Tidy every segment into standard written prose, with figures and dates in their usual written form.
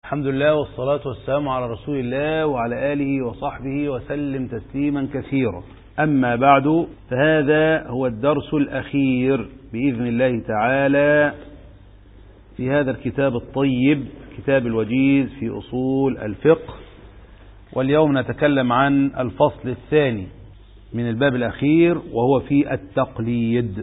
الحمد لله والصلاة والسلام على رسول الله وعلى آله وصحبه وسلم تسليما كثيرا. أما بعد، فهذا هو الدرس الأخير بإذن الله تعالى في هذا الكتاب الطيب، كتاب الوجيز في أصول الفقه. واليوم نتكلم عن الفصل الثاني من الباب الأخير، وهو في التقليد.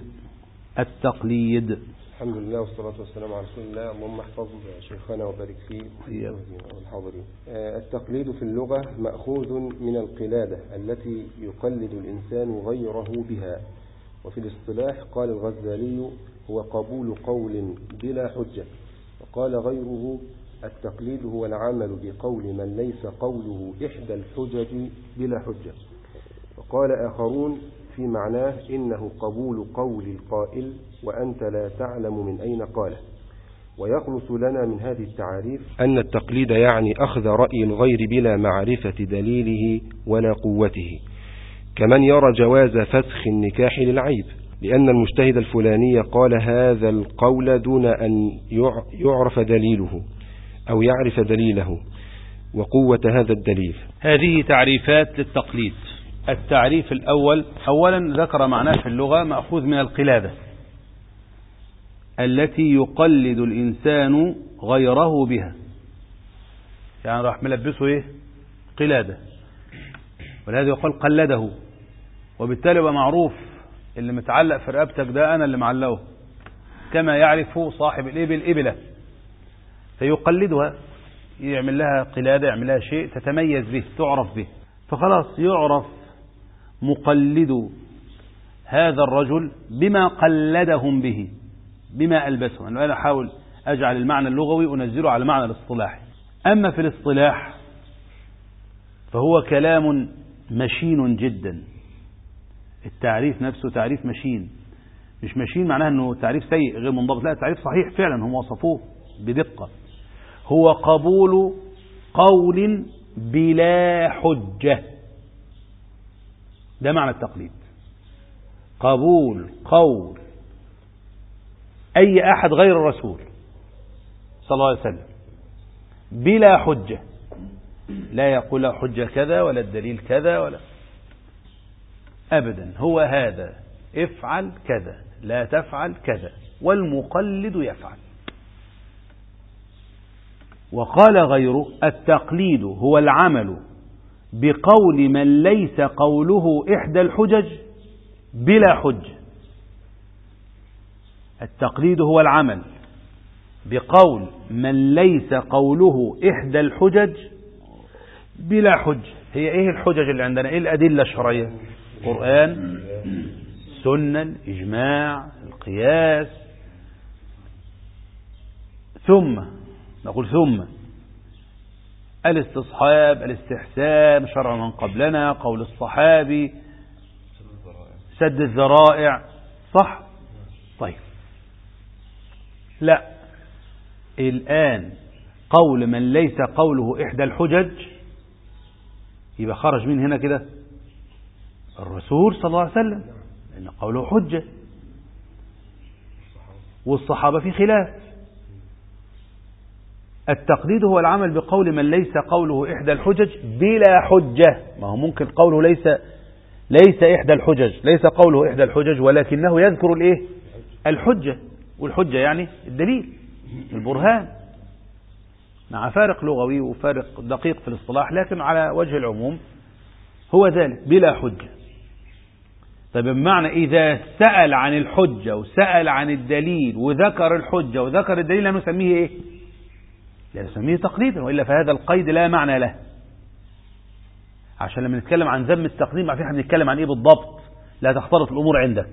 الحمد لله والصلاة والسلام على رسول الله. اللهم احفظ شيخنا وبارك فيه والحاضرين. التقليد في اللغة مأخوذ من القلادة التي يقلد الإنسان غيره بها. وفي الاصطلاح قال الغزالي: هو قبول قول بلا حجة. وقال غيره: التقليد هو العمل بقول من ليس قوله إحدى الحجج بلا حجة. وقال آخرون في معناه: إنه قبول قول القائل وأنت لا تعلم من أين قاله. ويخلص لنا من هذه التعاريف أن التقليد يعني أخذ رأي الغير بلا معرفة دليله ولا قوته، كمن يرى جواز فسخ النكاح للعيب، لأن المجتهد الفلاني قال هذا القول دون أن يعرف دليله أو يعرف دليله وقوة هذا الدليل. هذه تعريفات للتقليد. التعريف الأول، أولا ذكر معناه في اللغة مأخوذ من القلادة التي يقلد الإنسان غيره بها، يعني راح ملبسه قلادة، ولهذا يقال قلده. وبالتالي يبقى معروف اللي متعلق في رقبتك ده أنا اللي معلقه، كما يعرف صاحب الإبل إبلة، فيقلدها، يعمل لها قلادة، يعمل لها شيء تتميز به، تعرف به، فخلاص يعرف مقلد هذا الرجل بما قلدهم به، بما ألبسهم. أنا أحاول أجعل المعنى اللغوي أنزله على معنى الاصطلاحي. أما في الاصطلاح فهو كلام مشين جدا. التعريف نفسه تعريف مشين، مش مشين معناه أنه تعريف سيء غير منضبط، لا، تعريف صحيح فعلا، هم وصفوه بدقة. هو قبول قول بلا حجة، ده معنى التقليد. قبول قول أي أحد غير الرسول صلى الله عليه وسلم بلا حجة، لا يقول له حجة كذا ولا الدليل كذا ولا أبدا، هو هذا، افعل كذا لا تفعل كذا، والمقلد يفعل. وقال غيره: التقليد هو العمل بقول من ليس قوله إحدى الحجج بلا حجة. التقليد هو العمل بقول من ليس قوله إحدى الحجج بلا حجة. هي إيه الحجج اللي عندنا؟ إيه الأدلة الشرعية؟ القرآن، السنة، الإجماع، القياس. ثم نقول ثم الاستصحاب، الاستحسان، شرع من قبلنا، قول الصحابي، سد الذرائع، صح؟ طيب، لا، الآن قول من ليس قوله إحدى الحجج يبقى خرج من هنا كده الرسول صلى الله عليه وسلم، لأن قوله حجة، والصحابة في خلاف. التقليد هو العمل بقول من ليس قوله إحدى الحجج بلا حجة. ما هو ممكن قوله ليس إحدى الحجج، ليس قوله إحدى الحجج، ولكنه يذكر الحجة، والحجة يعني الدليل، البرهان، مع فارق لغوي وفارق دقيق في الاصطلاح، لكن على وجه العموم هو ذلك بلا حجة. طيب، بمعنى إذا سأل عن الحجة وسأل عن الدليل وذكر الحجة وذكر الدليل لا نسميه لا نسميه تقليدا، وإلا فهذا القيد لا معنى له. عشان لما نتكلم عن ذم التقليد ما في حد نتكلم عن بالضبط، لا تختلط الأمور عندك.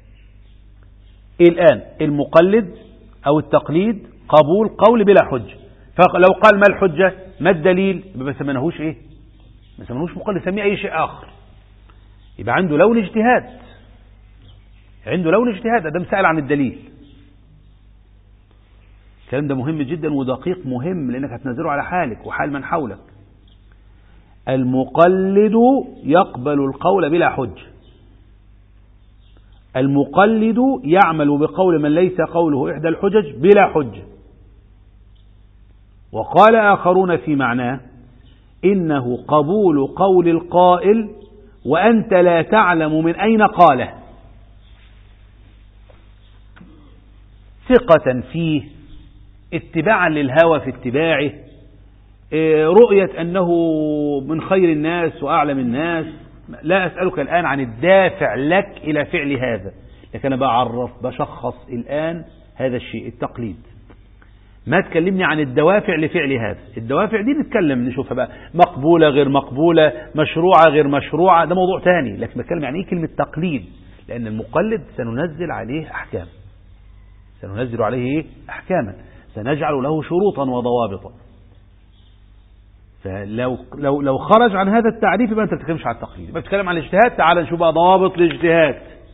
الآن المقلد أو التقليد قبول قول بلا حجة، فلو قال ما الحجة ما الدليل ما سمناهوش ما سمناهوش مقلد، سميه أي شيء آخر، يبقى عنده لون اجتهاد، أدم سأل عن الدليل. الكلام ده مهم جدا ودقيق، مهم لأنك هتنزله على حالك وحال من حولك. المقلد يقبل القول بلا حجة، المقلد يعمل بقول من ليس قوله إحدى الحجج بلا حجة. وقال آخرون في معناه إنه قبول قول القائل وأنت لا تعلم من أين قاله، ثقة فيه، اتباعا للهوى في اتباعه، رؤية أنه من خير الناس وأعلم الناس. لا أسألك الآن عن الدافع لك إلى فعل هذا، لكن أنا بعرف بشخص الآن هذا الشيء التقليد. ما تكلمني عن الدوافع لفعل هذا، الدوافع دي نتكلم نشوفها بقى، مقبولة غير مقبولة، مشروعة غير مشروعة، ده موضوع تاني. لكن بتكلم عن إيه كلمة تقليد؟ لأن المقلد سننزل عليه أحكام، سننزل عليه أحكاما، سنجعل له شروطا وضوابطا. فلو خرج عن هذا التعريف يبقى أنت ما بتتكلمش عن التقليد، يبقى بتتكلم عن الاجتهاد. تعال نشوف بقى ضوابط الاجتهاد.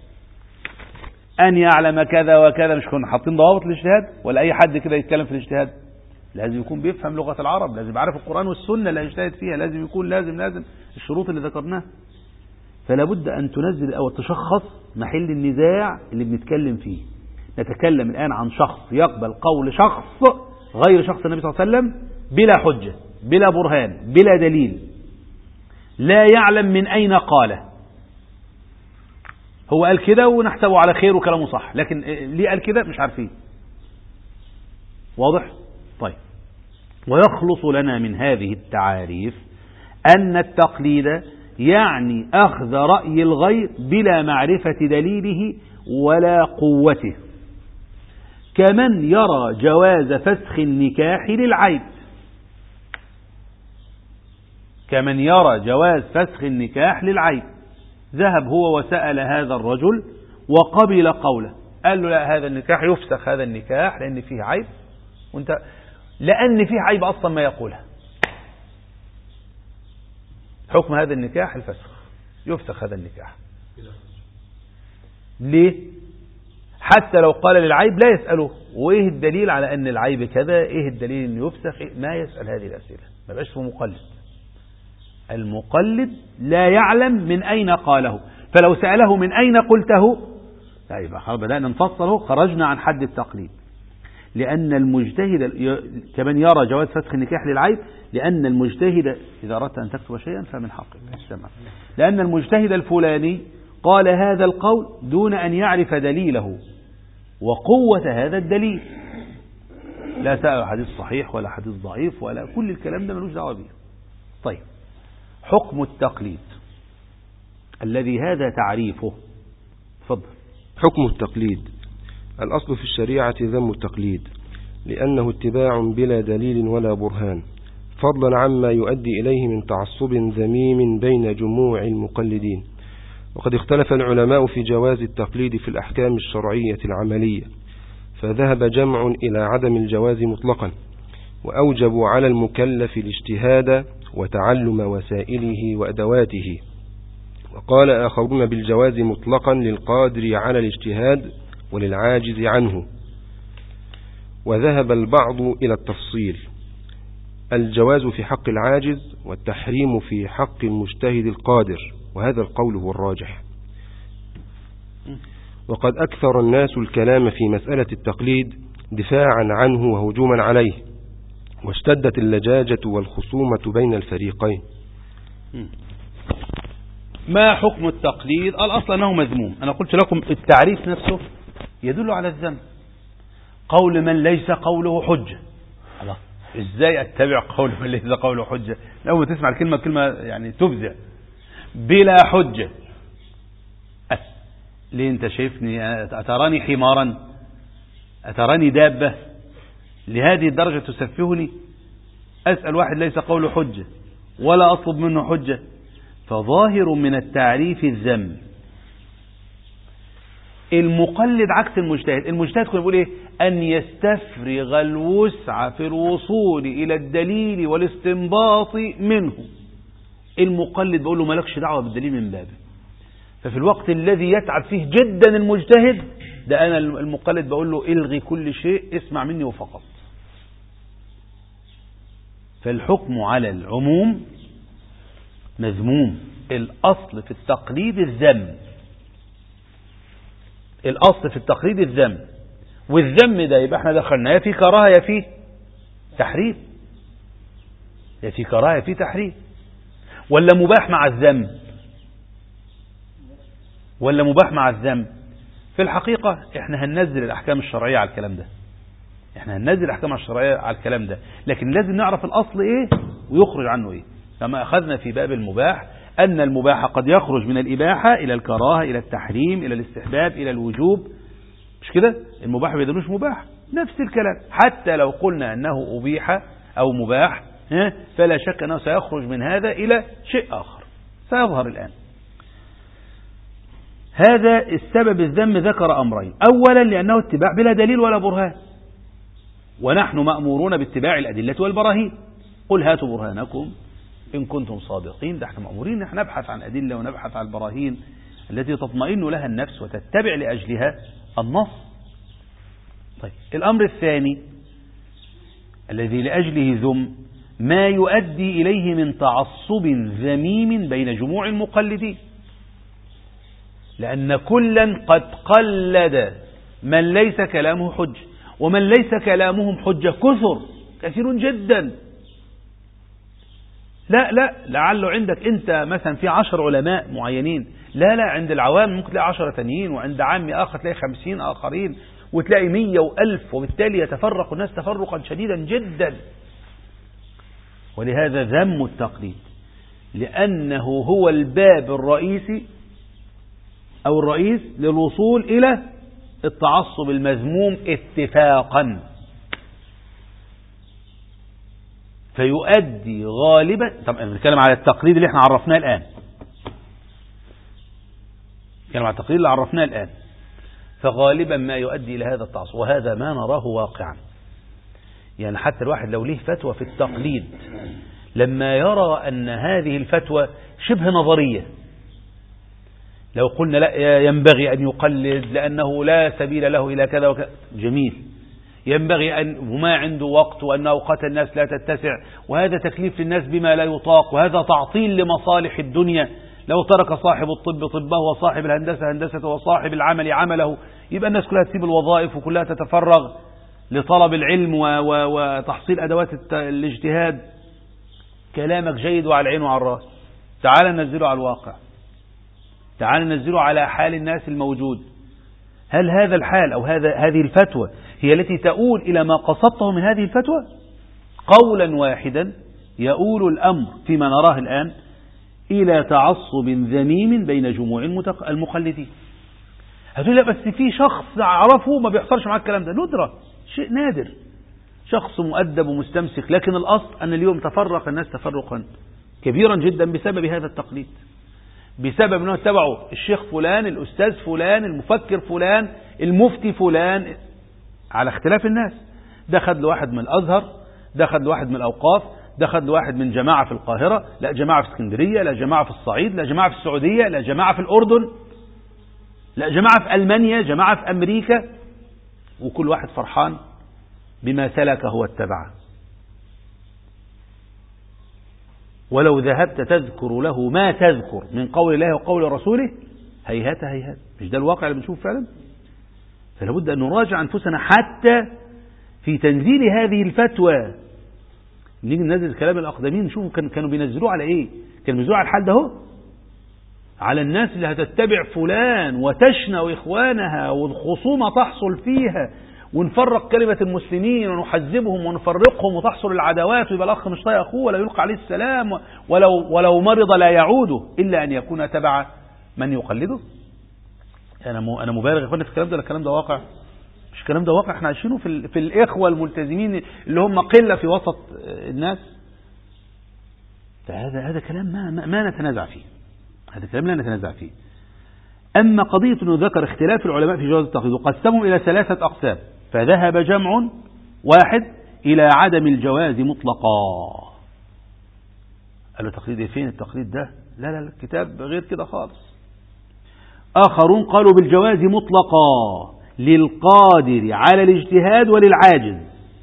أن يعلم كذا وكذا، مش كنا حاطين ضوابط الاجتهاد؟ ولا أي حد كده يتكلم في الاجتهاد؟ لازم يكون بيفهم لغة العرب، لازم يعرف القرآن والسنة اللي هيجتهد فيها، لازم يكون لازم الشروط اللي ذكرناها. فلا بد أن تنزل أو تشخص محل النزاع اللي بنتكلم فيه. نتكلم الآن عن شخص يقبل قول شخص غير شخص النبي صلى الله عليه وسلم بلا حجة، بلا برهان، بلا دليل، لا يعلم من أين قاله. هو قال كده ونحسبه على خير وكلامه صح، لكن ليه قال كده مش عارفين. واضح؟ طيب، ويخلص لنا من هذه التعاريف أن التقليد يعني أخذ رأي الغير بلا معرفة دليله ولا قوته، كمن يرى جواز فسخ النكاح للعيب، كمن يرى جواز فسخ النكاح للعيب. ذهب هو وسأل هذا الرجل وقبل قوله، قال له لا، هذا النكاح يفسخ، هذا النكاح لأن فيه عيب، وانت لأن فيه عيب أصلا ما يقولها. حكم هذا النكاح الفسخ، يفسخ هذا النكاح. ليه؟ حتى لو قال للعيب لا يسأله وإيه الدليل على أن العيب كذا، إيه الدليل أن يفسخ، ما يسأل هذه الأسئلة، ما بقاش هو مقلد. المقلد لا يعلم من أين قاله، فلو سأله من أين قلته طيب خلاص بدأنا نفصله، خرجنا عن حد التقليد. لأن المجتهد كمن يرى جواز فسخ النكاح للعيب، لأن المجتهد إذا أردت أن تكتب شيئا فمن حقك السمع، لأن المجتهد الفلاني قال هذا القول دون أن يعرف دليله وقوة هذا الدليل. لا سأل حديث صحيح ولا حديث ضعيف ولا كل الكلام ده ملوش دعوة به. طيب، حكم التقليد الذي هذا تعريفه. تفضل. حكم التقليد: الأصل في الشريعة ذم التقليد، لأنه اتباع بلا دليل ولا برهان، فضلا عما يؤدي إليه من تعصب ذميم بين جموع المقلدين. وقد اختلف العلماء في جواز التقليد في الأحكام الشرعية العملية، فذهب جمع إلى عدم الجواز مطلقا، وأوجبوا على المكلف الاجتهاد وتعلم وسائله وأدواته، وقال آخرون بالجواز مطلقا للقادر على الاجتهاد وللعاجز عنه. وذهب البعض إلى التفصيل: الجواز في حق العاجز والتحريم في حق المجتهد القادر، وهذا القول هو الراجح. وقد أكثر الناس الكلام في مسألة التقليد دفاعا عنه وهجوما عليه، واشتدت اللجاجة والخصومة بين الفريقين. ما حكم التقليد؟ الأصل أنه مذموم. أنا قلت لكم التعريف نفسه يدل على الذم. قول من ليس قوله حجة، خلاص ازاي اتبع قول من ليس قوله حجة؟ لو تسمع الكلمة كلمة يعني تفزع. بلا حجة، ليه انت شايفني أتراني حمارا، أتراني دابة، لهذه الدرجة تسفهني؟ أسأل واحد ليس قوله حجة ولا أطلب منه حجة. فظاهر من التعريف الذم. المقلد عكس المجتهد. المجتهد كنا بيقول ايه؟ أن يستفرغ الوسع في الوصول إلى الدليل والاستنباط منه. المقلد بيقول له مالكش دعوة بالدليل من بابه. ففي الوقت الذي يتعب فيه جدا المجتهد ده، أنا المقلد بقول له الغي كل شيء، اسمع مني وفقط. فالحكم على العموم مذموم. الأصل في التقليد الذم، الأصل في التقليد الذم، والذم ده يبقى احنا دخلنا يا في كراهة يا في تحريم. يا في كراهة في تحريم. ولا مباح مع الذنب، ولا مباح مع الذنب. في الحقيقة احنا هننزل الأحكام الشرعية على الكلام ده، احنا هننزل الأحكام الشرعية على الكلام ده، لكن لازم نعرف الأصل ايه ويخرج عنه ايه. كما أخذنا في باب المباح أن المباح قد يخرج من الإباحة إلى الكراهة إلى التحريم إلى الاستحباب إلى الوجوب، مش كده؟ المباح ما يدلوش مباح، نفس الكلام. حتى لو قلنا أنه أبيح أو مباح فلا شك أنه سيخرج من هذا إلى شيء آخر سيظهر الآن. هذا السبب الذم ذكر أمرين. أولا لأنه اتباع بلا دليل ولا برهان، ونحن مأمورون باتباع الأدلة والبراهين. قل هاتوا برهانكم إن كنتم صادقين. ده احنا مأمورين نحن نبحث عن أدلة ونبحث عن البراهين التي تطمئن لها النفس وتتبع لأجلها النص. طيب الأمر الثاني الذي لأجله ذم ما يؤدي إليه من تعصب ذميم بين جموع المقلدين، لأن كلا قد قلد من ليس كلامه حجة، ومن ليس كلامهم حجة كثير جدا. لا لعله عندك أنت مثلا في 10 علماء معينين، لا عند العوام ممكن تلاقي 10 تانيين، وعند عام آخر تلاقي 50 آخرين، وتلاقي 100 و1000، وبالتالي يتفرق الناس تفرقا شديدا جدا. ولهذا ذم التقليد، لأنه هو الباب الرئيسي أو الرئيس للوصول إلى التعصب المذموم اتفاقا، فيؤدي غالبا. طبعا نتكلم على التقليد اللي احنا عرفناه الآن، نتكلم على التقليد اللي عرفناه الآن، فغالبا ما يؤدي إلى هذا التعصب، وهذا ما نراه واقعا. يعني حتى الواحد لو ليه فتوى في التقليد، لما يرى أن هذه الفتوى شبه نظرية، لو قلنا لا ينبغي أن يقلد لأنه لا سبيل له إلى كذا وكذا، جميل، ينبغي أن وما عنده وقت، وأن أوقات الناس لا تتسع، وهذا تكليف للناس بما لا يطاق، وهذا تعطيل لمصالح الدنيا. لو ترك صاحب الطب طبه وصاحب الهندسة هندسته وصاحب العمل عمله، يبقى الناس كلها تسيب الوظائف وكلها تتفرغ لطلب العلم وتحصيل أدوات الاجتهاد. كلامك جيد وعلى العين وعلى الرأس، تعال ننزله على الواقع، تعال ننزله على حال الناس الموجود. هل هذا الحال أو هذه الفتوى هي التي تؤول إلى ما قصدته من هذه الفتوى؟ قولا واحدا يؤول الأمر فيما نراه الآن إلى تعصب ذميم بين جموع المقلدين. هتقول لا بس في شخص أعرفه ما بيحصلش معاه الكلام ده، ندرة، شيء نادر، شخص مؤدب ومستمسك، لكن الأصل أن اليوم تفرق الناس تفرقا كبيرا جدا بسبب هذا التقليد، بسبب أنه اتبعوا الشيخ فلان، الأستاذ فلان، المفكر فلان، المفتي فلان، على اختلاف الناس. ده خد لواحد من الأزهر، ده خد لواحد من الأوقاف، ده خد لواحد من جماعة في القاهرة، لا جماعة في اسكندرية، لا جماعة في الصعيد، لا جماعة في السعودية، لا جماعة في الأردن، لا جماعة في ألمانيا، جماعة في أمريكا، وكل واحد فرحان بما سلك هو اتبعه. ولو ذهبت تذكر له ما تذكر من قول الله وقول رسوله هيهات، مش ده الواقع اللي بنشوف فعلا؟ فلا بد أن نراجع أنفسنا حتى في تنزيل هذه الفتوى. نيجي ننزل كلام الأقدمين نشوف كانوا بينزلوه على إيه؟ كانوا بينزلوه على الحال ده هو، على الناس اللي هتتبع فلان وتشنى إخوانها والخصومة تحصل فيها، ونفرق كلمة المسلمين ونحذبهم ونفرقهم وتحصل العداوات، ويبقى الأخ مش طايق أخوه ولا يلقى عليه السلام، ولو مرض لا يعوده إلا أن يكون تبع من يقلده. أنا مبالغ يا إخواني في الكلام ده، الكلام ده واقع، مش الكلام ده واقع احنا عايشينه في الإخوة الملتزمين اللي هم قلة في وسط الناس. هذا كلام ما نتنازع فيه، هذا كلام لا نتنازع فيه. أما قضية أنه ذكر اختلاف العلماء في جواز التقليد وقسمهم إلى 3 أقسام، فذهب جمع واحد إلى عدم الجواز مطلقا. قال له تقليد فين التقليد ده؟ لا الكتاب غير كده خالص. آخرون قالوا بالجواز مطلقا للقادر على الاجتهاد وللعاجز،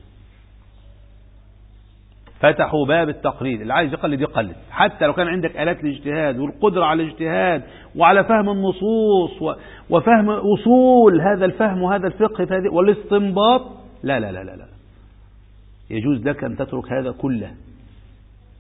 فتحوا باب التقليد، اللي عايز يقلد يقلد، حتى لو كان عندك آلات الاجتهاد والقدرة على الاجتهاد وعلى فهم النصوص وفهم أصول هذا الفهم وهذا الفقه والاستنباط. لا يجوز لك أن تترك هذا كله،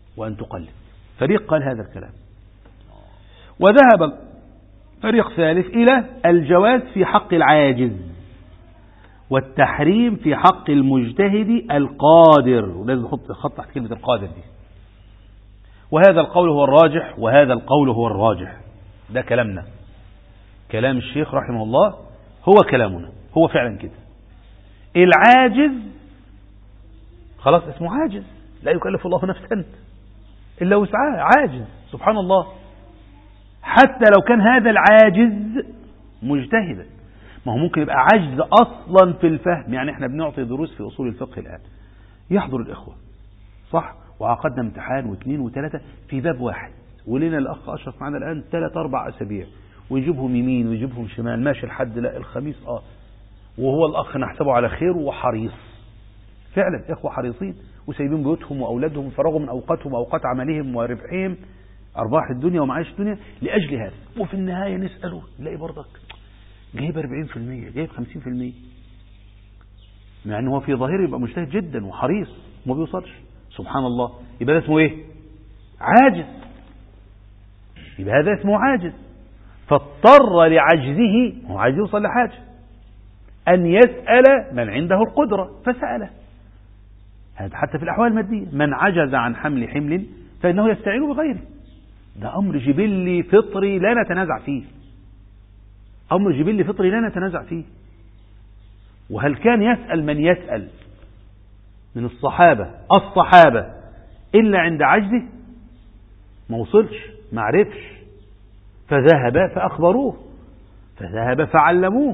وأن تقلد. فريق قال هذا الكلام، وذهب فريق ثالث إلى الجواز في حق العاجز والتحريم في حق المجتهد القادر، ولازم خط تحت كلمة القادر دي. وهذا القول هو الراجح، وهذا القول هو الراجح. ده كلامنا، كلام الشيخ رحمه الله هو كلامنا، هو فعلا كده. العاجز خلاص اسمه عاجز، لا يكلف الله نفسا إلا وسعها، عاجز سبحان الله. حتى لو كان هذا العاجز مجتهدا، ما هو ممكن يبقى عجز أصلا في الفهم. يعني احنا بنعطي دروس في أصول الفقه الآن، يحضر الإخوة صح، وعقدنا امتحان واثنين وثلاثة في باب واحد، ولنا الأخ أشرف معنا الآن 3-4 أسابيع، ويجيبهم يمين ويجيبهم شمال، ماشي لحد لا الخميس وهو الأخ نحسبه على خير وحريص فعلا، إخوة حريصين وسايبين بيوتهم وأولادهم وفرغوا من أوقاتهم وأوقات عملهم وربحهم أرباح الدنيا ومعايش الدنيا لأجل هذا. وفي النهاية نسأله نلاقي برضك جايب 40%، جايب 50%، مع أنه هو في ظاهره يبقى مجتهد جدا وحريص وما بيوصلش. سبحان الله، يبقى ده اسمه إيه؟ عاجز. يبقى هذا اسمه عاجز، فاضطر لعجزه، هو عايز يوصل لحاجة، أن يسأل من عنده القدرة فسأله. هذا حتى في الأحوال المادية، من عجز عن حمل حمل فإنه يستعين بغيره. ده أمر جبلي فطري لا نتنازع فيه، أمر جبلي فطري لا نتنازع فيه. وهل كان يسأل من يسأل من الصحابة إلا عند عجزه؟ ما وصلش، ما عرفش، فذهب فأخبروه، فذهب فعلموه.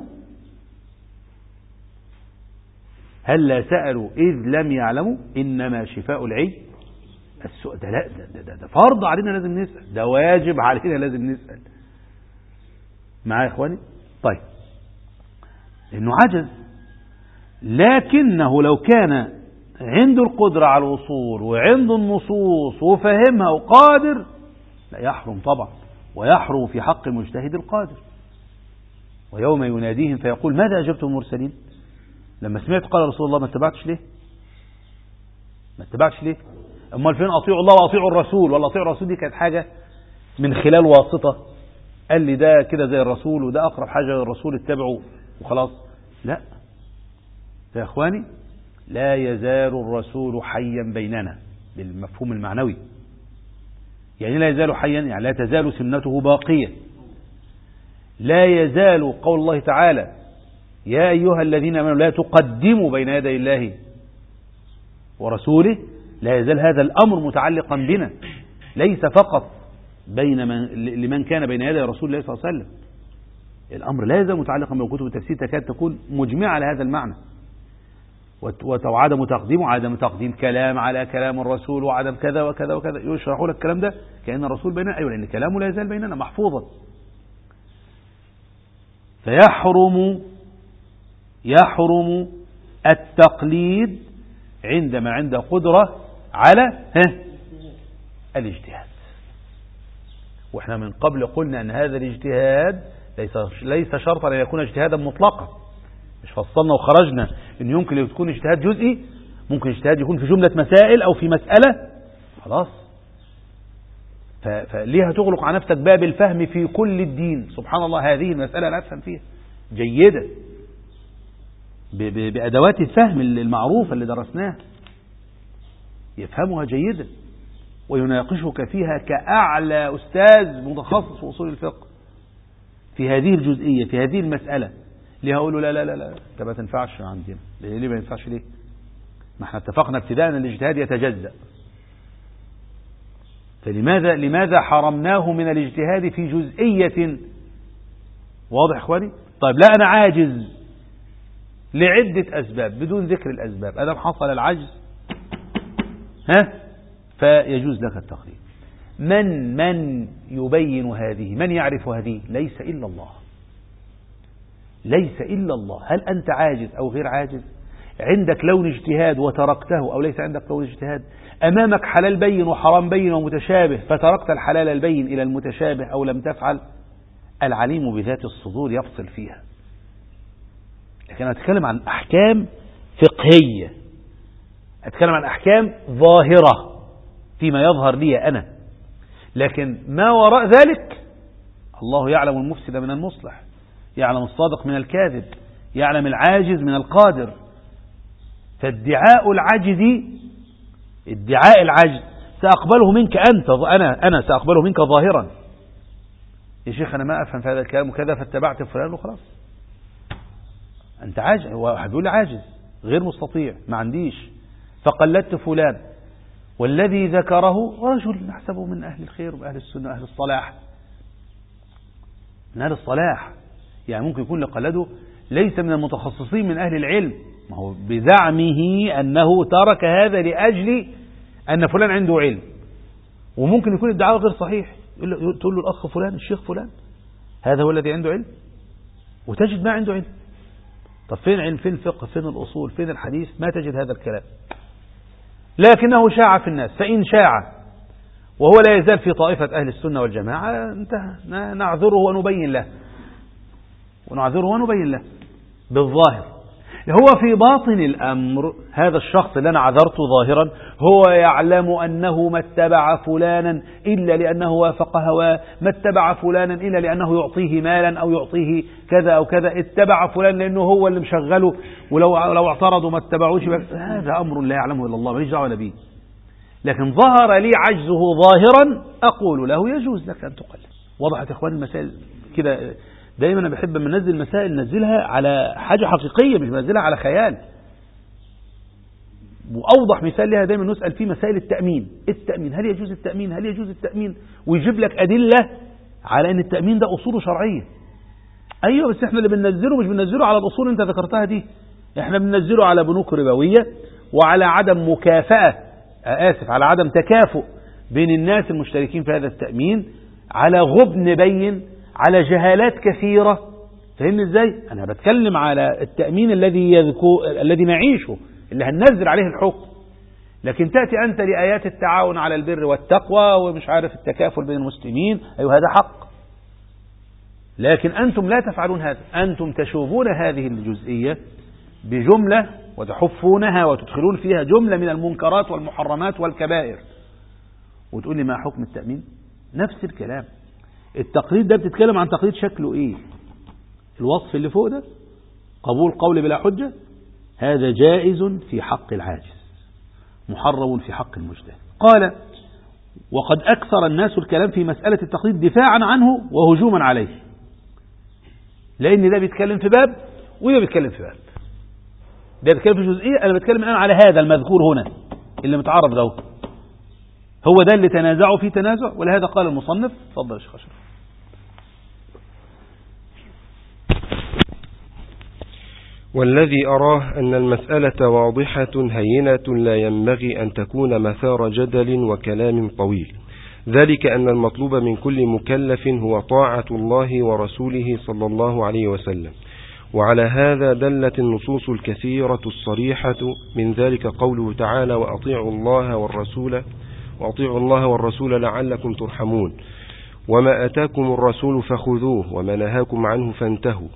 هل لا سألوا إذ لم يعلموا؟ إنما شفاء العي السؤال. ده لا، ده فرض علينا لازم نسأل، ده واجب علينا لازم نسأل. معايا يا إخواني؟ طيب، إنه عجز، لكنه لو كان عنده القدرة على الوصول وعنده النصوص وفهمها وقادر لا يحرم طبعا، ويحرم في حق المجتهد القادر. ويوم يناديهم فيقول ماذا أجبتم المرسلين؟ لما سمعت قال رسول الله ما اتبعتش ليه؟ ما اتبعتش ليه؟ امال فين اطيعوا الله واطيعوا الرسول؟ ولا اطيعوا الرسول دي كانت حاجة من خلال واسطة، قال لي ده كده زي الرسول وده اقرب حاجة للرسول اتبعوا وخلاص. لا يا اخواني، لا يزال الرسول حيا بيننا بالمفهوم المعنوي. يعني لا يزال حيا، يعني لا تزال سنته باقية. لا يزال قول الله تعالى يا أيها الذين آمنوا لا تقدموا بين يدي الله ورسوله، لا يزال هذا الأمر متعلقا بنا، ليس فقط لمن كان بين يدي رسول الله صلى الله عليه وسلم. الأمر لا يزال متعلقا بكتب التفسير، تكاد تكون مجمعة على هذا المعنى. وعدم تقديمه، عدم تقديم كلام على كلام الرسول، وعدم كذا وكذا وكذا، يشرحوا لك الكلام ده كأن الرسول بيننا، أيوة لأن كلامه لا يزال بيننا محفوظا. يحرم التقليد عندما عنده قدرة على الاجتهاد. واحنا من قبل قلنا أن هذا الاجتهاد ليس شرطا أن يكون اجتهادا مطلقا، مش فصلنا وخرجنا أن يمكن يكون اجتهاد جزئي، ممكن اجتهاد يكون في جملة مسائل أو في مسألة خلاص. فليه تغلق على نفسك باب الفهم في كل الدين؟ سبحان الله، هذه المسألة لا أفهم فيها جيدة بأدوات الفهم المعروفة اللي درسناها، يفهمها جيدا ويناقشك فيها كأعلى أستاذ متخصص في أصول الفقه في هذه الجزئية، في هذه المسألة. ليه هقول له لا لا لا لا انت ما تنفعش عندنا؟ ليه ما ينفعش؟ ليه؟ ما احنا اتفقنا ابتداء ان الاجتهاد يتجزأ، فلماذا حرمناه من الاجتهاد في جزئية؟ واضح اخواني؟ طيب لا، انا عاجز لعدة اسباب بدون ذكر الاسباب، ادام حصل العجز فيجوز لك التقليد. من يبين هذه؟ من يعرف هذه؟ ليس إلا الله، ليس إلا الله. هل أنت عاجز أو غير عاجز؟ عندك لون اجتهاد وتركته أو ليس عندك لون اجتهاد؟ أمامك حلال بين وحرام بين ومتشابه فتركت الحلال البين إلى المتشابه أو لم تفعل؟ العليم بذات الصدور يفصل فيها. لكن أنا أتكلم عن أحكام فقهية، أتكلم عن أحكام ظاهرة فيما يظهر لي أنا، لكن ما وراء ذلك الله يعلم المفسد من المصلح، يعلم الصادق من الكاذب، يعلم العاجز من القادر. فادعاء العجز، ادعاء العجز سأقبله منك أنت، أنا سأقبله منك ظاهرا. يا شيخ أنا ما أفهم في هذا الكلام وكذا فاتبعت فلان وخلاص. أنت عاجز، واحد بيقول لي عاجز غير مستطيع ما عنديش فقلدت فلان، والذي ذكره رجل نحسبه من أهل الخير وأهل السنة وأهل الصلاح، من أهل الصلاح، يعني ممكن يكون لقلده ليس من المتخصصين من أهل العلم، ما هو بزعمه أنه ترك هذا لأجل أن فلان عنده علم، وممكن يكون الدعاء غير صحيح. تقول له الأخ فلان الشيخ فلان هذا هو الذي عنده علم، وتجد ما عنده علم. طب فين علم؟ فين الفقه؟ فين الأصول؟ فين الحديث؟ ما تجد هذا الكلام، لكنه شاع في الناس. فإن شاع وهو لا يزال في طائفة أهل السنة والجماعة انتهى، نعذره ونبين له بالظاهر. هو في باطن الأمر هذا الشخص اللي أنا عذرته ظاهرا هو يعلم أنه ما اتبع فلانا إلا لأنه وافق هواه، ما اتبع فلانا إلا لأنه يعطيه مالا أو يعطيه كذا أو كذا، اتبع فلان لأنه هو اللي مشغله، ولو اعترضوا ما اتبعوش. هذا أمر لا يعلمه إلا الله، ماليش دعوة به. لكن ظهر لي عجزه ظاهرا أقول له يجوز لك أن تقلد. وضحت يا إخوان المسائل كده؟ دايما أنا بحب من ننزل مسائل ننزلها على حاجة حقيقية، مش ننزلها على خيال. وأوضح مثال لها دايما نسأل فيه مسائل التأمين. هل يجوز التأمين؟ هل يجوز التأمين؟ ويجيب لك أدلة على أن التأمين ده أصوله شرعية. أيوة، بس احنا اللي بننزله مش بننزله على الأصول انت ذكرتها دي، احنا بننزله على بنوك ربوية وعلى عدم مكافأة، على عدم تكافؤ بين الناس المشتركين في هذا التأمين، على غبن بين، على جهالات كثيرة. فهمني ازاي؟ انا بتكلم على التأمين الذي نعيشه، اللي هننزل عليه الحكم. لكن تأتي أنت لآيات التعاون على البر والتقوى ومش عارف التكافل بين المسلمين، أيوة هذا حق، لكن أنتم لا تفعلون هذا. أنتم تشوبون هذه الجزئية بجملة وتحفونها وتدخلون فيها جملة من المنكرات والمحرمات والكبائر، وتقول لي ما حكم التأمين؟ نفس الكلام. التقليد ده بتتكلم عن تقليد شكله ايه؟ الوصف اللي فوق ده قبول قول بلا حجة، هذا جائز في حق العاجز، محرم في حق المجتهد. قال وقد أكثر الناس الكلام في مسألة التقليد دفاعا عنه وهجوما عليه، لأن ده بيتكلم في باب وده بيتكلم في باب، ده بيتكلم في جزئية، أنا بتكلم الآن على هذا المذكور هنا اللي متعرض له، هو ده اللي تنازعوا فيه تنازع. ولهذا قال المصنف، تفضل يا شيخ أشرف. والذي أراه أن المسألة واضحة هينة لا ينبغي أن تكون مثار جدل وكلام طويل، ذلك أن المطلوب من كل مكلف هو طاعة الله ورسوله صلى الله عليه وسلم. وعلى هذا دلت النصوص الكثيرة الصريحة، من ذلك قوله تعالى وأطيعوا الله والرسول لعلكم ترحمون، وما أتاكم الرسول فخذوه وما نهاكم عنه فانتهوا،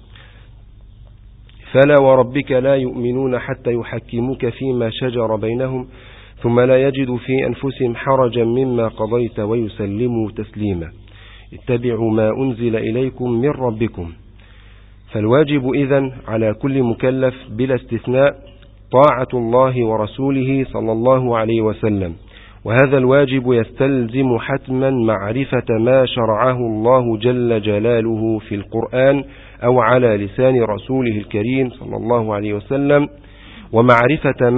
فلا وربك لا يؤمنون حتى يحكموك فيما شجر بينهم ثم لا يجدوا في أنفسهم حرجا مما قضيت ويسلموا تسليما، اتبعوا ما أنزل إليكم من ربكم. فالواجب إذن على كل مكلف بلا استثناء طاعة الله ورسوله صلى الله عليه وسلم، وهذا الواجب يستلزم حتما معرفة ما شرعه الله جل جلاله في القرآن أو على لسان رسوله الكريم صلى الله عليه وسلم، ومعرفة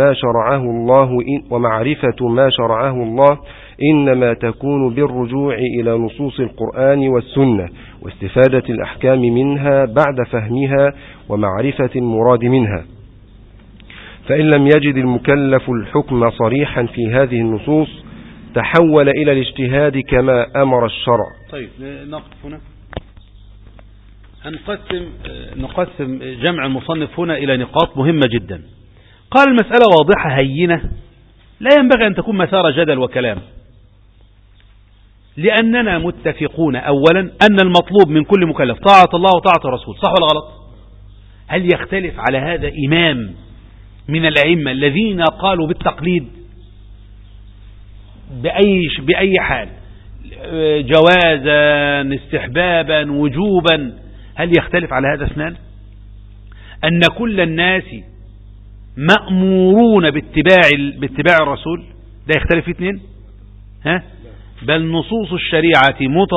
ما شرعه الله إنما تكون بالرجوع إلى نصوص القرآن والسنة واستفادة الأحكام منها بعد فهمها ومعرفة المراد منها. فإن لم يجد المكلف الحكم صريحا في هذه النصوص تحول إلى الاجتهاد كما أمر الشرع. طيب نقف هنا، نقسم جمع المصنف هنا إلى نقاط مهمة جدا. قال المسألة واضحة هينة لا ينبغي أن تكون مثار جدل وكلام، لأننا متفقون أولا أن المطلوب من كل مكلف طاعة الله وطاعة الرسول، صح ولا غلط؟ هل يختلف على هذا إمام من الأئمة الذين قالوا بالتقليد؟ بأي حال، جوازا استحبابا وجوبا، هل يختلف على هذا اثنان؟ أن كل الناس مأمورون باتباع الرسول، ده يختلف فيه اثنين؟ بل نصوص الشريعة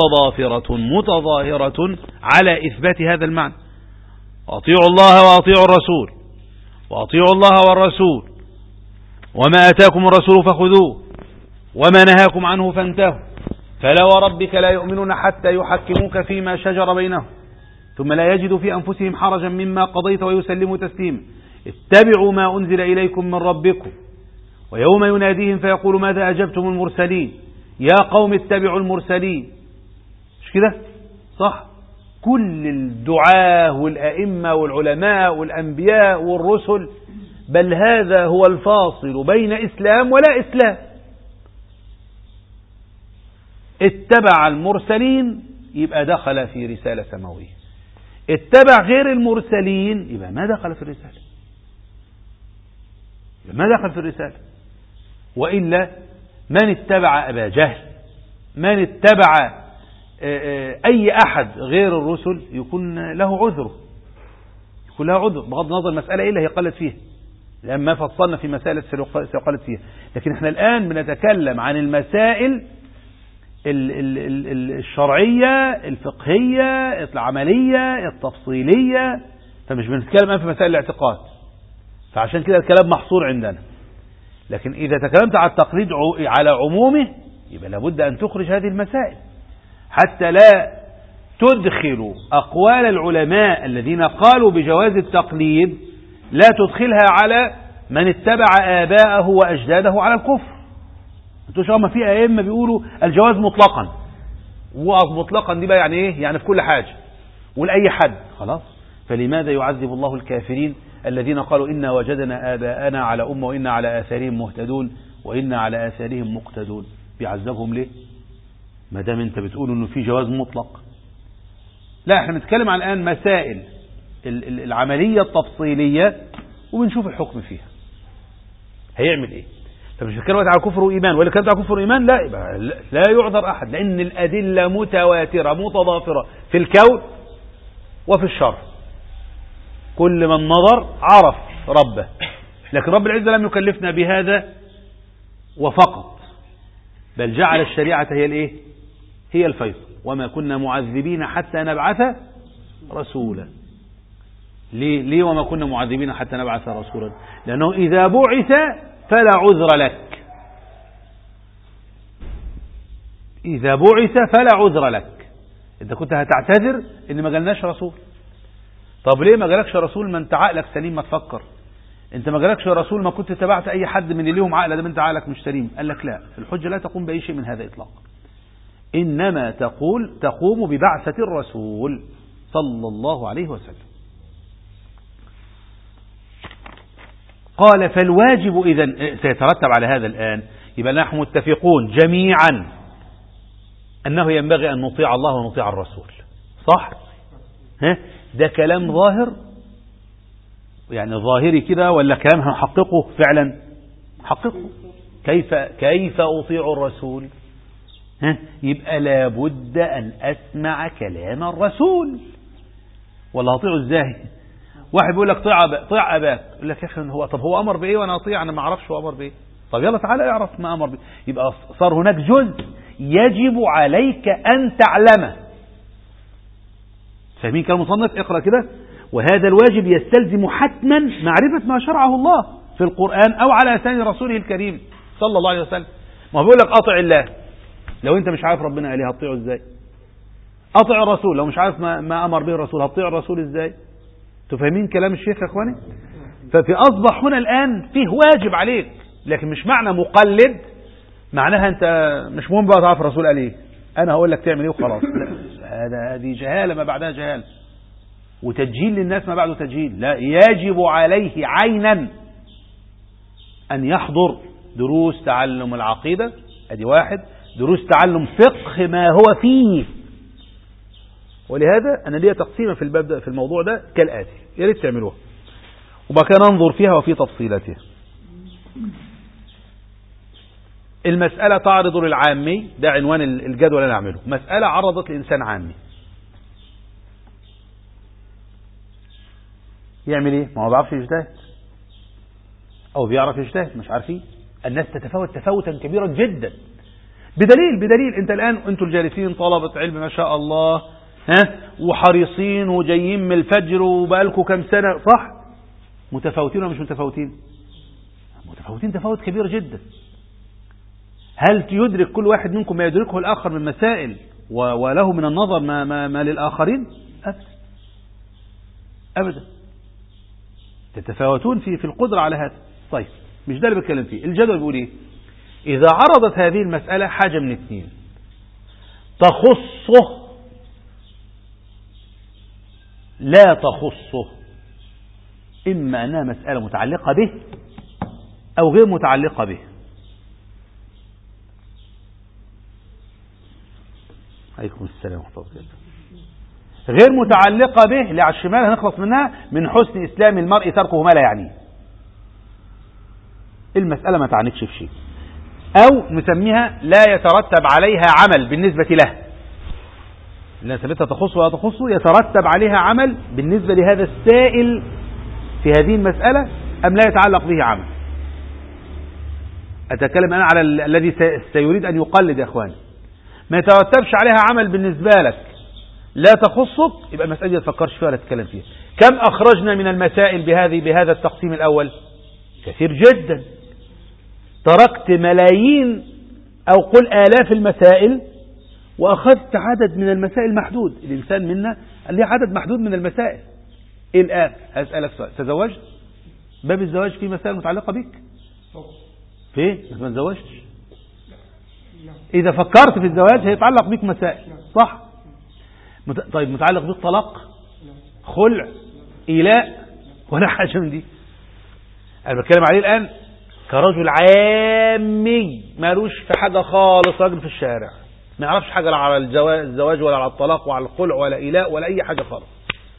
متظاهرة على إثبات هذا المعنى. أطيعوا الله وأطيعوا الرسول، وأطيعوا الله والرسول، وما آتاكم الرسول فخذوه وما نهاكم عنه فانتهوا، فلا وربك لا يؤمنون حتى يحكموك فيما شجر بينهم ثم لا يجدوا في أنفسهم حرجا مما قضيت ويسلموا تسليما، اتبعوا ما أنزل إليكم من ربكم، ويوم يناديهم فيقول ماذا أجبتم المرسلين، يا قوم اتبعوا المرسلين. مش كده؟ صح؟ كل الدعاة والأئمة والعلماء والأنبياء والرسل، بل هذا هو الفاصل بين إسلام ولا إسلام. اتبع المرسلين يبقى دخل في رسالة سماوية، اتبع غير المرسلين يبقى ما دخل في الرسالة، وإلا من اتبع أبا جهل، من اتبع أي أحد غير الرسل يكون له عذر، بغض النظر المسألة إيه اللي هي قالت فيها، لأن ما فصلنا في مسائل سيقالت فيها. لكن احنا الآن بنتكلم عن المسائل الشرعية الفقهية العملية التفصيلية، فمش بنتكلم في مسائل الاعتقاد، فعشان كده الكلام محصور عندنا. لكن إذا تكلمت على التقليد على عمومه يبقى لابد أن تخرج هذه المسائل حتى لا تدخل أقوال العلماء الذين قالوا بجواز التقليد، لا تدخلها على من اتبع آباءه وأجداده على الكفر. انتوا شايفين في أئمة بيقولوا الجواز مطلقا، ومطلقا دي بقى يعني ايه؟ يعني في كل حاجة ولأي حد. خلاص، فلماذا يعذب الله الكافرين الذين قالوا إنا وجدنا آباءنا على أمة وإنا على آثارهم مهتدون وإنا على آثارهم مقتدون؟ بيعذبهم ليه ما دام انت بتقول انه في جواز مطلق؟ لا، احنا بنتكلم عن الآن مسائل العملية التفصيلية وبنشوف الحكم فيها هيعمل ايه. فمش بنتكلم على كفر وإيمان، ولا كانت على كفر وإيمان لا، يبقى لا يعذر أحد، لأن الأدلة متواترة متضافرة في الكون وفي الشر. كل من نظر عرف ربه، لكن رب العزة لم يكلفنا بهذا وفقط، بل جعل الشريعة هي الايه؟ هي الفيصل. وما كنا معذبين حتى نبعث رسولا. ليه وما كنا معذبين حتى نبعث رسولا؟ لأنه إذا بعث فلا عذر لك، إذا بعث فلا عذر لك. إذا كنت هتعتذر إن ما جالناش رسول، طب ليه ما جالكش رسول؟ ما انت عقلك سليم، ما تفكر. انت ما جالكش رسول، ما كنت تبعت اي حد من اللي ليهم عقل، ده انت عقلك مش سليم. قال لك لا، الحجة لا تقوم بأي شيء من هذا إطلاقا، إنما تقوم ببعثة الرسول صلى الله عليه وسلم. قال فالواجب إذن سيترتب على هذا الآن، يبقى نحن متفقون جميعا أنه ينبغي أن نطيع الله ونطيع الرسول، صح؟ ده كلام ظاهر يعني ظاهري كده، ولا كلام هنحققه فعلا؟ حققه. كيف أطيع الرسول؟ يبقى لابد أن أسمع كلام الرسول، ولا هطيعه ازاي؟ واحد بيقول لك طيع أباك، يقول لك يا أخي هو أمر بإيه وأنا أطيع؟ أنا ما أعرفش هو أمر بإيه. طب يلا تعالى اعرف ما أمر بإيه. يبقى صار هناك جزء يجب عليك أن تعلمه. فاهمين كلام المصنف؟ اقرأ كده. وهذا الواجب يستلزم حتما معرفة ما شرعه الله في القرآن أو على لسان رسوله الكريم صلى الله عليه وسلم. ما بيقول لك أطع الله، لو أنت مش عارف ربنا قال ايه هتطيعه ازاي؟ أطع الرسول، لو مش عارف ما أمر به الرسول هتطيع الرسول ازاي؟ تفهمين كلام الشيخ يا اخواني؟ ففي أصبح هنا الآن فيه واجب عليك، لكن مش معنى مقلد معناها أنت مش مهم بقى تعرف الرسول قال ايه، أنا هقول لك تعمل ايه وخلاص. لا، هذه جهالة ما بعدها جهالة، وتجهيل للناس ما بعده تجهيل. لا، يجب عليه عينا أن يحضر دروس تعلم العقيدة، ادي واحد، دروس تعلم فقه ما هو فيه. ولهذا أنا لي تقسيمة في الباب ده، في الموضوع ده كالآتي، يا ريت تعملوها وبقى ننظر فيها وفي تفصيلاتها. المسألة تعرض للعامي، ده عنوان الجدول اللي أنا أعمله، مسألة عرضت لإنسان عامي، يعمل إيه؟ ما هو بيعرفش يجتهد أو بيعرف يجتهد، مش عارفين. الناس تتفاوت تفاوتا كبيرا جدا، بدليل أنت الآن أنتوا الجالسين طلبة علم ما شاء الله، وحريصين وجايين من الفجر وبقالكوا كم سنة، صح؟ متفاوتين ولا مش متفاوتين؟ متفاوتين تفاوت كبير جدا. هل يدرك كل واحد منكم ما يدركه الآخر من مسائل وله من النظر ما للآخرين؟ أبدا. تتفاوتون في القدرة على هذا. طيب مش ده اللي بتكلم فيه. الجدول بيقول ايه؟ إذا عرضت هذه المسألة حاجة من اثنين، تخصه لا تخصه، إما أنها مسألة متعلقة به أو غير متعلقة به. عليكم السلام ورحمة الله وبركاته. غير متعلقة به اللي على الشمال هنخلص منها، من حسن إسلام المرء تركه ما لا يعنيه. المسألة ما تعنيكش في شيء، أو نسميها لا يترتب عليها عمل بالنسبة له، لأن ثبتها تخصه ولا تخصه، يترتب عليها عمل بالنسبة لهذا السائل في هذه المسألة أم لا يتعلق به عمل. أتكلم أنا على الذي سيريد أن يقلد يا أخواني، ما يترتبش عليها عمل بالنسبة لك، لا تخصك، يبقى المسألة دي تفكرش فيها ولا تتكلم فيها. كم أخرجنا من المسائل بهذا التقسيم الأول؟ كثير جدا. تركت ملايين أو قل آلاف المسائل وأخذت عدد من المسائل محدود. الإنسان منا اللي عدد محدود من المسائل. الآن هسألك سؤال، تزوجت؟ باب الزواج فيه مسائل متعلقة بك؟ فيه؟ ما تزوجتش؟ إذا فكرت في الزواج هيتعلق بك مسائل، صح؟ طيب متعلق بالطلاق؟ خلع؟ إيلاء؟ ولا حاجة من دي. أنا بتكلم عليه الآن كرجل عامي مالوش في حاجة خالص، راجل في الشارع ما يعرفش حاجة على الزواج ولا على الطلاق وعلى الخلع ولا إيلاء ولا أي حاجة خالص.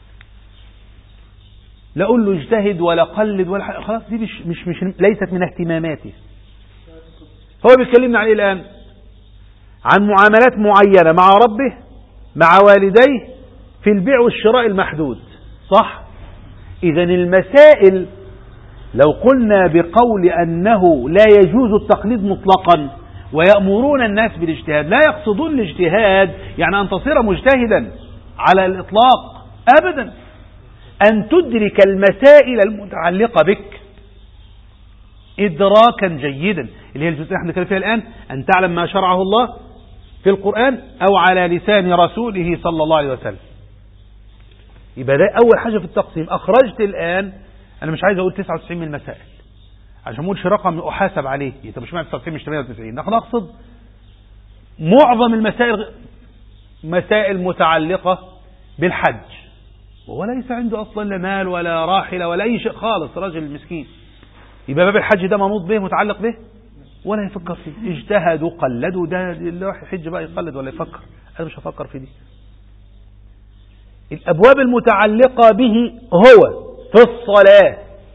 لا أقول له اجتهد ولا قلد ولا حاجة، خلاص دي مش ليست من اهتماماتي. هو بيتكلمنا عليه الآن عن معاملات معينة مع ربه مع والديه في البيع والشراء المحدود، صح؟ إذا المسائل لو قلنا بقول أنه لا يجوز التقليد مطلقا ويأمرون الناس بالاجتهاد، لا يقصدون الاجتهاد يعني أن تصير مجتهدا على الإطلاق أبدا، أن تدرك المسائل المتعلقة بك إدراكا جيدا، اللي هي الجزئية احنا نتكلم فيها الآن، أن تعلم ما شرعه الله في القرآن أو على لسان رسوله صلى الله عليه وسلم. يبقى ده أول حاجة في التقسيم. أخرجت الآن، أنا مش عايز أقول 99 من المسائل عشان ما اقولش رقم أحاسب عليه، أنت مش معنى 99 مش 98، نحن نقصد معظم المسائل مسائل متعلقة بالحج، وليس عنده أصلا لا مال ولا راحلة ولا أي شيء خالص، راجل مسكين. يبقى باب الحج ده منوط به متعلق به ولا يفكر فيه. اجتهدوا قلدوا، ده اللي راح يحج بقى يقلد ولا يفكر، أنا مش هفكر في دي. الأبواب المتعلقة به هو في الصلاة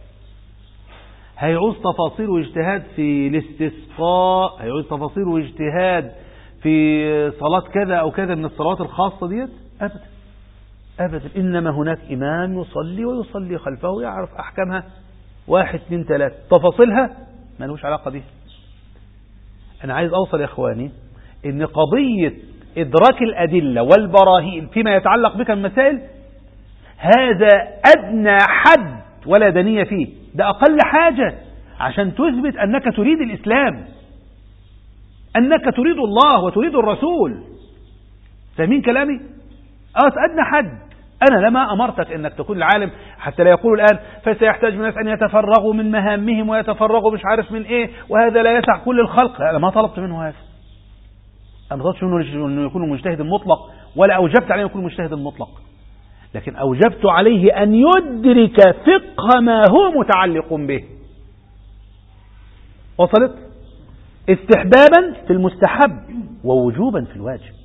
هيعوز تفاصيل واجتهاد في الاستسقاء، هيعوز تفاصيل واجتهاد في صلاة كذا أو كذا من الصلوات الخاصة ديت؟ أبدا أبدا. إنما هناك إمام يصلي ويصلي خلفه يعرف أحكامها 1 2 3، تفاصيلها ما لهوش علاقة بها. أنا عايز أوصل يا إخواني إن قضية إدراك الأدلة والبراهين فيما يتعلق بك المسائل هذا أدنى حد ولا دنية فيه، ده أقل حاجة عشان تثبت أنك تريد الإسلام، أنك تريد الله وتريد الرسول. فاهمين كلامي؟ أدنى حد. أنا لما أمرتك أنك تكون العالم حتى لا يقولوا الآن فسيحتاج الناس أن يتفرغوا من مهامهم ويتفرغوا مش عارف من إيه وهذا لا يسع كل الخلق. أنا ما طلبت منه هذا، أنا ما طلبتش منه أنه يكون مجتهد مطلق ولا أوجبت عليه أن يكون مجتهد مطلق، لكن أوجبت عليه أن يدرك فقه ما هو متعلق به. وصلت؟ استحبابا في المستحب ووجوبا في الواجب.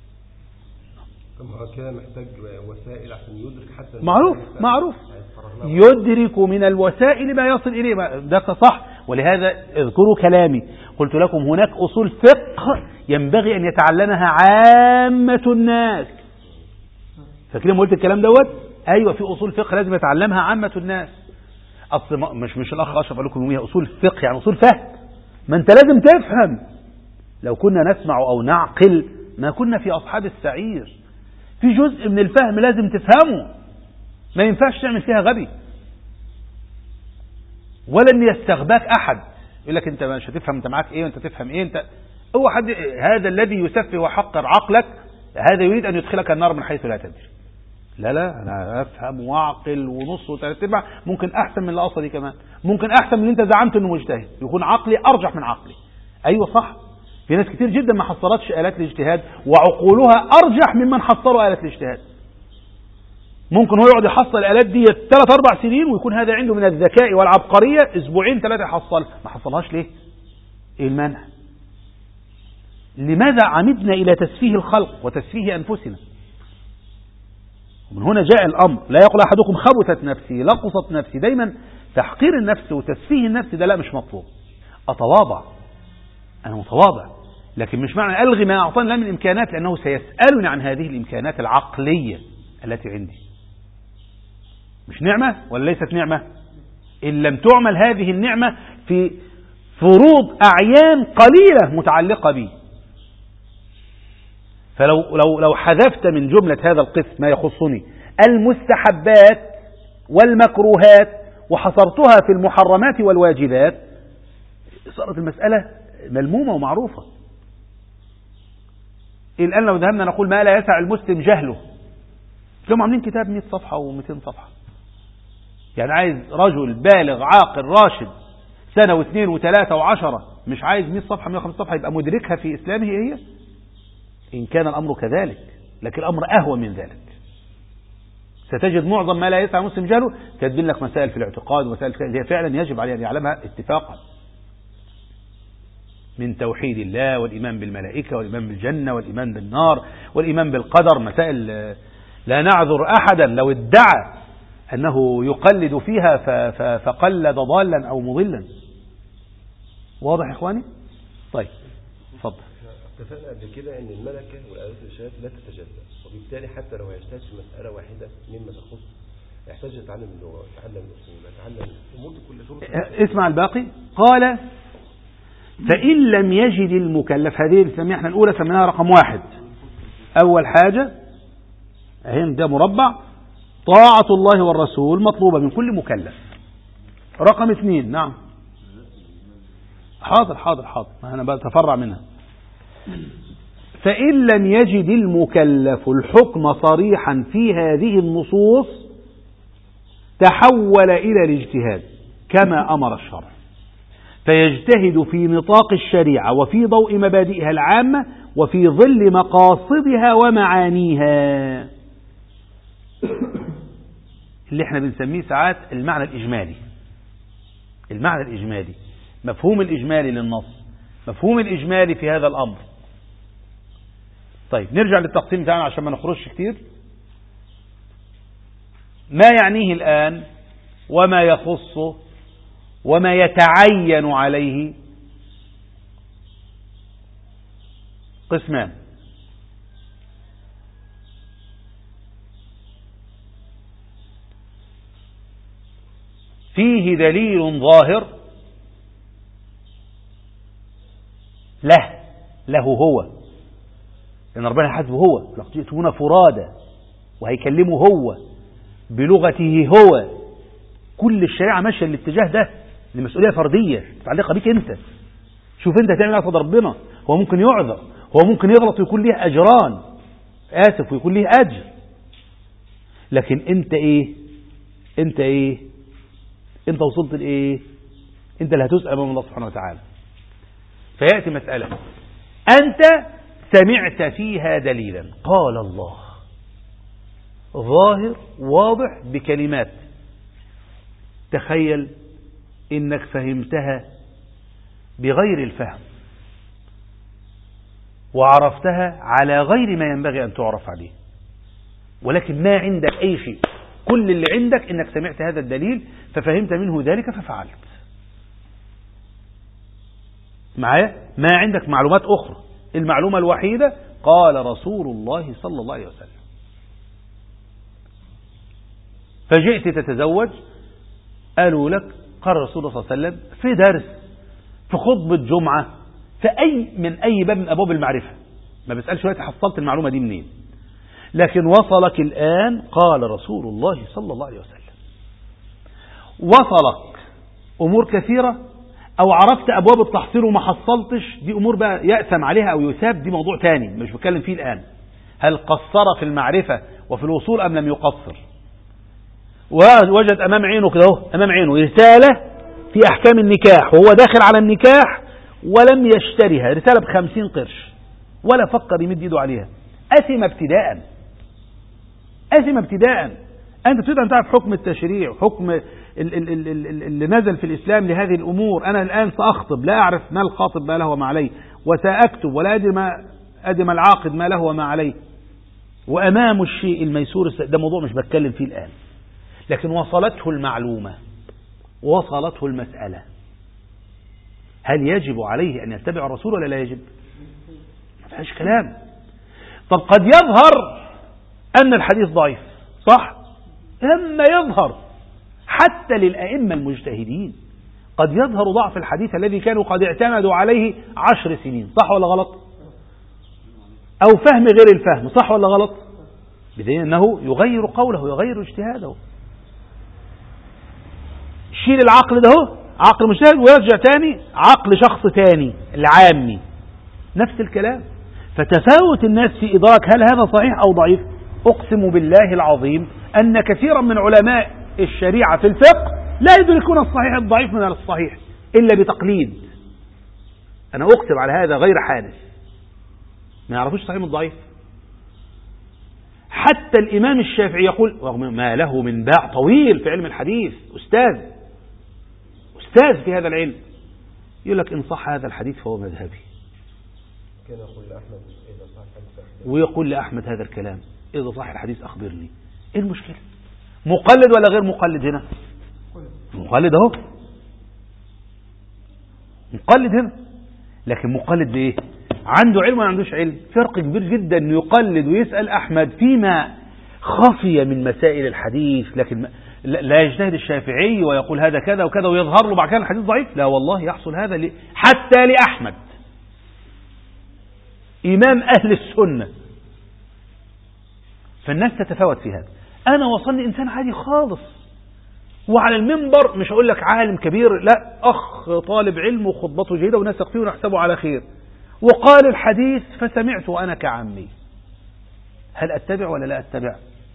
هو كده محتاج وسائل عشان يدرك حتى معروف يدرك من الوسائل ما يصل إليه، ده صح. ولهذا اذكروا كلامي، قلت لكم هناك أصول فقه ينبغي أن يتعلمها عامة الناس. فاكرين ما قلت الكلام دوت؟ أيوة، في أصول فقه لازم يتعلمها عامة الناس. أصل مش الأخ أشرف قال لكم يوميها أصول فقه يعني أصول فهم، ما أنت لازم تفهم. لو كنا نسمع أو نعقل ما كنا في أصحاب السعير. في جزء من الفهم لازم تفهمه، ما ينفعش تعمل فيها غبي، ولا ان يستغباك احد يقول لك انت مش هتفهم، انت معاك ايه وانت تفهم ايه انت. هو حد هذا الذي يسفه ويحقر عقلك، هذا يريد ان يدخلك النار من حيث لا تدري. لا انا افهم واعقل ونص وثلاث ارباع، ممكن احسن من القصه دي كمان، ممكن احسن من اللي انت زعمت انه مجتهد، يكون عقلي ارجح من عقلي. ايوه صح، في ناس كتير جدا ما حصلتش آلات الاجتهاد وعقولها ارجح ممن حصلوا آلات الاجتهاد. ممكن هو يقعد يحصل الآلات دي 3-4 سنين ويكون هذا عنده من الذكاء والعبقرية 2-3 يحصل، ما حصلهاش ليه؟ ايه المانع؟ لماذا عمدنا إلى تسفيه الخلق وتسفيه أنفسنا؟ ومن هنا جاء الأمر، لا يقول أحدكم خبثت نفسي لقصت نفسي. دايما تحقير النفس وتسفيه النفس ده لا، مش مطلوب. أتواضع، أنا متواضع، لكن مش معنى ألغي ما أعطاني الله من إمكانات، لأنه سيسألني عن هذه الإمكانات العقلية التي عندي. مش نعمة ولا ليست نعمة؟ إن لم تعمل هذه النعمة في فروض أعيان قليلة متعلقة بي. فلو حذفت من جملة هذا القسم ما يخصني المستحبات والمكروهات وحصرتها في المحرمات والواجبات، صارت المسألة ملمومة ومعروفة. الآن لو ذهبنا نقول ما لا يسع المسلم جهله، لهم عاملين كتاب 100 صفحة و200 صفحة. يعني عايز رجل بالغ عاقل راشد سنة و2 و3 و10، مش عايز 100 صفحة 150 صفحة يبقى مدركها في إسلامه هي. إن كان الأمر كذلك، لكن الأمر أهون من ذلك. ستجد معظم ما لا يسع مسلم جهله كاتبين لك مسائل في الاعتقاد ومسائل هي فعلا يجب عليه أن يعلمها اتفاقا، من توحيد الله والإيمان بالملائكة والإيمان بالجنة والإيمان بالنار والإيمان بالقدر، مسائل لا نعذر أحدا لو ادعى أنه يقلد فيها فقلد ضالا أو مضلا. واضح يا إخواني؟ طيب اتفضل. اتفقنا قبل كده أن الملكة والآلات الإرشاد لا تتجزأ، وبالتالي حتى لو هيجتهد في مسألة واحدة مما تخص يحتاج يتعلم اللغة، يتعلم الأصول، يتعلم الأمور كل شروط. اسمع الباقي. قال فإن لم يجد المكلف، هذه السمية احنا الأولى سميناها رقم 1. أول حاجة اهي ده مربع، طاعة الله والرسول مطلوبة من كل مكلف. رقم 2 نعم حاضر أنا بتفرع منها. فإن لم يجد المكلف الحكم صريحا في هذه النصوص تحول إلى الاجتهاد كما أمر الشرع، فيجتهد في نطاق الشريعة وفي ضوء مبادئها العامة وفي ظل مقاصدها ومعانيها، اللي احنا بنسميه ساعات المعنى الإجمالي. المعنى الإجمالي، مفهوم الإجمالي للنص، مفهوم الإجمالي في هذا الأمر. طيب نرجع للتقسيم بتاعنا عشان ما نخرجش كتير. ما يعنيه الآن وما يخصه وما يتعين عليه قسمان. فيه دليل ظاهر له هو، لأن ربنا حسبه هو، لقد جئتمونا فرادا، وهيكلمه هو بلغته هو. كل الشريعة ماشية الاتجاه ده، لمسؤولية فردية متعلقة بيك انت. شوف انت هتعمل ايه في ربنا. هو ممكن يعذر، هو ممكن يغلط ويكون ليه أجران، آسف، ويكون ليه أجر، لكن انت ايه؟ انت وصلت لايه؟ انت اللي هتسأل من الله سبحانه وتعالى. فيأتي مسألة أنت سمعت فيها دليلا قال الله ظاهر واضح بكلمات، تخيل إنك فهمتها بغير الفهم وعرفتها على غير ما ينبغي أن تعرف عليه، ولكن ما عندك أي شيء، كل اللي عندك إنك سمعت هذا الدليل ففهمت منه ذلك ففعلت. معايا؟ ما عندك معلومات أخرى. المعلومة الوحيدة قال رسول الله صلى الله عليه وسلم. فجئت تتزوج، قالوا لك قال رسول الله صلى الله عليه وسلم في درس، في خطبة جمعة، في من أي باب من أبواب المعرفة. ما بسألش دلوقتي حصلت المعلومة دي منين، لكن وصلك الآن قال رسول الله صلى الله عليه وسلم. وصلك أمور كثيرة، أو عرفت أبواب التحصيل وما حصلتش، دي أمور بقى يأثم عليها أو يثاب، دي موضوع تاني مش بتكلم فيه الآن. هل قصر في المعرفة وفي الوصول أم لم يقصر؟ ووجد أمام عينه كده، أمام عينه رسالة في أحكام النكاح، وهو داخل على النكاح ولم يشتريها، رسالة ب50 قرش، ولا فكر يمد يده عليها. أثم ابتداء، أثم ابتداء. أنت تريد أن تعرف حكم التشريع، حكم اللي نزل في الإسلام لهذه الأمور. أنا الآن سأخطب، لا أعرف ما الخاطب ما له وما عليه، وسأكتب ولا أدري ما العاقد ما له وما عليه، وأمام الشيء الميسور. ده موضوع مش بتكلم فيه الآن، لكن وصلته المعلومة، وصلته المسألة. هل يجب عليه أن يتبع الرسول ولا لا يجب؟ ما فيهاش كلام. طب قد يظهر أن الحديث ضعيف، صح؟ لما يظهر حتى للأئمة المجتهدين قد يظهر ضعف الحديث الذي كانوا قد اعتمدوا عليه 10 سنين، صح ولا غلط؟ أو فهم غير الفهم، صح ولا غلط؟ بدليل أنه يغير قوله، يغير اجتهاده. شيل العقل ده، عقل مجتهد، ويرجع تاني عقل شخص تاني العامي، نفس الكلام. فتفاوت الناس في إدراك هل هذا صحيح أو ضعيف. أقسم بالله العظيم أن كثيرا من علماء الشريعة في الفقه لا يدركون الصحيح الضعيف من الصحيح إلا بتقليد. أنا أقسم على هذا غير حادث، ما يعرفوش الصحيح من الضعيف. حتى الإمام الشافعي يقول، رغم ما له من باع طويل في علم الحديث، أستاذ في هذا العلم، يقول لك إن صح هذا الحديث فهو مذهبي. ويقول لأحمد هذا الكلام، إذا صح الحديث أخبرني. إيه المشكلة؟ مقلد ولا غير مقلد هنا؟ مقلد أهو، مقلد هنا، لكن مقلد بإيه؟ عنده علم ولا عندوش علم؟ فرق كبير جدا أنه يقلد ويسأل أحمد فيما خفي من مسائل الحديث، لكن لا يجتهد الشافعي ويقول هذا كذا وكذا ويظهر له بعد كده الحديث ضعيف. لا والله، يحصل هذا حتى لأحمد إمام أهل السنة. فالناس تتفاوت في هذا. أنا وصلني إنسان عادي خالص، وعلى المنبر مش أقول لك عالم كبير، لا، أخ طالب علم وخطبته جيدة ونثق فيه ونحسبه على خير، وقال الحديث فسمعت وأنا كعمي، هل أتبع ولا لا أتبع؟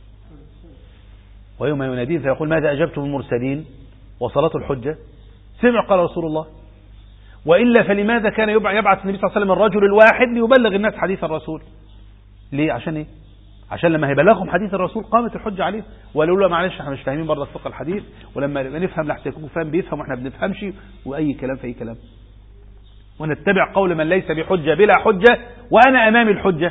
ويوم يناديه فيقول ماذا أجبتم المرسلين؟ وصلته الحجة، سمع قال رسول الله. وإلا فلماذا كان يبعث النبي صلى الله عليه وسلم الرجل الواحد ليبلغ الناس حديث الرسول؟ ليه؟ عشان إيه؟ عشان لما هيبلغهم حديث الرسول قامت الحجة عليه. ولو لا معلش احنا مش فاهمين برضه فقه الحديث، ولما نفهم لحتى يكون فاهم بيفهم واحنا بنفهمش، وأي كلام في أي كلام، ونتبع قول من ليس بحجة بلا حجة وأنا أمام الحجة.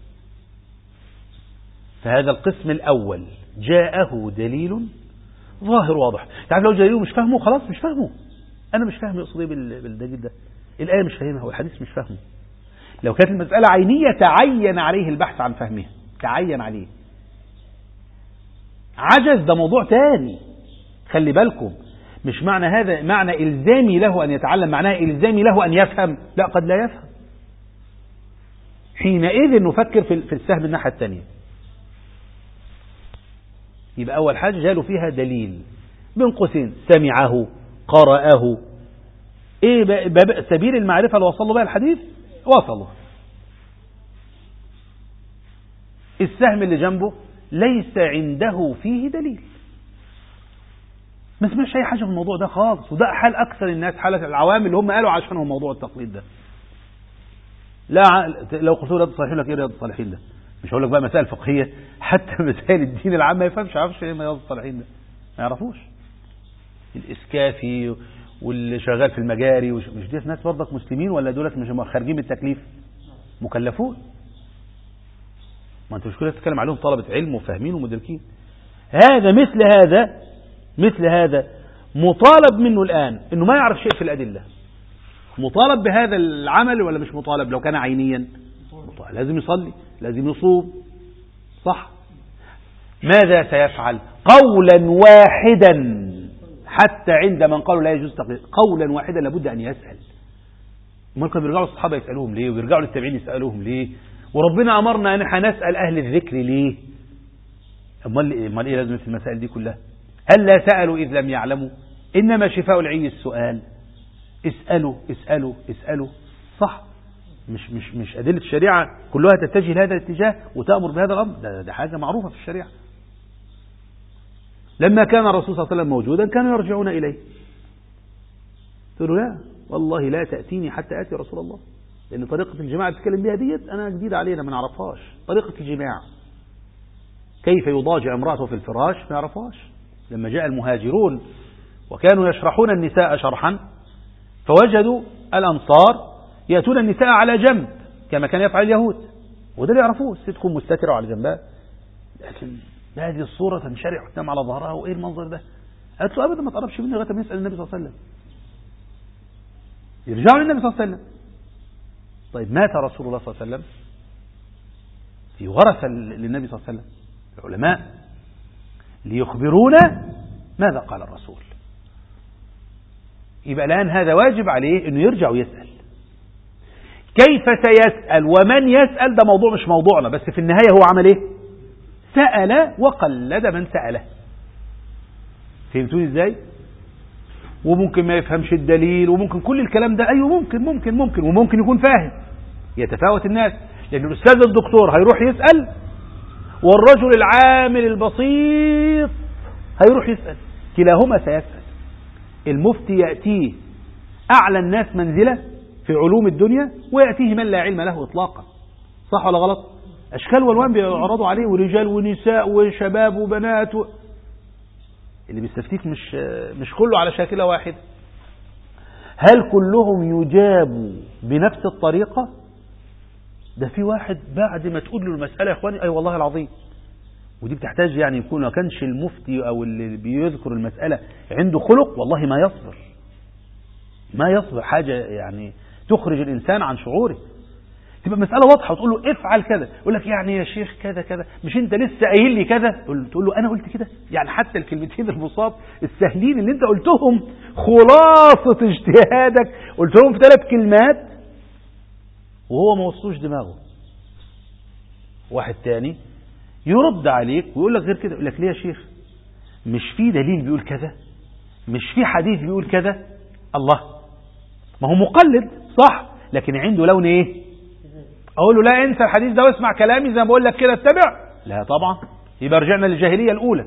فهذا القسم الأول جاءه دليل ظاهر واضح. تعرف لو دليل مش فاهمه خلاص مش فاهمه، أنا مش فاهم يقصد ايه بالدليل ده، الآية مش فاهمها والحديث مش فاهمه. لو كانت المسألة عينية تعين عليه البحث عن فهمها، تعين عليه. عجز ده موضوع تاني، خلي بالكم، مش معنى هذا معنى إلزامي له أن يتعلم، معناه إلزامي له أن يفهم، لا، قد لا يفهم. حينئذ نفكر في السهم الناحية الثانية. يبقى أول حاجة جاله فيها دليل بين قوسين، سمعه، قرأه، إيه سبيل المعرفة اللي وصل له بها الحديث، وصله. السهم اللي جنبه ليس عنده فيه دليل، ما سمعش أي حاجة في الموضوع ده خالص. وده حال أكثر الناس، حالة العوام اللي هم قالوا عشانهم موضوع التقليد ده. لا، لو قلت له رياض الصالحين لك إيه رياض الصالحين ده؟ مش هقول لك بقى مسائل فقهية، حتى مسائل الدين العام ما يفهمش، عارفش ايه رياض الصالحين ده، ما يعرفوش. الإسكافي واللي شغال في المجاري مش دي ناس برضك مسلمين ولا دولت مش خارجين من التكليف؟ مكلفون. ما انت مش كده تتكلم عليهم طلبة علم وفاهمين ومدركين. هذا مثل هذا مطالب منه الآن انه ما يعرف شيء في الأدلة، مطالب بهذا العمل ولا مش مطالب؟ لو كان عينيا مطالب، لازم يصلي، لازم يصوم، صح. ماذا سيفعل؟ قولا واحدا، حتى عند من قالوا لا يجوز تقليد، قولا واحدا لابد أن يسأل. امال كانوا بيرجعوا الصحابة يسألوهم ليه؟ وبيرجعوا للتابعين يسألوهم ليه؟ وربنا أمرنا أن احنا نسأل أهل الذكر ليه؟ امال إيه لازمة المسائل دي كلها؟ هل لا سألوا إذ لم يعلموا؟ إنما شفاء العي السؤال. اسألوا اسألوا اسألوا، صح. مش أدلة الشريعة كلها تتجه لهذا الاتجاه وتأمر بهذا الأمر، ده حاجة معروفة في الشريعة. لما كان الرسول صلى الله عليه وسلم موجودا كانوا يرجعون إليه. تقولوا لا والله لا تأتيني حتى آتي رسول الله، لأن طريقة الجماعة اللي بتتكلم بها ديت أنا جديدة علينا ما نعرفهاش. طريقة الجماع كيف يضاجع امرأته في الفراش ما يعرفهاش. لما جاء المهاجرون وكانوا يشرحون النساء شرحا، فوجدوا الأنصار يأتون النساء على جنب كما كان يفعل اليهود، وده اللي يعرفوه، الست تكون مستترة على جنبها، لكن بهذه الصورة تنشرح وتنام على ظهرها، وإيه المنظر ده؟ قالت له أبدا ما تقربش مني لغاية ما يسأل النبي صلى الله عليه وسلم. يرجعوا للنبي صلى الله عليه وسلم. طيب مات رسول الله صلى الله عليه وسلم، في ورثة للنبي صلى الله عليه وسلم العلماء ليخبرونا ماذا قال الرسول. يبقى الآن هذا واجب عليه أنه يرجع ويسأل. كيف سيسأل ومن يسأل ده موضوع مش موضوعنا، بس في النهاية هو عمل ايه؟ سأل وقلد من سأله. فهمتوني ازاي؟ وممكن ما يفهمش الدليل، وممكن كل الكلام ده، ايوه ممكن وممكن يكون فاهم. يتفاوت الناس، لأن الأستاذ الدكتور هيروح يسأل، والرجل العامل البسيط هيروح يسأل، كلاهما سيسأل. المفتي يأتيه أعلى الناس منزلة في علوم الدنيا، ويأتيه من لا علم له إطلاقا، صح ولا غلط؟ أشكال والوان بيعرضوا عليه، ورجال ونساء وشباب وبنات اللي بيستفتيك مش كله على شاكلة واحدة. هل كلهم يجابوا بنفس الطريقة؟ ده في واحد بعد ما تقول له المسألة يا إخواني، أي والله العظيم، ودي بتحتاج يعني يكون ما كانش المفتي أو اللي بيذكر المسألة عنده خلق، والله ما يصبر حاجة يعني تخرج الإنسان عن شعوره. تبقى مسألة واضحة وتقول له افعل كذا، يقول لك يعني يا شيخ كذا كذا، مش انت لسه قايل لي كذا؟ تقول له انا قلت كده؟ يعني حتى الكلمتين البساط السهلين اللي انت قلتهم خلاصة اجتهادك قلتهم في 3 كلمات وهو ما وصلوش دماغه. واحد تاني يرد عليك ويقول لك غير كده، يقول لك ليه يا شيخ؟ مش في دليل بيقول كذا؟ مش في حديث بيقول كذا؟ الله، ما هو مقلد صح، لكن عنده لون ايه؟ اقول له لا انسى الحديث ده واسمع كلامي زي ما بقول لك كده اتبع؟ لا طبعا، يبقى رجعنا للجاهلية الأولى.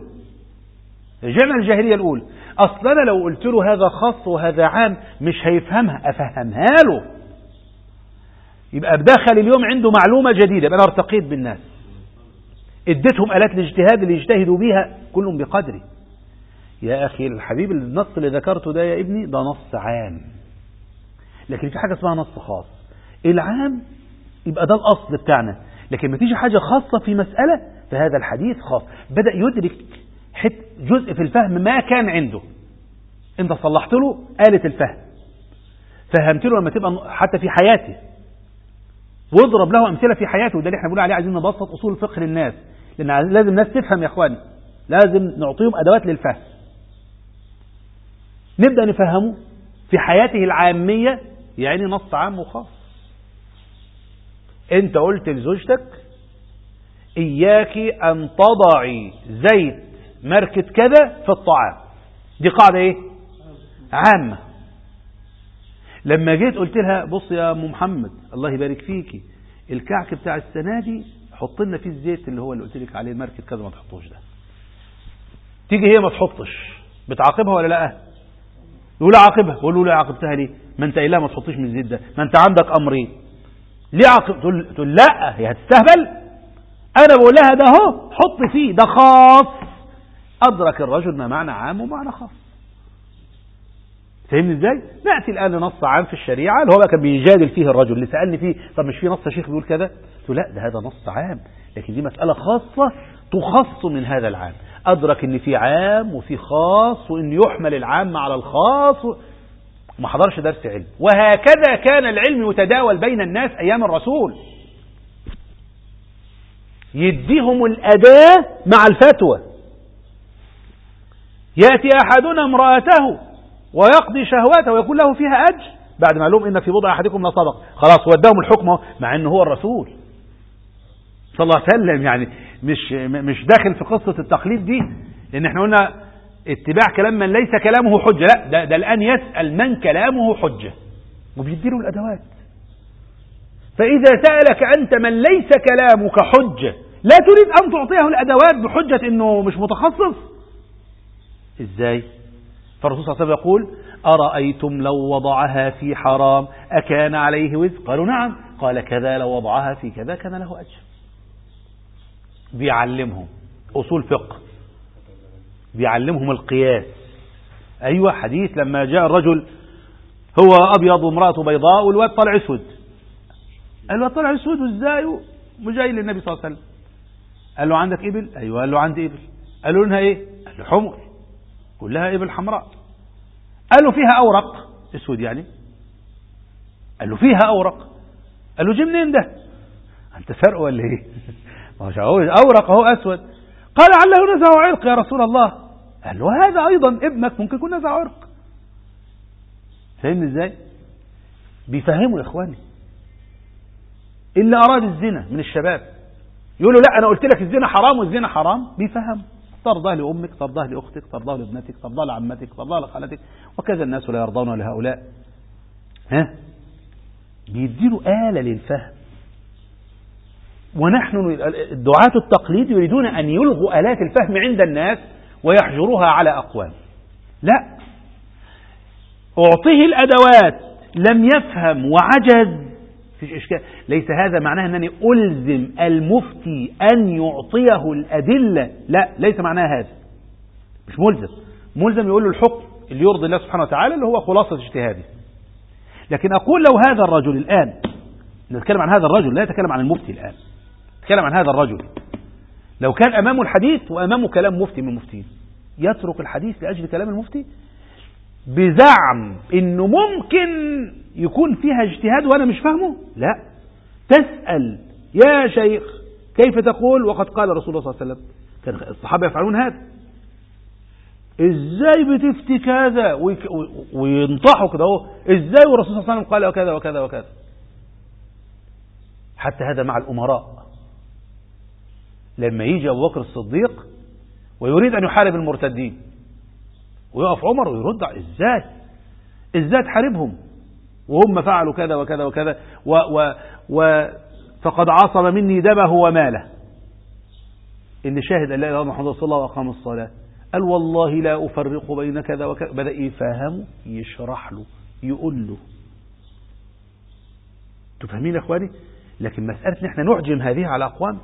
أصلا أنا لو قلت له هذا خاص وهذا عام مش هيفهمها، أفهمها له، يبقى بدخل اليوم عنده معلومة جديدة، يبقى أنا ارتقيت بالناس، اديتهم آلات الاجتهاد اللي يجتهدوا بيها كلهم بقدري. يا أخي الحبيب، النص اللي ذكرته ده يا ابني ده نص عام، لكن في حاجة اسمها نص خاص. العام يبقى ده الأصل بتاعنا، لكن ما تيجي حاجة خاصة في مسألة فهذا الحديث خاص. بدأ يدرك جزء في الفهم ما كان عنده، انت صلحت له آلة الفهم، فهمت له لما تبقى حتى في حياته، واضرب له أمثلة في حياته. وده اللي احنا بنقول عليه عايزين نبسط أصول الفقه للناس، لأن لازم الناس تفهم يا اخواني، لازم نعطيهم أدوات للفهم. نبدأ نفهمه في حياته العامية، يعني نص عام وخاص. انت قلت لزوجتك إياك أن تضعي زيت ماركة كذا في الطعام، دي قاعدة ايه؟ عامة. لما جيت قلت لها بص يا أم محمد الله يبارك فيكي، الكعك بتاع السنة دي حط لنا فيه الزيت اللي هو اللي قلت لك عليه ماركة كذا ما تحطوش ده، تيجي هي ما تحطش، بتعاقبها ولا لا؟ يقول عاقبها، بقول له لا عاقبتها ليه؟ ما انت قايلها ما تحطيش من الزيت ده، ما انت عندك أمرين، ليه عاقب؟ تقول لا هي هتستهبل، انا بقول لها ده اهو حط فيه ده خاص. ادرك الرجل ما معنى عام ومعنى خاص. فهمني ازاي؟ ناتي الان لنص عام في الشريعه اللي هو كان بيجادل فيه الرجل اللي سالني فيه، طب مش في نص يا شيخ بيقول كذا؟ قلت له لا ده هذا نص عام، لكن دي مساله خاصه تخص من هذا العام. ادرك ان في عام وفي خاص، وان يحمل العام على الخاص وما حضرش درس علم. وهكذا كان العلم يتداول بين الناس أيام الرسول، يديهم الأداة مع الفتوى. يأتي أحدنا امرأته ويقضي شهواته ويكون له فيها أجر، بعد ما لهم إن في بضع أحدكم لصدق، خلاص وداهم الحكم مع أنه هو الرسول صلى الله عليه وسلم. يعني مش داخل في قصة التقليد دي، لأن احنا قلنا اتباع كلام من ليس كلامه حجة. لا، ده الآن يسأل من كلامه حجة وبيديله الأدوات. فإذا سألك أنت من ليس كلامك حجة لا تريد أن تعطيه الأدوات بحجة أنه مش متخصص، إزاي؟ فالرسول صلى الله عليه وسلم يقول: أرأيتم لو وضعها في حرام أكان عليه وزر؟ قالوا: نعم. قال: كذا لو وضعها في كذا كان له أجر. بيعلمهم أصول فقه، بيعلمهم القياس. أيوة، حديث لما جاء الرجل هو أبيض وامرأته بيضاء والواد طلع اسود، الواد طلع اسود وازاي؟ وجاي للنبي صلى الله عليه وسلم قال له: عندك إبل؟ أيوة. قال له: عندي إبل. قال له: لونها إيه؟ قال له: حمر، كلها إبل حمراء. قال له: فيها أورق اسود يعني؟ قال له: فيها أورق. قال له: جه منين ده؟ أنت سرق ولا إيه؟ ما هو أورق أهو أسود. قال: علّه نزع عرق يا رسول الله. قال له: هذا أيضا ابنك ممكن يكون نزع عرق. فاهمني إزاي؟ بيفهموا يا إخواني. اللي أراد الزنا من الشباب يقول له: لا أنا قلت لك الزنا حرام والزنا حرام، بيفهم. ترضاه لأمك، ترضاه لأختك، ترضاه لابنتك، ترضاه لعمتك، ترضاه لخالتك، وكذا الناس لا يرضون لهؤلاء. بيديله آلة للفهم. ونحن دعاة التقليد يريدون أن يلغوا آلات الفهم عند الناس ويحجروها على أقوام. لا، أعطيه الأدوات لم يفهم وعجز، فيش إشكال. ليس هذا معناه أنني ألزم المفتي أن يعطيه الأدلة، لا، ليس معناه هذا. مش ملزم يقول له الحكم اللي يرضي الله سبحانه وتعالى اللي هو خلاصة اجتهاده. لكن أقول لو هذا الرجل الآن، نتكلم عن هذا الرجل لا نتكلم عن المفتي الآن، نتكلم عن هذا الرجل، لو كان أمامه الحديث وأمامه كلام مفتي من المفتين، يترك الحديث لأجل كلام المفتي بزعم إنه ممكن يكون فيها اجتهاد وأنا مش فاهمه؟ لا، تسأل: يا شيخ كيف تقول وقد قال رسول الله صلى الله عليه وسلم؟ كان الصحابة يفعلون هذا. إزاي بتفتي كذا؟ وينطحوا كده اهو، إزاي والرسول صلى الله عليه وسلم قال وكذا وكذا وكذا؟ حتى هذا مع الأمراء، لما يجي أبو بكر الصديق ويريد أن يحارب المرتدين ويقف عمر ويرد: إزاي تحاربهم وهم فعلوا كذا وكذا وكذا فقد عصم مني دمه وماله، اللي شاهد أن لا إله إلا الله محمد رسول الله وأقام الصلاة. قال: والله لا أفرق بين كذا وكذا. بدأ يفهمه، يشرح له، يقول له. تفهمين يا أخواني؟ لكن مسألة نحن نعجم هذه على أقوام،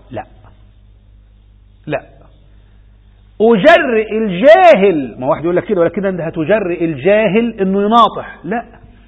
لا، أجرئ الجاهل. ما واحد يقول لك كده، ولكن أنت هتجرئ الجاهل إنه يناطح. لا،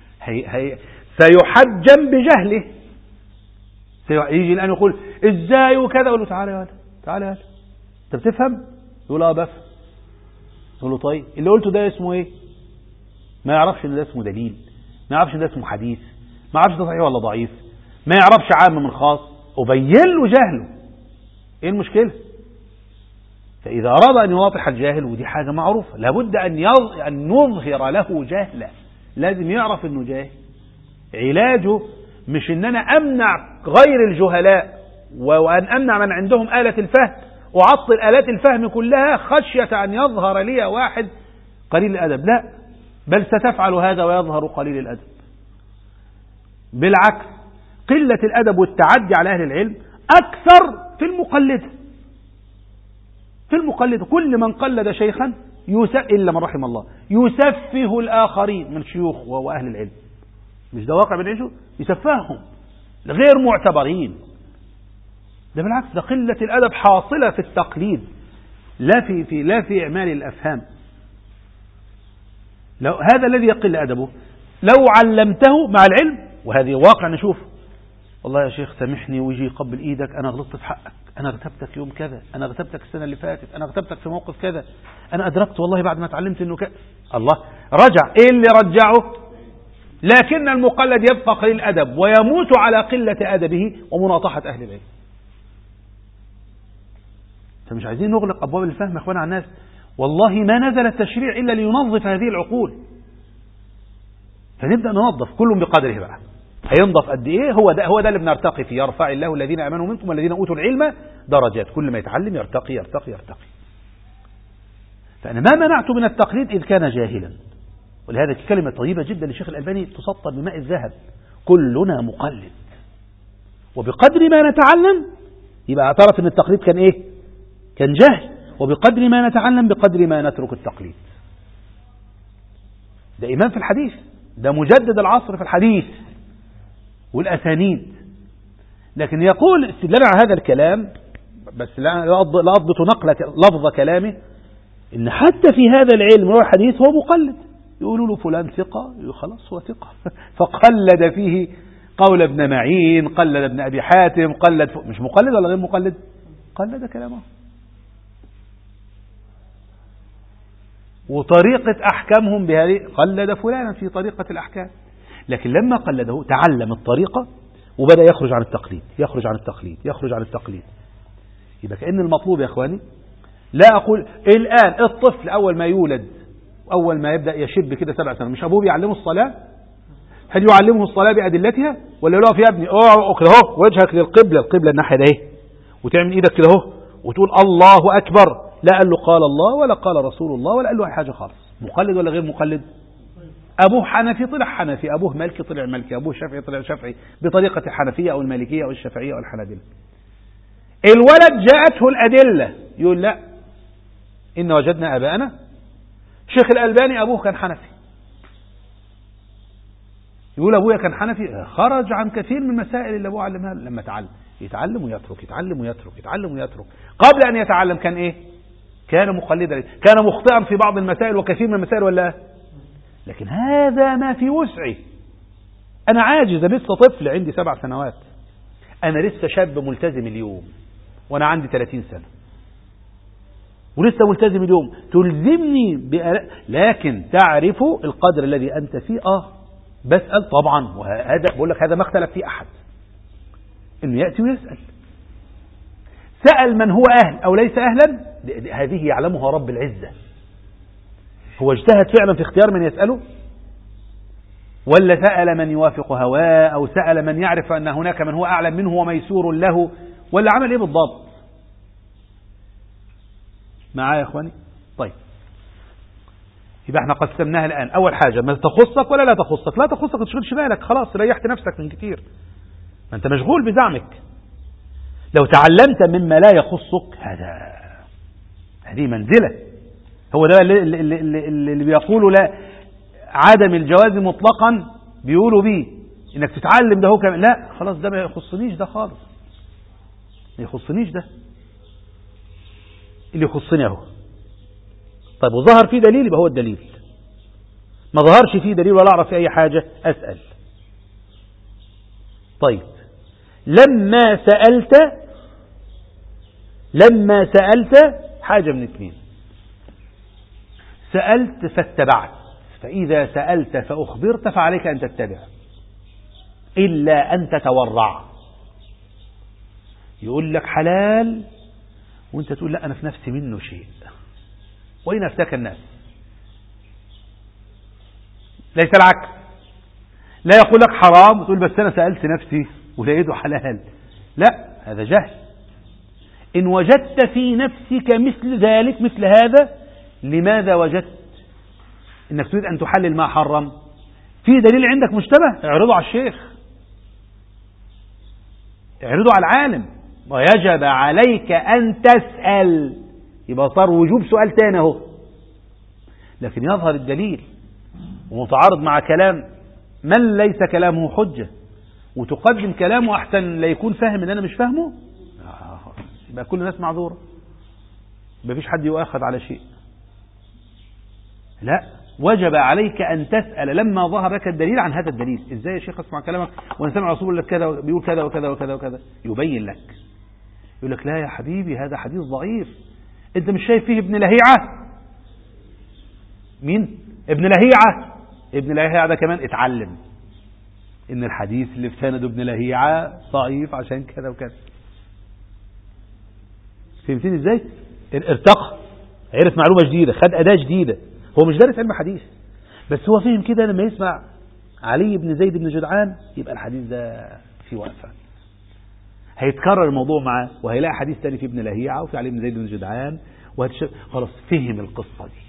سيحجم بجهله. يجي الآن يقول: إزاي وكذا؟ يقول له: تعالى يا ولد، تعالى يا ولد، أنت بتفهم؟ يقول: بفهم. يقول له: طيب اللي قلته ده اسمه إيه؟ ما يعرفش إن ده اسمه دليل، ما يعرفش إن ده اسمه حديث، ما يعرفش ده صحيح ولا ضعيف، ما يعرفش عام من خاص. أبين له جهله. إيه المشكلة؟ فإذا أراد أن يناطح الجاهل، ودي حاجة معروفة، لابد أن نظهر له جهله، لازم يعرف أنه جاهل. علاجه مش أن أنا أمنع غير الجهلاء وأن أمنع من عندهم آلة الفهم وعطل آلات الفهم كلها خشية أن يظهر لي واحد قليل الأدب. لا، بل ستفعل هذا ويظهر قليل الأدب. بالعكس، قلة الأدب والتعدي على أهل العلم أكثر في المقلد. كل من قلد شيخا إلا من رحم الله يسفه الآخرين من شيوخ وأهل العلم. مش ده واقع بنعيشه؟ يسفههم غير معتبرين. ده بالعكس، ده قلة الأدب حاصلة في التقليد، لا في إعمال الأفهام. لو هذا الذي يقل أدبه لو علمته مع العلم، وهذه واقع نشوف: والله يا شيخ سامحني، ويجي يقبل إيدك، أنا غلطت في حقك، أنا اغتبتك يوم كذا، أنا اغتبتك السنة اللي فاتت، أنا اغتبتك في موقف كذا، أنا أدركت والله بعد ما اتعلمت إنه كذا. الله، رجع. إيه اللي رجعه؟ لكن المقلد يبقى قليل الأدب ويموت على قلة أدبه ومناطحة أهل العلم. فمش عايزين نغلق أبواب الفهم يا أخوانا على الناس. والله ما نزل التشريع إلا لينظف هذه العقول، فنبدأ ننظف كل بقدره بقى. هينضف قد إيه؟ هو ده اللي بنرتقي فيه. يرفع الله الذين آمنوا منكم والذين أوتوا العلم درجات، كل ما يتعلم يرتقي يرتقي يرتقي. فأنا ما منعت من التقليد إذ كان جاهلا. ولهذا كلمة طيبة جدا للشيخ الألباني تسطر بماء الذهب: كلنا مقلد، وبقدر ما نتعلم يبقى اعترف ان التقليد كان ايه؟ كان جهل، وبقدر ما نتعلم بقدر ما نترك التقليد. ده إمام في الحديث، ده مجدد العصر في الحديث والأسانيد. لكن يقول استدلالا على هذا الكلام، بس لا أضبط نقل لفظ كلامه، إن حتى في هذا العلم هو الحديث هو مقلد. يقولوا له فلان ثقة، خلاص هو ثقة. فقلد فيه قول ابن معين، قلد ابن أبي حاتم، قلد مش مقلد ولا غير مقلد؟ قلد كلامه. وطريقة أحكامهم بهذه، قلد فلانا في طريقة الأحكام. لكن لما قلده تعلم الطريقة وبدأ يخرج عن التقليد، يخرج عن التقليد، يخرج عن التقليد. يبقى كأن المطلوب يا أخواني، لا أقول الآن الطفل أول ما يولد، أول ما يبدأ يشب كده 7 سنوات، مش أبوه بيعلمه الصلاة؟ هل يعلمه الصلاة بأدلتها؟ ولا يقول له يا ابني اقعد كده اهو وجهك للقبلة، القبلة الناحية ده ايه، وتعمل ايدك كده اهو وتقول الله أكبر؟ لا قال له قال الله ولا قال رسول الله ولا قال له أي حاجة خالص. مقلد ولا غير مقلد؟ أبوه حنفي طلع حنفي، أبوه مالكي طلع مالكي، أبوه شافعي طلع شافعي بطريقة الحنفية أو المالكية أو الشافعية أو الحنابلة. الولد جاءته الأدلة يقول لا، إن وجدنا آباءنا. شيخ الألباني أبوه كان حنفي، يقول أبويا كان حنفي، خرج عن كثير من المسائل اللي أبوه علمها. لما تعلم يتعلم ويترك، يتعلم ويترك، يتعلم ويترك. قبل أن يتعلم كان إيه؟ كان مقلدا، كان مخطئا في بعض المسائل وكثير من المسائل ولا. لكن هذا ما في وسعي. أنا عاجز، لسه طفل عندي 7 سنوات، أنا لسه شاب ملتزم اليوم وأنا عندي 30 سنة ولسه ملتزم اليوم، تلزمني لكن تعرف القدر الذي أنت فيه. بسأل طبعا، وهذا بقول لك هذا ما اختلف فيه أحد، إنه يأتي ويسأل. سأل من هو أهل أو ليس أهلا، هذه يعلمها رب العزة. هو اجتهد فعلا في اختيار من يسأله، ولا سأل من يوافق هواه، أو سأل من يعرف أن هناك من هو أعلم منه وميسور له، ولا عمل إيه بالضبط؟ معايا يا إخواني؟ طيب، يبقى احنا قسمناها الآن. أول حاجة ما تخصك ولا لا تخصك. لا تخصك ما تشغلش بالك، خلاص ريحت نفسك من كتير، ما أنت مشغول بزعمك. لو تعلمت مما لا يخصك، هذه منزلة. هو ده اللي بيقولوا لا عدم الجواز مطلقا، بيقولوا بيه انك تتعلم ده هو كمان. لا خلاص، ده ما يخصنيش ده خالص، ما يخصنيش ده، اللي يخصني اهو. طيب وظهر فيه دليل يبقى هو الدليل، ما ظهرش فيه دليل ولا اعرف في اي حاجة اسأل. طيب لما سألت حاجة من 2، سألت فاتبعت. فإذا سألت فأخبرت فعليك أن تتبع، إلا أن تتورع. يقول لك حلال وانت تقول لا أنا في نفسي منه شيء، وإن أفتاك الناس. ليس العكس، لا يقول لك حرام وتقول بس أنا سألت نفسي ولقيته حلال. لا، هذا جهل. إن وجدت في نفسك مثل ذلك، مثل هذا، لماذا وجدت إنك تريد أن تحلل ما حرم؟ في دليل عندك مشتبه، اعرضه على الشيخ، اعرضه على العالم. ويجب عليك أن تسأل، يبقى صار وجوب سؤال تاني اهو. لكن يظهر الدليل ومتعارض مع كلام من ليس كلامه حجة، وتقدم كلامه أحسن لا يكون فاهم إن أنا مش فاهمه، يبقى كل الناس معذورة، ما فيش حد يؤاخذ على شيء. لا، وجب عليك أن تسأل لما ظهر لك الدليل عن هذا الدليل. إزاي يا شيخ أسمع كلامك وأنا سمع رسول الله كذا بيقول كذا وكذا وكذا وكذا؟ يبين لك، يقول لك لا يا حبيبي هذا حديث ضعيف، أنت مش شايف فيه ابن لهيعة؟ مين؟ ابن لهيعة. ابن لهيعة ده كمان اتعلم، إن الحديث اللي في سند ابن لهيعة ضعيف عشان كذا وكذا. فهمتني إزاي؟ ارتقى، عرف معلومة جديدة، خد أداة جديدة. هو مش دارس علم حديث، بس هو فهم كده لما يسمع علي بن زيد بن جدعان يبقى الحديث ده فيه وقفة، هيتكرر الموضوع معاه وهيلاقي حديث تاني في ابن لهيعة وفي علي بن زيد بن جدعان خلاص فهم القصة دي،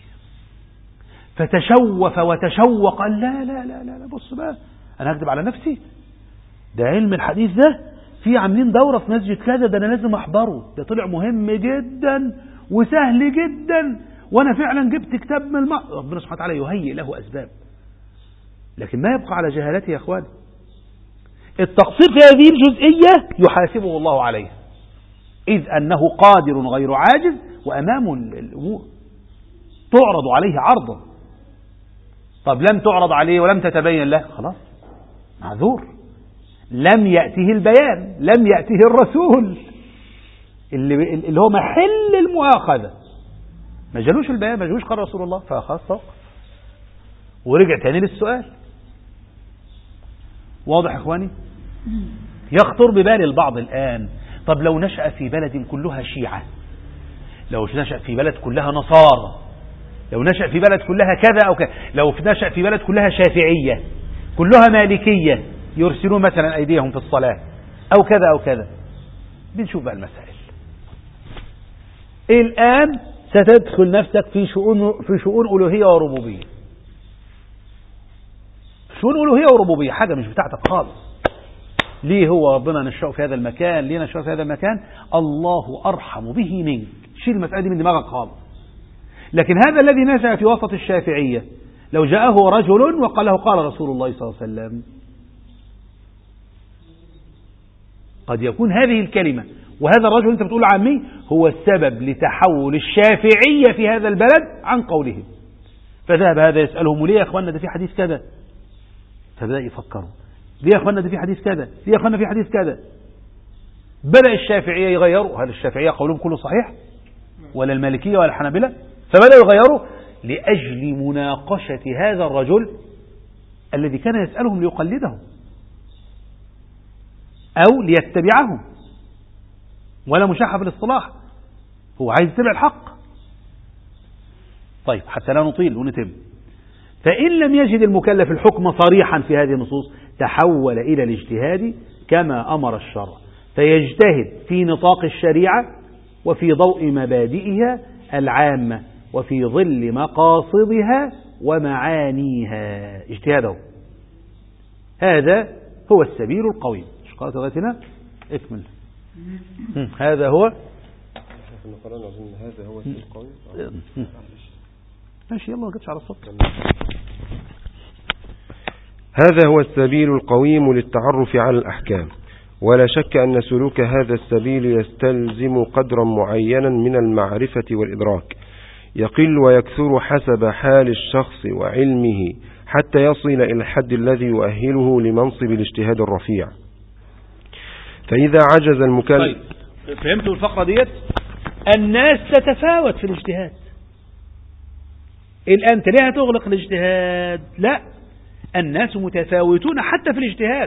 فتشوف وتشوق. قال لا لا لا لا بص بقى، أنا هكذب على نفسي، ده علم الحديث ده في عاملين دورة في مسجد كذا، ده أنا لازم أحضره، ده طلع مهم جدا وسهل جدا، وأنا فعلا جبت كتاب من ربنا سبحانه وتعالى يهيئ له أسباب، لكن ما يبقى على جهالته يا أخواني. التقصير في هذه الجزئية يحاسبه الله عليه، إذ أنه قادر غير عاجز، وأمامه الأمور تعرض عليه عرضا. طب لم تعرض عليه ولم تتبين له، خلاص معذور، لم يأته البيان، لم يأته الرسول اللي هو محل المؤاخذة، ما جالوش البيان، ما جالوش قال رسول الله، فخلاص ورجع تاني للسؤال. واضح يا اخواني؟ يخطر ببال البعض الآن، طب لو نشأ في بلد كلها شيعة، لو نشأ في بلد كلها نصارى، لو نشأ في بلد كلها كذا أو كذا، لو نشأ في بلد كلها شافعية، كلها مالكية، يرسلون مثلا أيديهم في الصلاة أو كذا أو كذا، بنشوف بقى المسائل. الآن ستدخل نفسك في شؤون ألوهية وربوبية، شؤون ألوهية وربوبية حاجة مش بتاعتك خالص. ليه هو ربنا نشأه في هذا المكان؟ ليه نشأه في هذا المكان؟ الله أرحم به منك، شيل المسألة دي من دماغك خالص. لكن هذا الذي نشأ في وسط الشافعية، لو جاءه رجل وقال له قال رسول الله صلى الله عليه وسلم، قد يكون هذه الكلمة وهذا الرجل أنت بتقول عمي هو السبب لتحول الشافعية في هذا البلد عن قولهم. فذهب هذا يسألهم ليه يا أخوانا ده في حديث كذا، فبدأ يفكروا ليه يا أخوانا ده في حديث كذا، ليه يا أخوانا في حديث كذا. بدأ الشافعية يغيروا، هل الشافعية قولهم كله صحيح ولا المالكية ولا الحنابلة؟ فبدأوا يغيروا لأجل مناقشة هذا الرجل الذي كان يسألهم ليقلدهم أو ليتبعهم، ولا مشاحة في الاصطلاح، هو عايز يتبع الحق. طيب حتى لا نطيل ونتم، فإن لم يجد المكلف الحكم صريحا في هذه النصوص تحول إلى الاجتهاد كما أمر الشرع، فيجتهد في نطاق الشريعة وفي ضوء مبادئها العامة وفي ظل مقاصدها ومعانيها اجتهاده. هذا هو السبيل القويم. مش قالت غاتنا اكمل. هذا هو هذا هو السبيل القويم. ماشي يلا ما جتش على الصوت. هذا هو السبيل القويم للتعرف على الأحكام، ولا شك أن سلوك هذا السبيل يستلزم قدرا معينا من المعرفة والإدراك، يقل ويكثر حسب حال الشخص وعلمه حتى يصل إلى الحد الذي يؤهله لمنصب الاجتهاد الرفيع. فإذا عجز المكلف. طيب فهمتوا الفقرة ديت؟ الناس تتفاوت في الاجتهاد. الآن ليه تغلق الاجتهاد؟ لا، الناس متفاوتون حتى في الاجتهاد،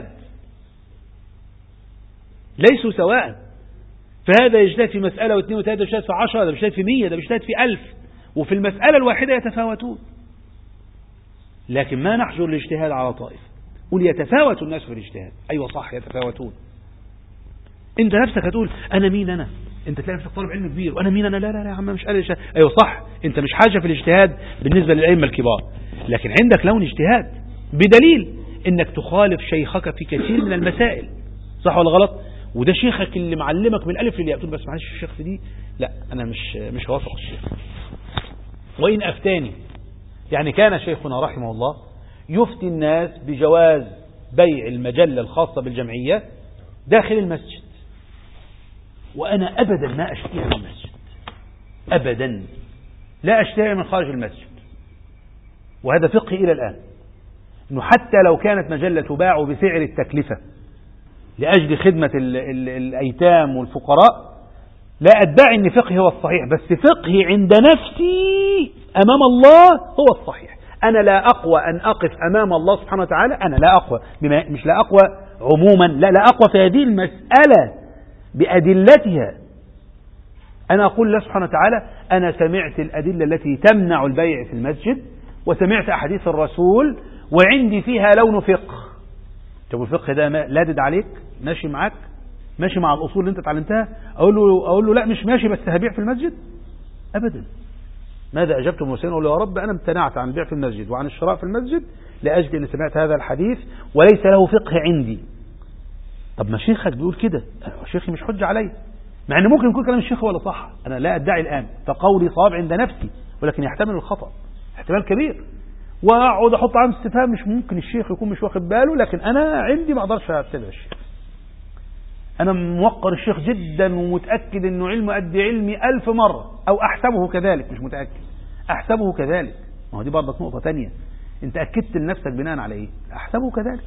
ليسوا سواء. فهذا يجتهد في مسألة واثنين وثلاثة، يجتهد في 10، ده يجتهد في 100، ده يجتهد في 1000، وفي المسألة الواحدة يتفاوتون. لكن ما نحجر الاجتهاد على طائفة، قل يتفاوت الناس في الاجتهاد. أيوة صح يتفاوتون. انت نفسك هتقول انا مين انا، انت تلاقي نفسك طالب علم كبير وانا مين انا، لا لا لا يا عم مش قادر. ايوه صح، انت مش حاجة في الاجتهاد بالنسبة للأئمة الكبار، لكن عندك لون اجتهاد بدليل انك تخالف شيخك في كثير من المسائل، صح ولا غلط؟ وده شيخك اللي معلمك من الالف للياء، تقول بس معلش الشيخ في دي لا انا مش هوافق الشيخ وان افتاني. يعني كان شيخنا رحمه الله يفتي الناس بجواز بيع المجلة الخاصة بالجمعية داخل المسجد، وأنا أبدا ما أشتريها من المسجد، أبدا لا أشتريها من خارج المسجد. وهذا فقهي إلى الآن، أنه حتى لو كانت مجلة تباع بسعر التكلفة لأجل خدمة الأيتام والفقراء، لا أدعي أن فقهي هو الصحيح، بس فقهي عند نفسي أمام الله هو الصحيح. أنا لا أقوى أن أقف أمام الله سبحانه وتعالى، أنا لا أقوى، مش لا أقوى عموما، لا أقوى في هذه المسألة بأدلتها. أنا أقول الله سبحانه وتعالى أنا سمعت الأدلة التي تمنع البيع في المسجد، وسمعت أحاديث الرسول، وعندي فيها لون فقه. طب الفقه ده لادد عليك، ماشي معاك، ماشي مع الأصول اللي أنت اتعلمتها؟ أقول له لا مش ماشي، بس هبيع في المسجد؟ أبدا. ماذا أجبت المرسلين؟ أقول له يا رب أنا امتنعت عن البيع في المسجد وعن الشراء في المسجد لأجل أن سمعت هذا الحديث وليس له فقه عندي. طب ما شيخك بيقول كده، شيخي مش حجة علي، مع أن ممكن يكون كلام الشيخ ولا صح، أنا لا أدعي الآن، فقولي صواب عند نفسي، ولكن يحتمل الخطأ احتمال كبير، وأقعد أحط علامة استفهام، مش ممكن الشيخ يكون مش واخد باله، لكن أنا عندي ما أقدرش أتبع الشيخ. أنا موقر الشيخ جدا ومتأكد أنه علمه قد علمي 1000 مرة، أو أحسبه كذلك، مش متأكد، أحسبه كذلك. ما هو دي برضك نقطة تانية، أنت أكدت لنفسك بناء على إيه؟ أحسبه كذلك.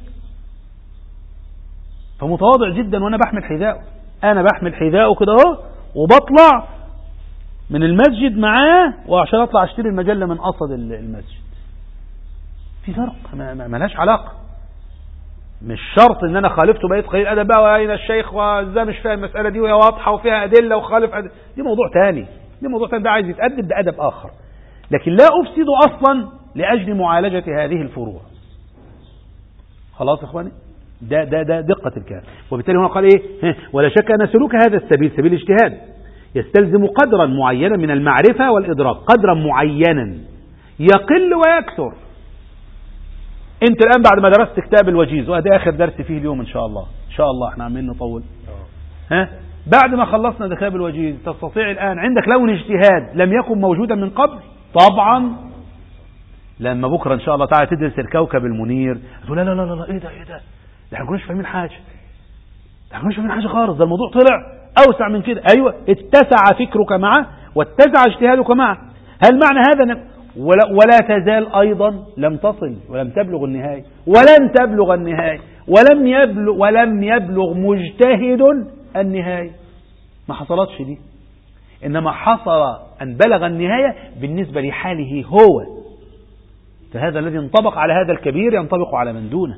فمتواضع جدا، وأنا بحمل حذاءه، أنا بحمل حذاءه كده أهو، وبطلع من المسجد معاه، وعشان أطلع أشتري المجلة من قصد المسجد. في فرق، ما لهاش علاقة. مش شرط ان انا خالفته بقيت قليل ادب بقى، واين الشيخ وازاي مش فاهم المساله دي وهي واضحه وفيها ادله وخالف أدلة. دي موضوع تاني، ده عايز يتادب بادب اخر، لكن لا افسد اصلا لاجل معالجه هذه الفروع. خلاص يا اخواني، ده دقه الكلام. وبالتالي هنا قال ايه؟ ولا شك ان سلوك هذا السبيل، سبيل الاجتهاد، يستلزم قدرا معينا من المعرفه والادراك، قدرا معينا يقل ويكثر. انت الان بعد ما درست كتاب الوجيز، وهذا اخر درس فيه اليوم ان شاء الله، ان شاء الله احنا عمالين نطول، بعد ما خلصنا كتاب الوجيز تستطيع الان عندك لون اجتهاد لم يكن موجودا من قبل؟ طبعا. لما بكره ان شاء الله تعالى تدرس الكوكب المنير تقول لا لا لا لا، ايه ده احنا ما كناش فاهمين حاجه، خالص، ده الموضوع طلع اوسع من كده. ايوه، اتسع فكرك معه واتسع اجتهادك معه. هل معنى هذا ولا تزال أيضا لم تصل ولم تبلغ النهاية، ولن تبلغ النهاية، ولم يبلغ مجتهد النهاية؟ ما حصلتش دي، إنما حصل أن بلغ النهاية بالنسبة لحاله هو. فهذا الذي ينطبق على هذا الكبير ينطبق على من دونه.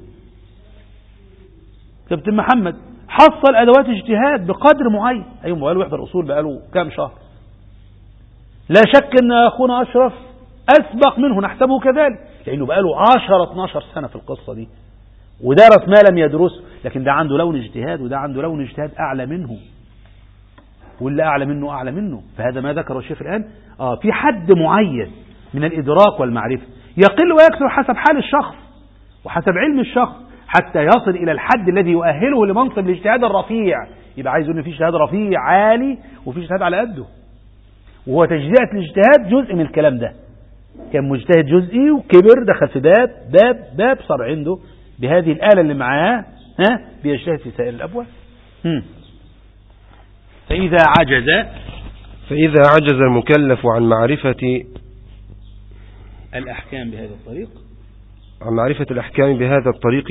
كابتن محمد حصل أدوات اجتهاد بقدر معين، أيوة، بقاله يحضر أصول بقاله كام شهر، لا شك أن أخونا أشرف أسبق منه، نحسبه كذلك، لأنه بقاله 10-12 سنة في القصة دي، ودرس ما لم يدرسه، لكن ده عنده لون اجتهاد، وده عنده لون اجتهاد أعلى منه، واللي أعلى منه أعلى منه. فهذا ما ذكره الشيخ الآن، في حد معين من الإدراك والمعرفة يقل ويكثر حسب حال الشخص وحسب علم الشخص، حتى يصل إلى الحد الذي يؤهله لمنصب الاجتهاد الرفيع. يبقى عايز يقول إن في اجتهاد رفيع عالي وفي اجتهاد على قده، وهو تجزئة الاجتهاد جزء من الكلام ده. كان مجتهد جزئي وكبر، دخل في باب صار عنده بهذه الآلة اللي معاه بيجتهد في سائر الأبواب. فإذا عجز المكلف عن معرفة الأحكام بهذا الطريق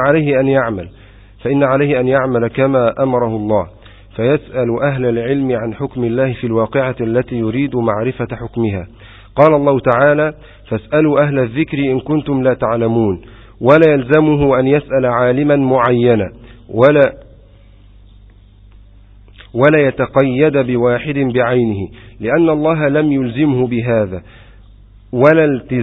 فإن عليه أن يعمل كما أمره الله، فيسأل أهل العلم عن حكم الله في الواقعة التي يريد معرفة حكمها. قال الله تعالى: فاسألوا أهل الذكر إن كنتم لا تعلمون. ولا يلزمه أن يسأل عالما معينا ولا يتقيد بواحد بعينه، لأن الله لم يلزمه بهذا، ولا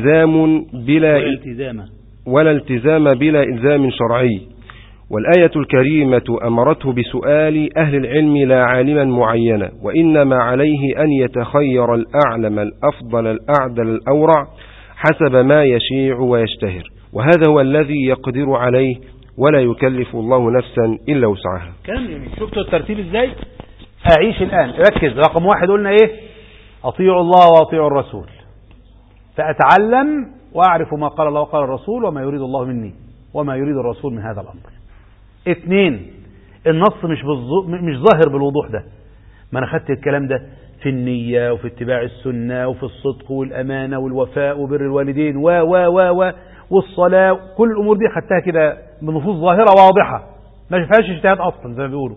التزام بلا إلزام شرعي. والآية الكريمة أمرته بسؤال أهل العلم لا عالما معينا، وإنما عليه أن يتخير الأعلم الأفضل الأعدل الأورع حسب ما يشيع ويشتهر، وهذا هو الذي يقدر عليه، ولا يكلف الله نفسا إلا وسعها. كلام جميل. شفتوا الترتيب إزاي؟ أعيش الآن، ركز. رقم 1 قلنا إيه؟ أطيعوا الله وأطيعوا الرسول، فأتعلم وأعرف ما قال الله وقال الرسول وما يريد الله مني وما يريد الرسول من هذا الأمر. 2 النص مش ظاهر بالوضوح ده، ما أنا خدت الكلام ده في النية وفي اتباع السنة وفي الصدق والأمانة والوفاء وبر الوالدين والصلاة، كل الأمور دي خدتها كده بنصوص ظاهرة واضحة ما فيهاش اجتهاد أصلا زي ما بيقولوا.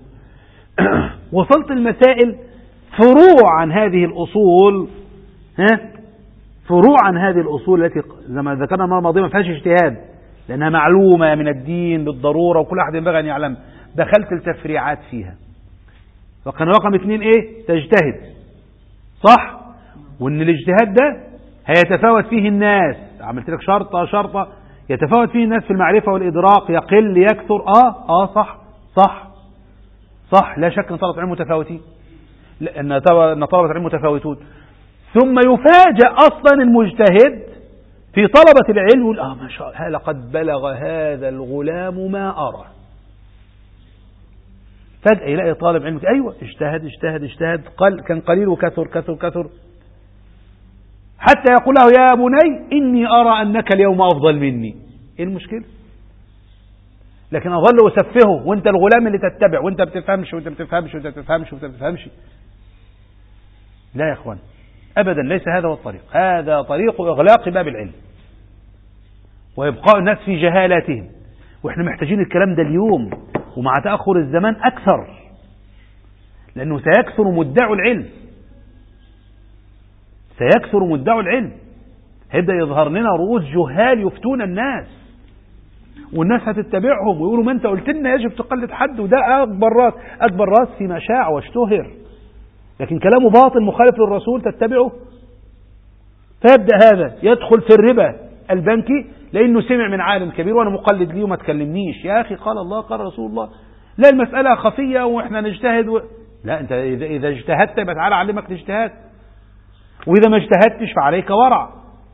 وصلت المسائل فروع عن هذه الأصول، فروع عن هذه الأصول التي زي ما ذكرنا المرة الماضية ما فيهاش اجتهاد، لأنها معلومة من الدين بالضرورة وكل أحد ينبغي أن يعلم. دخلت التفريعات فيها، فكان رقم 2 إيه؟ تجتهد، صح؟ وإن الاجتهاد ده هيتفاوت فيه الناس، عملت لك شرطة يتفاوت فيه الناس في المعرفة والإدراك، يقل يكثر. صح، لا شك أن طلبة العلم متفاوتين، أن طلبة العلم متفاوتون. ثم يفاجأ أصلا المجتهد في طلبة العلم يقول ما شاء الله لقد بلغ هذا الغلام ما أرى. فجأة يلاقي طالب علم أيوة اجتهد كان قليل وكثر حتى يقول له يا بني إني أرى أنك اليوم أفضل مني. إيه المشكلة؟ لكن أظل أسفهه وأنت الغلام اللي تتبع وأنت بتفهمش. لا يا أخوان، أبدا ليس هذا هو الطريق. هذا طريق إغلاق باب العلم وإبقاء الناس في جهالاتهم، وإحنا محتاجين الكلام ده اليوم ومع تأخر الزمان أكثر، لأنه سيكثر مدعو العلم. هيبدأ يظهر لنا رؤوس جهال يفتون الناس، والناس هتتبعهم ويقولوا ما أنت قلت لنا يجب تقلد حد، وده أكبر راس فيما شاع واشتهر، لكن كلامه باطل مخالف للرسول تتبعه. فيبدأ هذا يدخل في الربا البنكي لأنه سمع من عالم كبير وأنا مقلد ليه وما تكلمنيش. يا أخي قال الله قال رسول الله، لا المسألة خفية وإحنا نجتهد لا، أنت إذا اجتهدت يبقى تعالى أعلمك الاجتهاد، وإذا ما اجتهدتش فعليك ورع.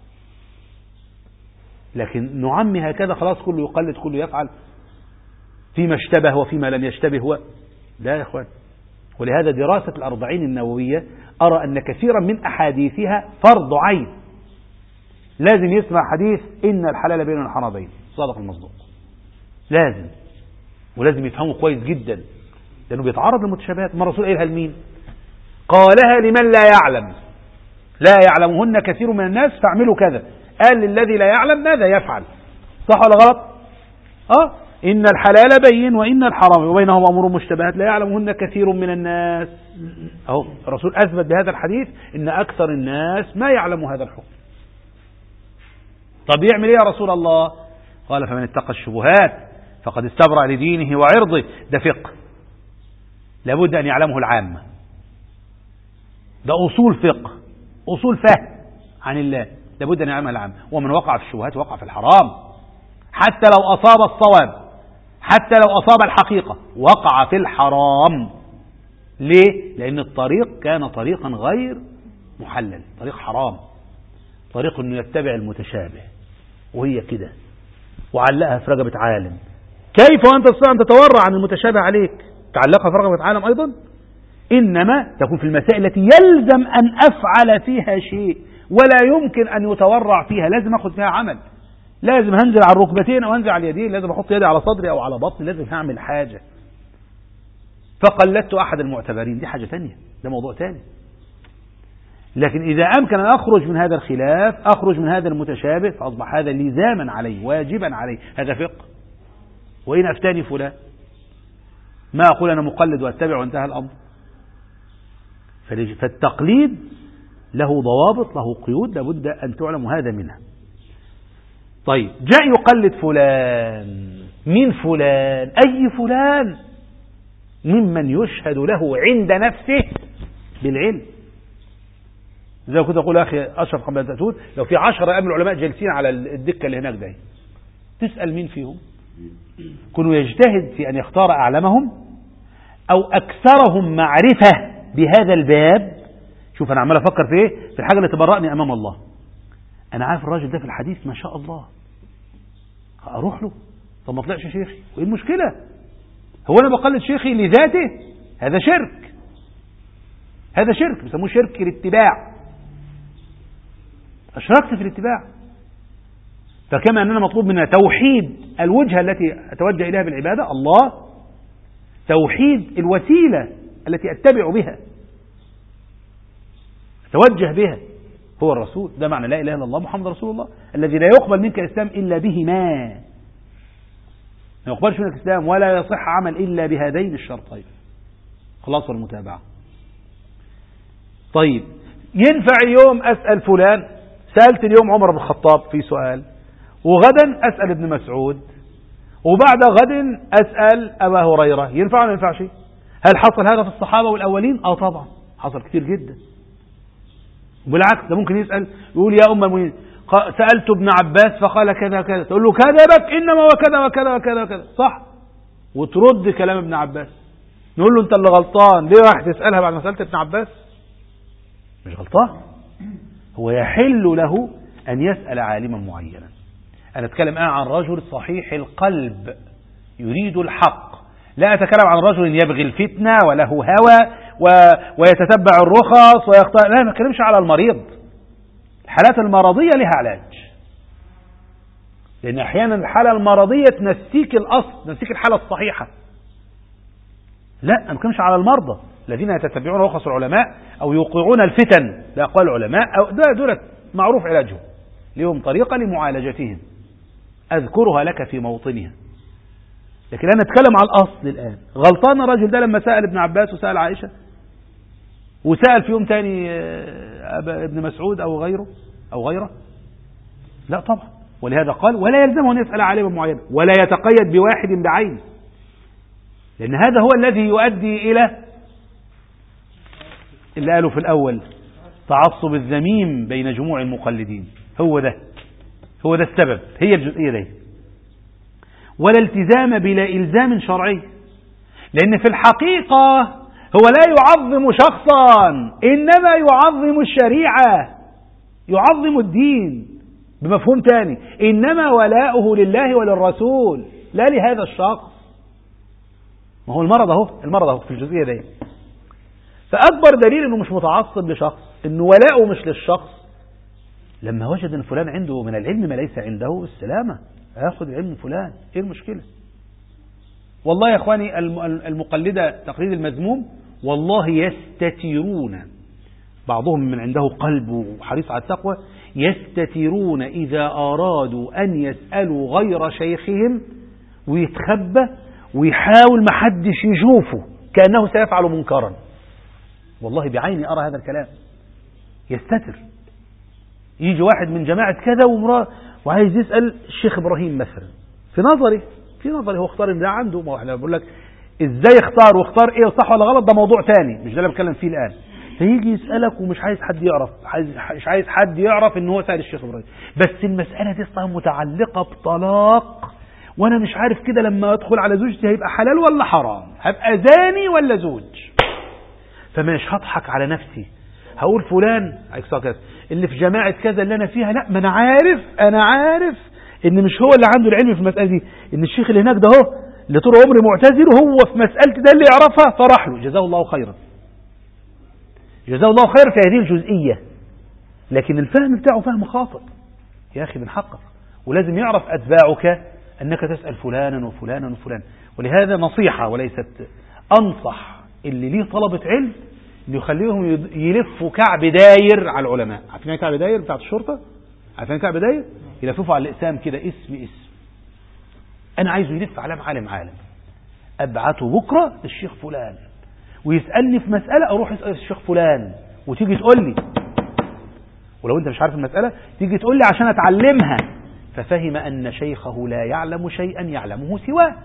لكن نعمي هكذا خلاص كله يقلد كله يفعل فيما اشتبه وفيما لم يشتبه لا يا إخوان. ولهذا دراسة الأربعين النووية أرى أن كثيرا من أحاديثها فرض عين، لازم يسمع حديث إن الحلال بين الحرامين صادق المصدوق، لازم، ولازم يفهمه كويس جدا لأنه بيتعرض للمتشابهات. ما الرسول قالها لمين؟ قالها لمن لا يعلم، لا يعلمهن كثير من الناس فاعملوا كذا. قال للذي لا يعلم ماذا يفعل، صح ولا غلط؟ إن الحلال بين وإن الحرام وبينهما أمور مشتبهات لا يعلمهن كثير من الناس. الرسول أثبت بهذا الحديث إن أكثر الناس ما يعلم هذا الحكم. طب يعمل إيه يا رسول الله؟ قال فمن اتقى الشبهات فقد استبرأ لدينه وعرضه. ده فقه لابد أن يعلمه العامة، ده أصول فقه، أصول فهم عن الله لابد أن يعلمها العامة. ومن وقع في الشبهات وقع في الحرام، حتى لو أصاب الصواب، حتى لو أصاب الحقيقة وقع في الحرام. ليه؟ لأن الطريق كان طريقا غير محلل، طريق حرام، طريق أنه يتبع المتشابه وهي كده، وعلقها في رقبة عالم. كيف وأنت تستطيع أن تتورع عن المتشابه عليك تعلقها في رقبة عالم أيضا؟ إنما تكون في المسائل التي يلزم أن أفعل فيها شيء ولا يمكن أن يتورع فيها، لازم أخذ فيها عمل، لازم هنزل على الركبتين أو هنزل على اليدين، لازم أحط يدي على صدري أو على بطني، لازم هعمل حاجة. فقلدت أحد المعتبرين، دي حاجة تانية، ده موضوع تاني. لكن إذا أمكن أن أخرج من هذا الخلاف، أخرج من هذا المتشابه، فأصبح هذا لزاما علي، واجبا علي، هذا فقه. وإن أفتاني فلان ما أقول أنا مقلد وأتبع وانتهى الأمر. فالتقليد له ضوابط، له قيود لابد أن تعلم هذا منها. طيب جاء يقلد فلان، مين فلان؟ أي فلان؟ ممن يشهد له عند نفسه بالعلم. زي ما كنت أقول أخي أشرف قبل أن تأتون، لو في 10 من العلماء جالسين على الدكة اللي هناك ده، تسأل مين فيهم؟ كانوا يجتهد في أن يختار أعلمهم أو أكثرهم معرفة بهذا الباب. شوف أنا عمال أفكر في إيه؟ في الحاجة اللي تبرأني أمام الله. أنا عارف الراجل ده في الحديث ما شاء الله، أروح له. طب ما طلعش شيخي، وإيه المشكلة؟ هو أنا بقلد شيخي لذاته؟ هذا شرك، هذا شرك بيسموه شرك الاتباع. أشركت في الاتباع. فكما أننا مطلوب منا توحيد الوجهة التي أتوجه إليها بالعبادة الله، توحيد الوسيلة التي أتبع بها أتوجه بها هو الرسول. ده معنى لا إله إلا الله محمد رسول الله، الذي لا يقبل منك الإسلام إلا بهما، ما يقبلش منك الإسلام ولا يصح عمل إلا بهذين الشرطين، خلاص والمتابعة. طيب ينفع اليوم أسأل فلان سألت اليوم عمر بن الخطاب في سؤال، وغدا أسأل ابن مسعود، وبعد غد أسأل أبا هريرة، ينفع ولا ما ينفعش؟ هل حصل هذا في الصحابة والأولين؟ طبعا حصل كتير جدا. بالعكس ده ممكن يسأل يقول يا أم المؤمنين سألت ابن عباس فقال كذا كذا، تقول له كذبك إنما وكذا وكذا وكذا وكذا، صح؟ وترد كلام ابن عباس. نقول له أنت اللي غلطان، ليه واحد تسألها بعد ما سألت ابن عباس؟ مش غلطان، هو يحل له أن يسأل عالما معينا. أنا أتكلم عن رجل صحيح القلب يريد الحق، لا أتكلم عن رجل يبغي الفتنة وله هوى ويتتبع الرخص ويختار، لا، ما أتكلمش على المريض. الحالات المرضية لها علاج، لأن أحيانا الحالة المرضية تنسيك الأصل، تنسيك الحالة الصحيحة. لا، ما أتكلمش على المرضى الذين يتتبعون رخص العلماء أو يوقعون الفتن لأقوال العلماء، أو دولة معروف علاجهم، لهم طريقة لمعالجتهم أذكرها لك في موطنها. لكن أنا أتكلم على الأصل الآن. غلطان الرجل ده لما سأل ابن عباس وسأل عائشة وسأل في يوم تاني ابن مسعود أو غيره؟ لا طبعا. ولهذا قال ولا يلزمه أن يسأل عالما معينا ولا يتقيد بواحد بعينه، لأن هذا هو الذي يؤدي إلى اللي قالوا في الأول تعصب الذميم بين جموع المقلدين. هو ده السبب، هي الجزئية دي. ولا التزام بلا إلزام شرعي، لأن في الحقيقة هو لا يعظم شخصا، إنما يعظم الشريعة، يعظم الدين بمفهوم تاني، إنما ولاؤه لله وللرسول لا لهذا الشخص. ما هو المرض اهو في الجزئية دي. فأكبر دليل إنه مش متعصب لشخص، إنه ولاؤه مش للشخص، لما وجد أن فلان عنده من العلم ما ليس عنده، السلامة، هاخد العلم من فلان، إيه المشكلة؟ والله يا إخواني المقلدة تقليد المذموم والله يستتيرون، بعضهم من عنده قلب وحريص على التقوى، يستتيرون إذا أرادوا أن يسألوا غير شيخهم ويتخبى ويحاول ما حدش يشوفه كأنه سيفعل منكرا. والله بعيني أرى هذا الكلام. يستتر، يجي واحد من جماعة كذا ومراه وعايز يسأل الشيخ إبراهيم مثلا، في نظري هو اختار ده عنده، ما احنا بقول لك ازاي اختار واختار ايه صح ولا غلط، ده موضوع تاني مش ده اللي بتكلم فيه الآن. فيجي يسألك ومش عايز حد يعرف، مش عايز حد يعرف ان هو سأل الشيخ إبراهيم، بس المسألة دي اصلا متعلقة بطلاق، وانا مش عارف كده لما ادخل على زوجتي هيبقى حلال ولا حرام، هبقى زاني ولا زوج، فمش هضحك على نفسي هقول فلان اللي في جماعة كذا اللي انا فيها، لا، ما انا عارف ان مش هو اللي عنده العلم في المسألة دي، ان الشيخ اللي هناك ده هو اللي طول عمري معتذر وهو في مسألتي ده اللي يعرفها، فرح له جزاه الله خيرا، جزاه الله خير في هذه الجزئية. لكن الفهم بتاعه فهم خاطئ يا أخي من حقك، ولازم يعرف أتباعك أنك تسأل فلانا وفلانا وفلانا. ولهذا نصيحة وليست أنصح اللي ليه طلبة علم اللي يخليهم يلفوا كعب داير على العلماء. عارفين كعب داير بتاعت الشرطة؟ عارفين كعب داير؟ يلففوا على الإقسام كده اسم أنا عايزه يلف عالم أبعته بكرة للشيخ فلان ويسألني في مسألة، أروح أسأل الشيخ فلان وتيجي تقول لي، ولو أنت مش عارف المسألة تيجي تقول لي عشان أتعلمها، ففهم أن شيخه لا يعلم شيئا يعلمه سواه.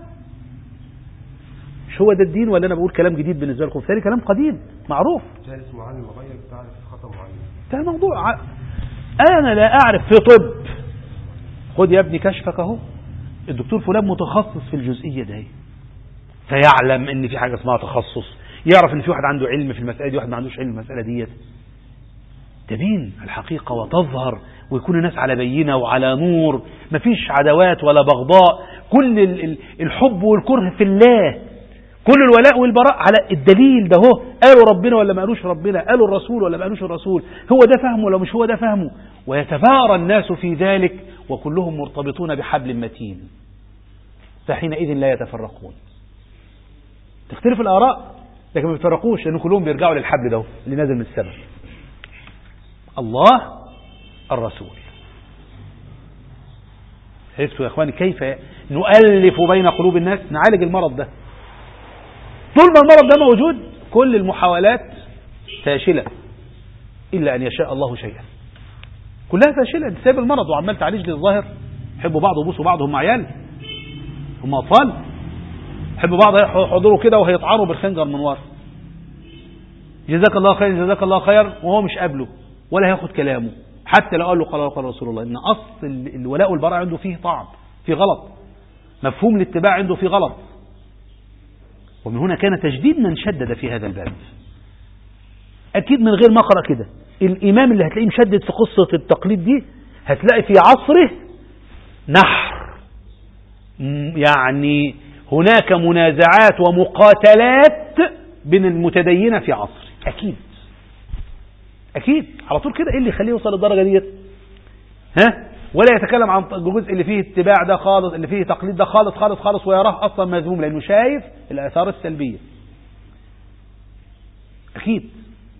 مش هو ده الدين ولا أنا بقول كلام جديد بالنسبة لكم؟ ثاني كلام قديم معروف. جالس معلم غير تعرف خطأ معين، ده موضوع أنا لا أعرف في طب. خد يا ابني كشفك أهو، الدكتور فلان متخصص في الجزئية دي، فيعلم ان في حاجة اسمها تخصص، يعرف ان في واحد عنده علم في المسألة دي واحد ما عندوش علم في المسألة ديت. تبين الحقيقة وتظهر ويكون الناس على بينة وعلى نور، مفيش عداوات ولا بغضاء، كل الحب والكره في الله، كل الولاء والبراء على الدليل ده. هو قالوا ربنا ولا ما قالوش ربنا، قالوا الرسول ولا ما قالوش الرسول، هو ده فهمه ولا مش هو ده فهمه، ويتبارى الناس في ذلك وكلهم مرتبطون بحبل متين، فحينئذ لا يتفرقون. تختلف الآراء لكن ما بيتفرقوش، لأن كلهم بيرجعوا للحبل ده اللي نازل من السماء، الله الرسول. حسوا يا اخواني كيف نؤلف بين قلوب الناس، نعالج المرض ده. طول ما المرض ده موجود كل المحاولات فاشلة إلا أن يشاء الله شيئا. كلها فاشلة. انت سايب المرض وعمال تعالج لي الظاهر. حبوا بعض وبوسوا بعض، هم عيال، هم أطفال. حبوا بعض يحضروا كده وهيطعنوا بالخنجر من ورا. جزاك الله خير جزاك الله خير، وهو مش قابله ولا هياخد كلامه، حتى لو قال له قال رسول الله. ان اصل الولاء والبراء عنده فيه طعن، فيه غلط، مفهوم الاتباع عنده فيه غلط. ومن هنا كان تجديد من شدد في هذا الباب. اكيد من غير ما اقرا كده، الامام اللي هتلاقيه مشدد في قصة التقليد دي هتلاقي في عصره نحر، يعني هناك منازعات ومقاتلات بين المتدينة في عصره. أكيد أكيد على طول كده. إيه اللي يخليه يوصل للدرجة ديت؟ ولا يتكلم عن الجزء اللي فيه اتباع ده خالص، اللي فيه تقليد ده خالص خالص خالص، ويراه أصلا مذموم لأنه شايف الآثار السلبية. أكيد.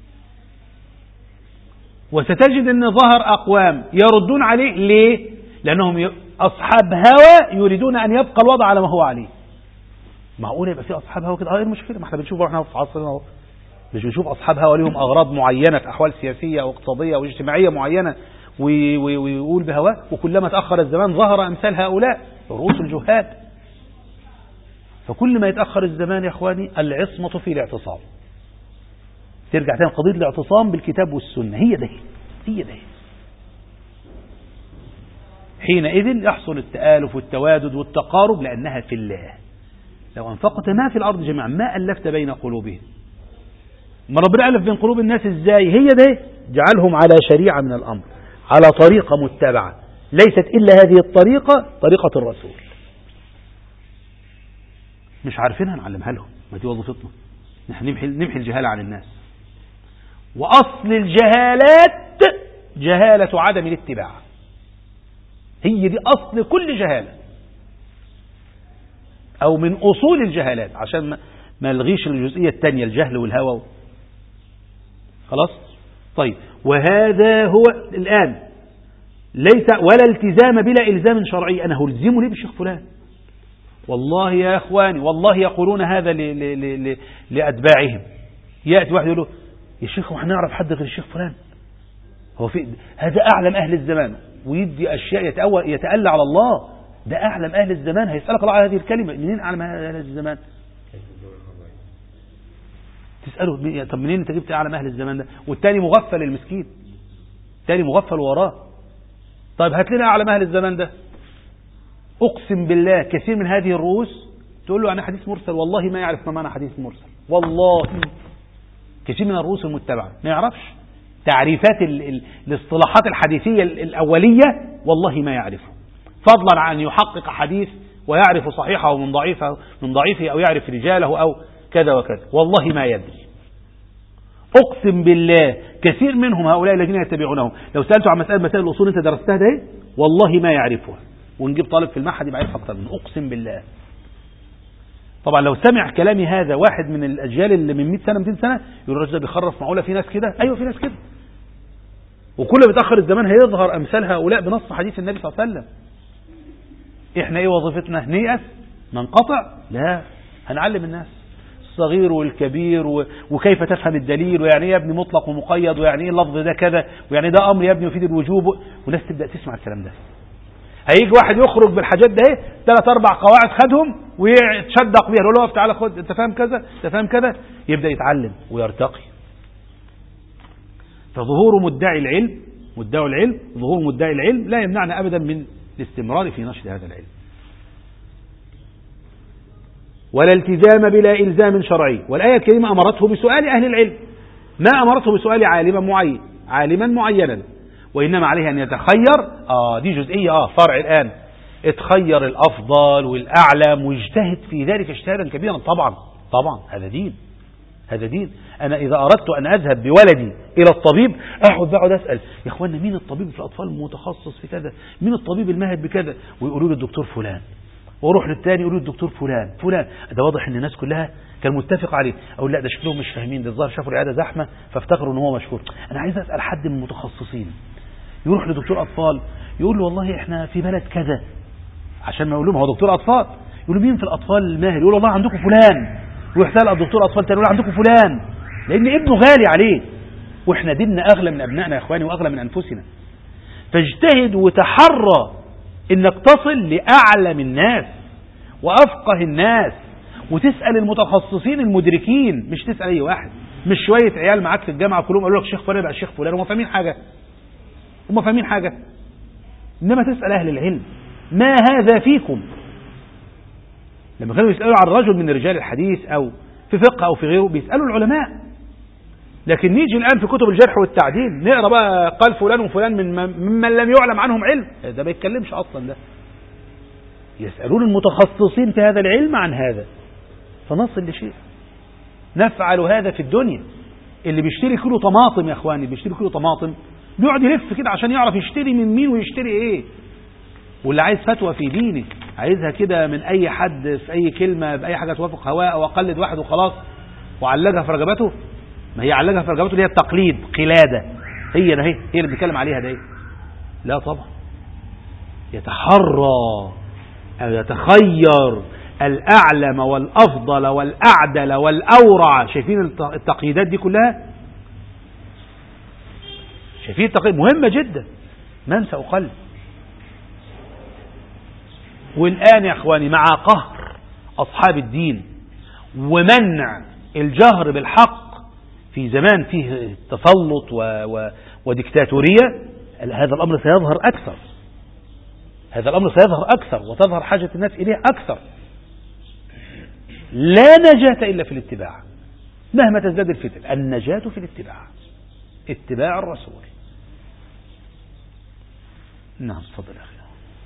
وستجد أن ظهر أقوام يردون عليه. ليه؟ لأنهم أصحاب هوى يريدون أن يبقى الوضع على ما هو عليه. معقول يبقى في أصحاب هوى كده؟ ايه المشكلة؟ ما احنا بنشوف احنا في عصرنا اهو، مش بنشوف أصحاب هوى لهم أغراض معينة في أحوال سياسية أو اقتصادية أو اجتماعية معينة ويقول بهواه. وكلما تأخر الزمان ظهر أمثال هؤلاء رؤوس الجهال. فكل ما يتأخر الزمان يا أخواني العصمة في الاعتصام. ترجع تاني قضية الاعتصام بالكتاب والسنة، هي ده هي ده. حينئذ يحصل التآلف والتوادد والتقارب لأنها في الله. لو أنفقت ما في الأرض جميعا ما ألفت بين قلوبهم. ما ربنا ألف بين قلوب الناس إزاي؟ هي ده، جعلهم على شريعة من الأمر، على طريقة متبعة، ليست إلا هذه الطريقة، طريقة الرسول. مش عارفينها نعلمها لهم، ما دي وظيفتنا. نحن نمحي الجهالة عن الناس. وأصل الجهالات جهالة عدم الاتباع. هي دي أصل كل جهالة، أو من أصول الجهالات، عشان ما نلغيش الجزئية الثانية، الجهل والهوى. خلاص؟ طيب، وهذا هو الآن ليس ولا التزام بلا إلزام شرعي. أنا هلزمه ليه بالشيخ فلان؟ والله يا أخواني، والله يقولون هذا لأتباعهم. يأتي واحد يقول له يا شيخ وإحنا نعرف حد غير الشيخ فلان؟ هو في هذا أعلم أهل الزمان، ويدي أشياء يتألى على الله. ده أعلم أهل الزمان، هيسألك الله على هذه الكلمة. منين أعلم أهل الزمان؟ تسأله طب منين أنت جبت أعلم أهل الزمان ده؟ والتاني مغفل، المسكين التاني مغفل وراه. طيب هات لنا أعلم أهل الزمان ده. أقسم بالله كثير من هذه الرؤوس تقول له أنا حديث مرسل، والله ما يعرف ما معنى حديث مرسل. والله كثير من الرؤوس المتبعة ما يعرفش تعريفات الاصطلاحات الحديثية الأولية، والله ما يعرفه، فضلا عن يحقق حديث ويعرف صحيحه من ضعيفه أو يعرف رجاله أو كذا وكذا، والله ما يدري. أقسم بالله كثير منهم هؤلاء الذين يتبعونهم لو سألته عن مسائل الأصول أنت درستها ده والله ما يعرفها، ونجيب طالب في المعهد يبقى يعرف أكثر منه. أقسم بالله. طبعا لو سمع كلامي هذا واحد من الأجيال اللي من 100 سنة 200 سنة يقول الرجل ده بيخرف، معقولة في ناس كده؟ أيوة في ناس كده. وكل ما يتأخر الزمان هيظهر أمثال هؤلاء بنص حديث النبي صلى الله عليه وسلم. إحنا إيه وظيفتنا؟ نيأس؟ ننقطع؟ لا، هنعلم الناس الصغير والكبير وكيف تفهم الدليل، ويعني ايه يا ابني مطلق ومقيد، ويعني ايه اللفظ ده كذا، ويعني ده امر يا ابني يفيد الوجوب، والناس تبدا تسمع الكلام ده. هيجي واحد يخرج بالحاجات ده 3-4 قواعد خدهم ويتشدق بيها، يقول له اقف تعالى خد، انت فاهم كذا انت فاهم كذا، يبدا يتعلم ويرتقي. فظهور مدعي العلم ظهور مدعي العلم لا يمنعنا ابدا من الاستمرار في نشر هذا العلم. ولا التزام بلا إلزام شرعي. والآية الكريمة أمرته بسؤال أهل العلم، ما أمرته بسؤال عالما معينا، وإنما عليه أن يتخير. دي جزئية فرع الآن، اتخير الأفضل والأعلم ويجتهد في ذلك اجتهادا كبيرا. طبعا هذا دين. أنا إذا أردت أن أذهب بولدي إلى الطبيب أقعد أسأل يا أخوانا مين الطبيب في الأطفال المتخصص في كذا، مين الطبيب الماهر بكذا، ويقولوا له الدكتور فلان، واروح للتاني يقولوا الدكتور فلان. ده واضح ان الناس كلها كان متفق عليه. اقول لا ده شكلهم مش فاهمين، ده الظاهر شافوا العياده زحمه فافتكروا ان هو مشهور. انا عايز اسال حد من المتخصصين. يروح لدكتور اطفال يقول له والله احنا في بلد كذا، عشان ما يقول لهم هو دكتور اطفال، يقول له مين في الاطفال الماهر، يقول والله عندكم فلان، ويروح يسال الدكتور اطفال تاني يقول عندكم فلان، لان ابنه غالي عليه. واحنا ديننا اغلى من ابنائنا يا اخواني واغلى من انفسنا. فاجتهد وتحرى انك تصل لأعلم الناس وأفقه الناس، وتسأل المتخصصين المدركين، مش تسأل أي واحد، مش شوية عيال معاك في الجامعة كلهم قالوا لك شيخ فلان يبقى الشيخ فلان، هم فاهمين حاجة؟ هم فاهمين حاجة؟ إنما تسأل أهل العلم ما هذا فيكم. لما كانوا يسألوا عن رجل من رجال الحديث أو في فقه أو في غيره بيسألوا العلماء، لكن نيجي الآن في كتب الجرح والتعديل نقرأ بقى قال فلان وفلان ممن لم يعلم عنهم علم، ده ما يتكلمش أصلا. ده يسألون المتخصصين في هذا العلم عن هذا فنصل لشيء. نفعل هذا في الدنيا. اللي بيشتري كيلو طماطم يا اخواني، بيشتري كيلو طماطم بيقعد يلف كده عشان يعرف يشتري من مين ويشتري ايه. واللي عايز فتوى في دينه عايزها كده من اي حد في اي كلمة بأي حاجة توافق هواه او اقلد واحد وخلاص وعلقها في رقبته. ما هي علقها في رقبته اللي هي التقليد، قلادة. هي ده، هي اللي بنتكلم عليها ده. لا طبعا، يتحرى أو يتخير الأعلم والأفضل والأعدل والأورع. شايفين التقييدات دي كلها؟ شايفين التقييد مهمة جدا، من سأقلد. والآن يا أخواني مع قهر أصحاب الدين ومنع الجهر بالحق في زمان فيه تسلط وديكتاتورية، هذا الأمر سيظهر أكثر. هذا الأمر سيظهر أكثر وتظهر حاجة الناس إليه أكثر. لا نجاة إلا في الاتباع مهما تزداد الفتن. النجاة في الاتباع، اتباع الرسول. نعم تفضل أخي.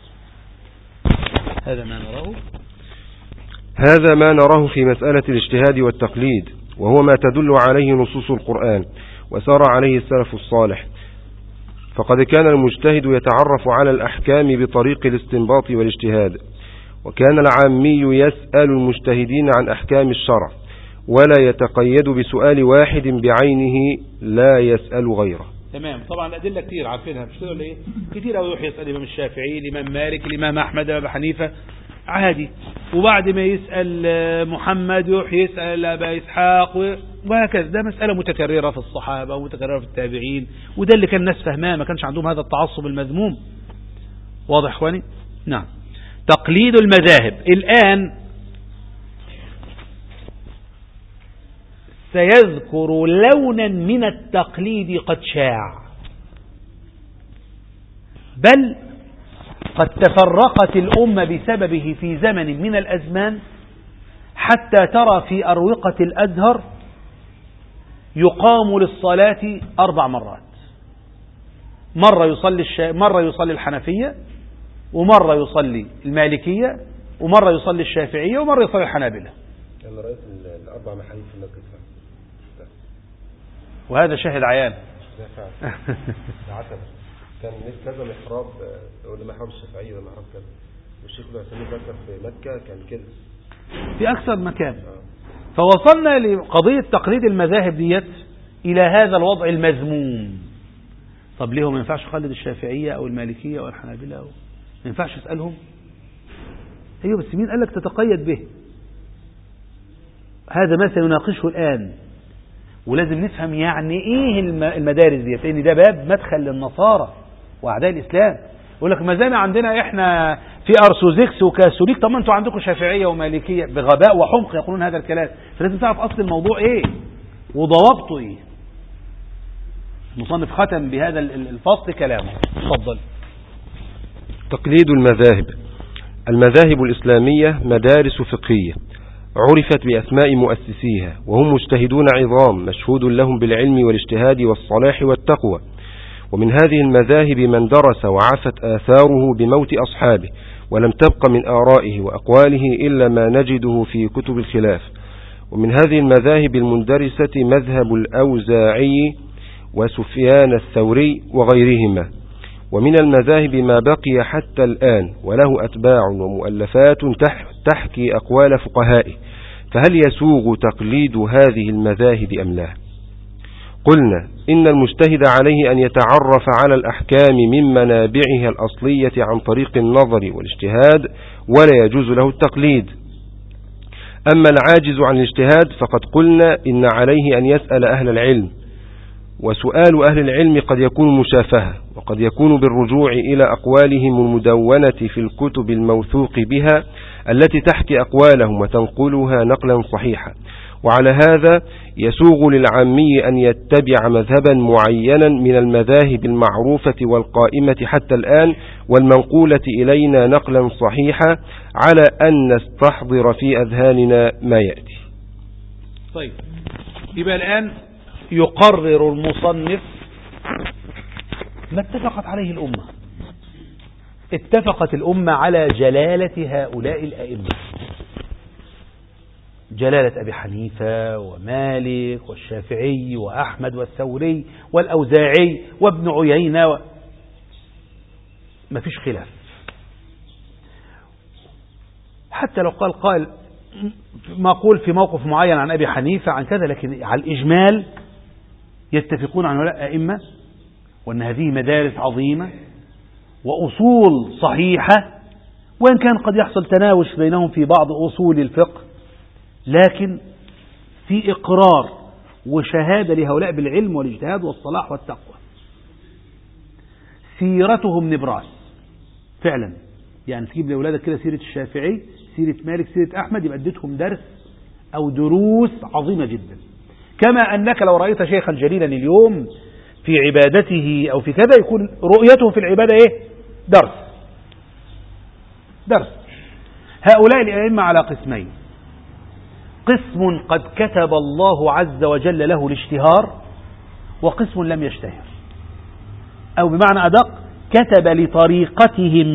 هذا ما نراه في مسألة الاجتهاد والتقليد، وهو ما تدل عليه نصوص القرآن وسار عليه السلف الصالح. فقد كان المجتهد يتعرف على الأحكام بطريق الاستنباط والاجتهاد، وكان العامي يسأل المجتهدين عن أحكام الشرع ولا يتقيد بسؤال واحد بعينه، لا يسأل غيره. تمام. طبعا الأدلة كتير عارفينها، مش كده ولا ايه؟ كتير أوي. يروح يسأل الإمام الشافعي، الإمام مالك، الإمام أحمد، أبا حنيفة، عادي. وبعد ما يسأل محمد يروح يسأل أبا إسحاق وهكذا. ده مسألة متكررة في الصحابة ومتكررة في التابعين، وده اللي كان الناس فهماه، ما كانش عندهم هذا التعصب المذموم. واضح إخواني؟ نعم. تقليد المذاهب. الآن سيذكر لونا من التقليد قد شاع، بل قد تفرقت الأمة بسببه في زمن من الأزمان، حتى ترى في أروقة الأزهر يقام للصلاة 4 مرات. مرة يصلي الحنفية، ومرة يصلي المالكية، ومرة يصلي الشافعية، ومرة يصلي الحنابلة. أنا رأيت ال4 محايين في المسجد، وهذا شاهد عيان. كان كذا محراب، ولا محراب الشافعية ولا محراب كذا، والشيخ العثيمين ذكر في مكة كان كده في أكثر مكان. فوصلنا لقضية تقليد المذاهب ديت إلى هذا الوضع المذموم. طب ليه ما ينفعش أقلد الشافعية أو المالكية أو الحنابلة ما ينفعش أسألهم؟ أيوة، بس مين قال لك تتقيد به؟ هذا ما سنناقشه الآن، ولازم نفهم يعني إيه المدارس ديت، لأن ده باب مدخل للنصارى وأعداء الإسلام. يقول لك ما زال عندنا إحنا في أرثوذكس وكاثوليك، طب ما أنتوا عندكم شافعية ومالكية. بغباء وحمق يقولون هذا الكلام. فلازم تعرف أصل الموضوع إيه وضوابطه إيه. المصنف ختم بهذا الفصل كلامه. تفضل. تقليد المذاهب. المذاهب الإسلامية مدارس فقهية عرفت بأسماء مؤسسيها، وهم مجتهدون عظام مشهود لهم بالعلم والاجتهاد والصلاح والتقوى. ومن هذه المذاهب من درس وعفت آثاره بموت أصحابه، ولم تبق من آرائه وأقواله إلا ما نجده في كتب الخلاف. ومن هذه المذاهب المندرسة مذهب الأوزاعي وسفيان الثوري وغيرهما. ومن المذاهب ما بقي حتى الآن وله أتباع ومؤلفات تحكي أقوال فقهائه، فهل يسوغ تقليد هذه المذاهب أم لا؟ قلنا إن المجتهد عليه أن يتعرف على الأحكام من منابعها الأصلية عن طريق النظر والاجتهاد، ولا يجوز له التقليد. أما العاجز عن الاجتهاد فقد قلنا إن عليه أن يسأل أهل العلم، وسؤال أهل العلم قد يكون مشافهة، وقد يكون بالرجوع إلى أقوالهم المدونة في الكتب الموثوق بها التي تحكي أقوالهم وتنقلها نقلا صحيحا. وعلى هذا يسوغ للعامي أن يتبع مذهبا معينا من المذاهب المعروفة والقائمة حتى الآن والمنقولة إلينا نقلا صحيحا، على أن نستحضر في أذهاننا ما يأتي. طيب، يبقى الآن يقرر المصنف ما اتفقت عليه الأمة. اتفقت الأمة على جلالة هؤلاء الأئمة، جلالة أبي حنيفة ومالك والشافعي وأحمد والثوري والأوزاعي وابن عيينة ما فيش خلاف. حتى لو قال قائل ما قول في موقف معين عن أبي حنيفة عن كذا، لكن على الإجمال يتفقون عن هؤلاء الأئمة، وأن هذه مدارس عظيمة وأصول صحيحة، وإن كان قد يحصل تناوش بينهم في بعض أصول الفقه، لكن في إقرار وشهادة لهؤلاء بالعلم والاجتهاد والصلاح والتقوى. سيرتهم نبراس فعلا، يعني تجيب لأولادك كده سيرة الشافعي، سيرة مالك، سيرة أحمد، يبقى اديتهم درس أو دروس عظيمة جدا. كما أنك لو رأيت شيخا جليلا اليوم في عبادته أو في كذا، يكون رؤيته في العبادة إيه؟ درس. هؤلاء الأئمة على قسمين: قسم قد كتب الله عز وجل له الاشتهار، وقسم لم يشتهر، أو بمعنى أدق كتب لطريقتهم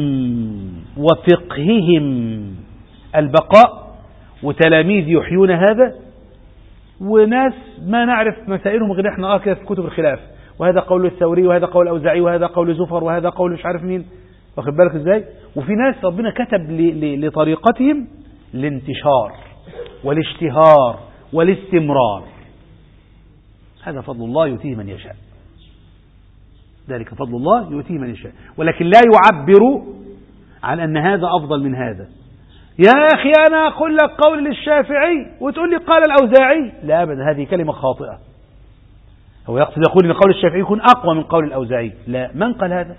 وفقههم البقاء، وتلاميذ يحيون هذا، وناس ما نعرف مسائلهم غير احنا كده في كتب الخلاف، وهذا قول الثوري وهذا قول الأوزاعي وهذا قول زفر وهذا قول مش عارف مين، واخد بالك ازاي؟ وفي ناس ربنا كتب لطريقتهم الانتشار والاشتهار والاستمرار. هذا فضل الله يؤتيه من يشاء، ذلك فضل الله يؤتيه من يشاء، ولكن لا يعبر عن أن هذا أفضل من هذا. يا أخي أنا أقول لك قول للشافعي وتقول لي قال الأوزاعي، لا أبدا، هذه كلمة خاطئة. هو يقصد يقول أن قول الشافعي يكون أقوى من قول الأوزاعي، لا، من قال هذا؟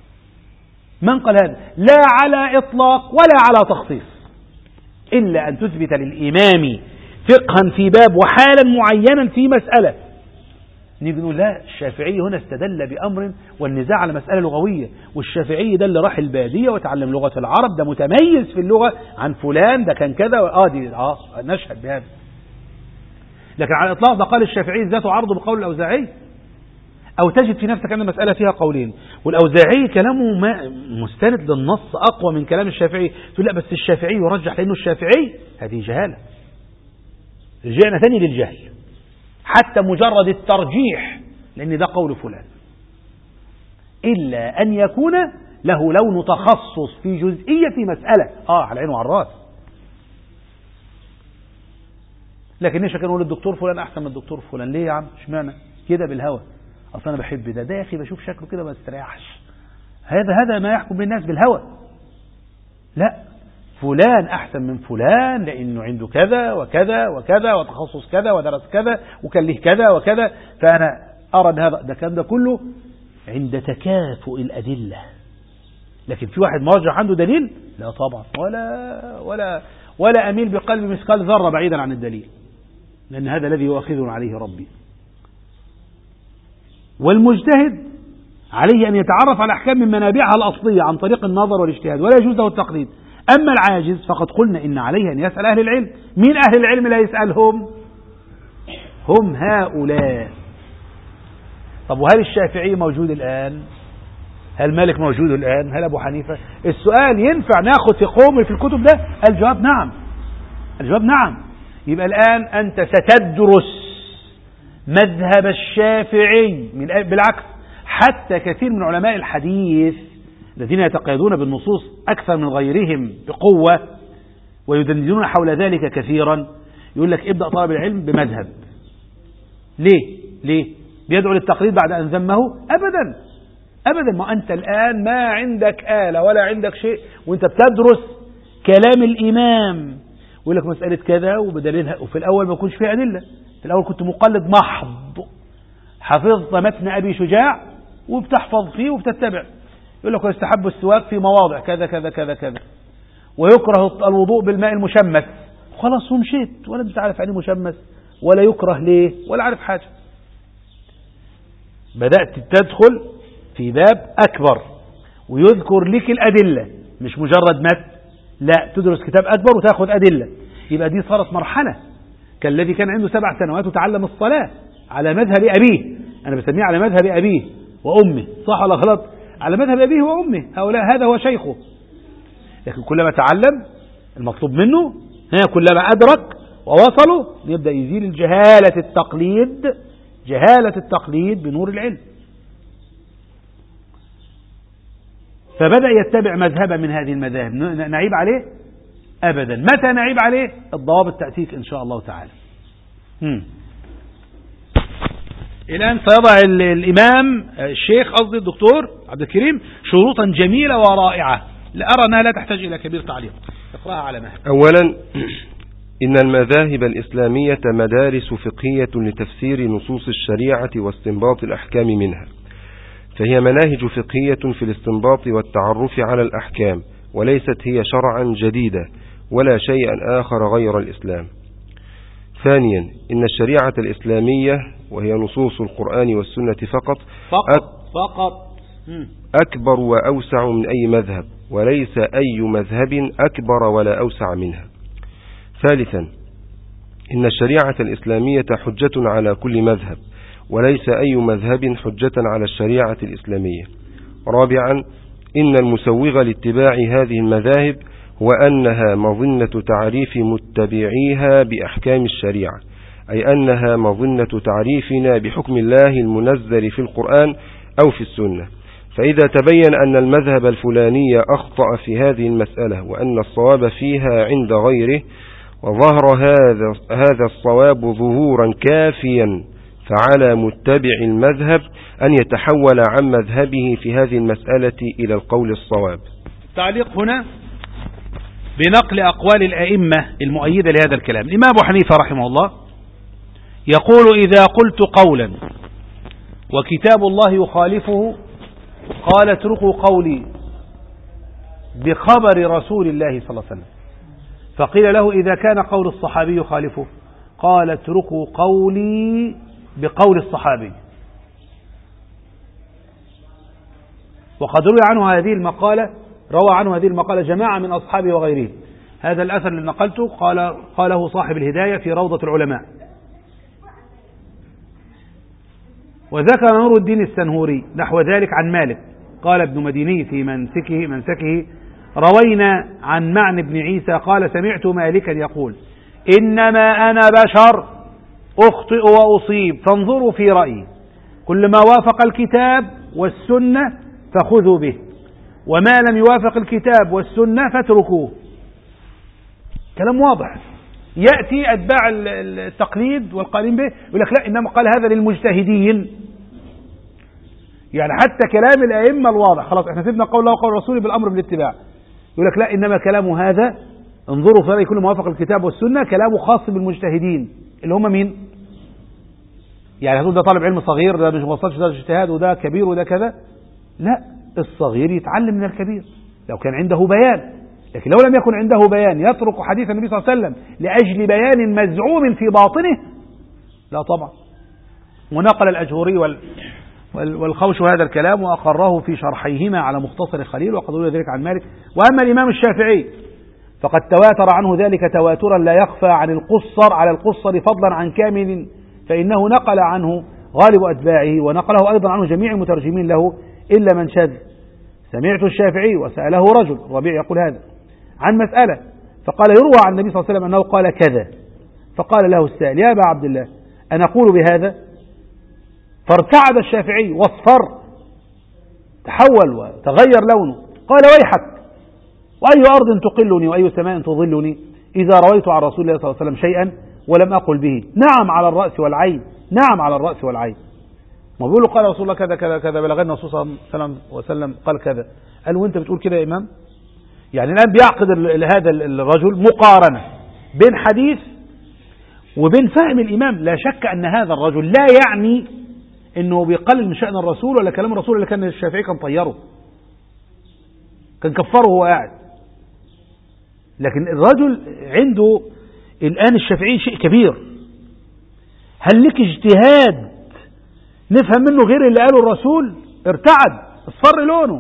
لا على إطلاق ولا على تخصيص، إلا أن تثبت للإمام فقها في باب وحالا معينا في مسألة. نيجي نقول لا، الشافعي هنا استدل بأمر والنزاع على مسألة لغوية، والشافعي ده اللي راح البادية وتعلم لغة العرب، ده متميز في اللغة عن فلان، ده كان كذا، نشهد بهذا. لكن على الإطلاق ده قال الشافعي ذاته عرض بقول الأوزاعي، أو تجد في نفسك أن المسألة فيها قولين، والأوزاعي كلامه مستند للنص أقوى من كلام الشافعي، تقول لا بس الشافعي يرجح لأنه الشافعي، هذه جهالة. رجعنا ثاني للجهل، حتى مجرد الترجيح لأن ده قول فلان، إلا أن يكون له لون تخصص في جزئية مسألة، على العين وعلى الراس. لكن ليش كان يقول الدكتور فلان أحسن من الدكتور فلان؟ ليه يا عم؟ اشمعنى كده بالهوى؟ أصلا أنا بحب ده يا أخي، بشوف شكله كده ما استريحش. هذا ما يحكم بالناس بالهوى. لا، فلان أحسن من فلان لأنه عنده كذا وكذا وكذا وتخصص كذا ودرس كذا وكان له كذا وكذا، فأنا أرى أن هذا ده كله عند تكافؤ الأدلة. لكن في واحد مرجح عنده دليل؟ لا طبعا، ولا أميل بقلب مثقال ذرة بعيدا عن الدليل، لأن هذا الذي يؤاخذنا عليه ربي. والمجتهد عليه أن يتعرف على أحكام من منابعها الأصلية عن طريق النظر والاجتهاد، ولا يجوز له التقليد. أما العاجز فقد قلنا إن عليه أن يسأل أهل العلم. مين أهل العلم لا يسألهم؟ هم هؤلاء. طب وهل الشافعي موجود الآن؟ هل مالك موجود الآن؟ هل أبو حنيفة؟ السؤال ينفع ناخد في قوم في الكتب ده؟ الجواب نعم. يبقى الآن أنت ستدرس مذهب الشافعي بالعكس، حتى كثير من علماء الحديث الذين يتقيدون بالنصوص أكثر من غيرهم بقوة ويدندنون حول ذلك كثيرا، يقول لك ابدأ طالب العلم بمذهب. ليه؟ بيدعو للتقليد بعد أن ذمه؟ أبدا. ما أنت الآن ما عندك آلة ولا عندك شيء، وأنت بتدرس كلام الإمام، ويقول لك مسألة كذا وبدليلها، وفي الأول ما يكونش فيها أدلة، في الأول كنت مقلد محض، حفظت متن أبي شجاع وبتحفظ فيه وبتتبع. يقول لك يستحب السواك في مواضع كذا كذا كذا كذا، ويكره الوضوء بالماء المشمس، خلاص ومشيت ولا انت عارف يعني مشمس ولا يكره ليه ولا عارف حاجة. بدأت تدخل في باب أكبر ويذكر لك الأدلة، مش مجرد متن، لا، تدرس كتاب أكبر وتأخذ أدلة. يبقى دي صارت مرحلة كالذي كان عنده 7 سنوات وتعلم الصلاة على مذهب أبيه، أنا بسميه على مذهب أبيه وأمه، صح ولا غلط؟ على مذهب أبيه وأمه، هؤلاء هذا هو شيخه. لكن كلما تعلم المطلوب منه، كلما أدرك ووصلوا، يبدأ يزيل جهالة التقليد بنور العلم. فبدأ يتبع مذهبا من هذه المذاهب. نعيب عليه؟ أبدا. متى نعيب عليه؟ الضوابط تأتيك إن شاء الله تعالى. الآن سيضع الإمام الشيخ قصدي الدكتور عبد الكريم شروطا جميلة ورائعة، أرى أنها لا تحتاج إلى كبير تعليق. اقرأها على مهل. أولا، إن المذاهب الإسلامية مدارس فقهية لتفسير نصوص الشريعة واستنباط الأحكام منها، فهي مناهج فقهية في الاستنباط والتعرف على الأحكام، وليست هي شرعا جديدة ولا شيئا آخر غير الإسلام. ثانيا، إن الشريعة الإسلامية وهي نصوص القرآن والسنة فقط أكبر وأوسع من أي مذهب، وليس أي مذهب أكبر ولا أوسع منها. ثالثا، إن الشريعة الإسلامية حجة على كل مذهب، وليس أي مذهب حجة على الشريعة الإسلامية. رابعا، إن المسوغ لاتباع هذه المذاهب هو أنها مظنة تعريف متبعيها بأحكام الشريعة، أي أنها مظنة تعريفنا بحكم الله المنزل في القرآن أو في السنة. فإذا تبين أن المذهب الفلاني أخطأ في هذه المسألة وأن الصواب فيها عند غيره، وظهر هذا الصواب ظهورا كافيا، فعلى متبع المذهب أن يتحول عن مذهبه في هذه المسألة إلى القول الصواب. التعليق هنا بنقل أقوال الأئمة المؤيدة لهذا الكلام. الإمام أبو حنيفة رحمه الله يقول: إذا قلت قولا وكتاب الله يخالفه قال اتركوا قولي بخبر رسول الله صلى الله عليه وسلم. فقيل له: إذا كان قول الصحابي يخالفه؟ قال اتركوا قولي بقول الصحابي. وقد روى عنه هذه المقالة جماعة من أصحابه وغيره. هذا الأثر اللي نقلته قاله صاحب الهداية في روضة العلماء. وذكر نور الدين السنهوري نحو ذلك عن مالك. قال ابن مديني في منسكه: روينا عن معن بن عيسى قال: سمعت مالكا يقول: إنما أنا بشر أخطئ وأصيب، فانظروا في رأيي، كل ما وافق الكتاب والسنة فخذوا به، وما لم يوافق الكتاب والسنة فاتركوه. كلام واضح. يأتي أتباع التقليد والقائلين به يقول لك: لا، إنما قال هذا للمجتهدين. يعني حتى كلام الأئمة الواضح، خلاص احنا سيبنا قول الله وقول رسوله بالأمر بالاتباع. يقول لك: لا، إنما كلامه هذا، انظروا في رأي كل ما وافق الكتاب والسنة، كلامه خاص بالمجتهدين اللي هم مين؟ يعني هتقول ده طالب علم صغير، ده مش وصلش درجة اجتهاد، وده كبير وده كذا. لا، الصغير يتعلم من الكبير لو كان عنده بيان، لكن لو لم يكن عنده بيان يترك حديث النبي صلى الله عليه وسلم لأجل بيان مزعوم في باطنه، لا طبعا. ونقل الأجهوري والخوش هذا الكلام وأقره في شرحيهما على مختصر خليل، وقد روي ذلك عن مالك. وأما الإمام الشافعي فقد تواتر عنه ذلك تواترا لا يخفى على القصر فضلا عن كامل، فإنه نقل عنه غالب أتباعه، ونقله أيضا عنه جميع المترجمين له إلا من شذ. سمعت الشافعي وسأله رجل، ربيع يقول هذا، عن مسألة، فقال: يروى عن النبي صلى الله عليه وسلم أنه قال كذا. فقال له السائل: يا أبا عبد الله، أنا أقول بهذا؟ فارتعد الشافعي واصفر، تحول وتغير لونه، قال: ويحك، وأي أرض تقلني وأي سماء تظلني إذا رويت عن رسول الله صلى الله عليه وسلم شيئا ولم أقل به؟ نعم على الرأس والعين، نعم على الرأس والعين. ما بيقولوا قال رسول الله كذا كذا كذا، بلغنا الرسول صلى الله عليه وسلم قال كذا. قال: وانت بتقول كده يا إمام؟ يعني الآن بيعقد هذا الرجل مقارنة بين حديث وبين فهم الإمام. لا شك أن هذا الرجل لا يعني انه بيقلل من شأن الرسول ولا كلام الرسول اللي كان الشافعي كان طيره، كان كفره وهو قاعد. لكن الرجل عنده الآن الشافعي شيء كبير، هل لك اجتهاد نفهم منه غير اللي قاله الرسول؟ ارتعد، اصفر لونه،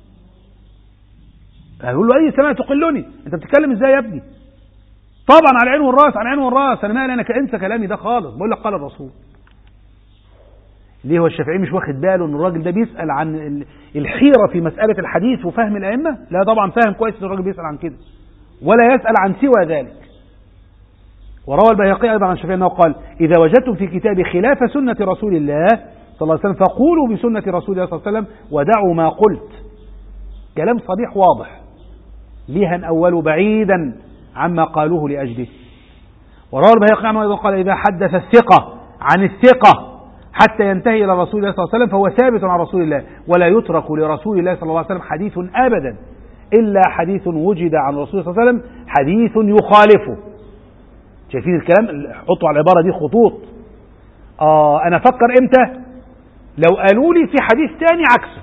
هيقول له أي سماء تقلني، أنت بتتكلم إزاي يا ابني؟ طبعا على العين والراس، على العين والراس، أنا مالي، أنا انسى كلامي ده خالص، بقول لك قال الرسول. ليه هو الشافعي مش واخد باله ان الراجل ده بيسأل عن الحيرة في مسألة الحديث وفهم الأئمة؟ لا طبعا فاهم كويس ان الراجل بيسأل عن كده، ولا يسأل عن سوى ذلك. وروى البيهقي أيضا عن الشافعي أنه قال: إذا وجدتم في كتابي خلاف سنة رسول الله صلى الله عليه وسلم فقولوا بسنة رسول الله صلى الله عليه وسلم ودعوا ما قلت. كلام صريح واضح، ليها الأول بعيدا عما قالوه لأجله. وروى البيهقي عنه أيضا قال: إذا حدث الثقة عن الثقة حتى ينتهي إلى رسول الله صلى الله عليه وسلم فهو ثابت عن رسول الله، ولا يترك لرسول الله صلى الله عليه وسلم حديث أبدا إلا حديث وجد عن رسول الله صلى الله عليه وسلم حديث يخالفه. شايفين الكلام؟ حطوا على العبارة دي خطوط. أنا أفكر إمتى؟ لو قالوا لي في حديث تاني عكسه.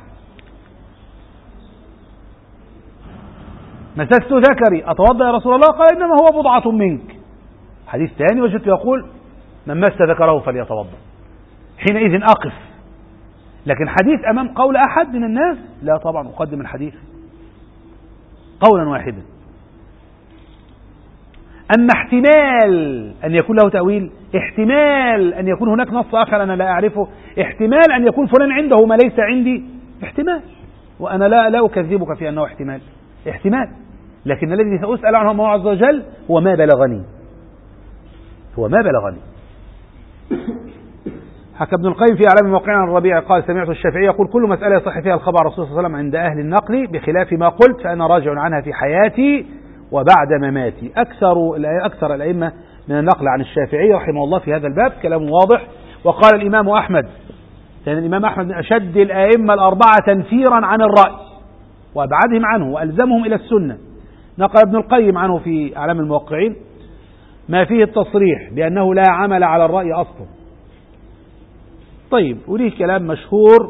مسست ذكري أتوضأ يا رسول الله؟ قال: إنما هو بضعة منك. حديث تاني وجدت يقول: من مس ذكره فليتوضأ. حينئذ أقف. لكن حديث أمام قول أحد من الناس لا طبعا أقدم الحديث قولا واحدا. أما احتمال أن يكون له تأويل، احتمال أن يكون هناك نص آخر أنا لا أعرفه، احتمال أن يكون فلان عنده ما ليس عندي، احتمال، وأنا لا أكذبك في أنه احتمال. لكن الذي سأسأل عنه الله عز وجل هو ما بلغني، حكى ابن القيم في أعلام الموقعين عن الربيع قال: سمعت الشافعي يقول: كل مسألة يصح فيها الخبر عن الرسول صلى الله عليه وسلم عند أهل النقل بخلاف ما قلت فأنا راجع عنها في حياتي وبعد مماتي. أكثر الأئمة من النقل عن الشافعي رحمه الله في هذا الباب، كلام واضح. وقال الإمام أحمد، كان الإمام أحمد من أشد الأئمة الأربعة تنفيرا عن الرأي وأبعدهم عنه وألزمهم إلى السنة. نقل ابن القيم عنه في أعلام الموقعين ما فيه التصريح بأنه لا عمل على الرأي أصلا. طيب، وليه كلام مشهور: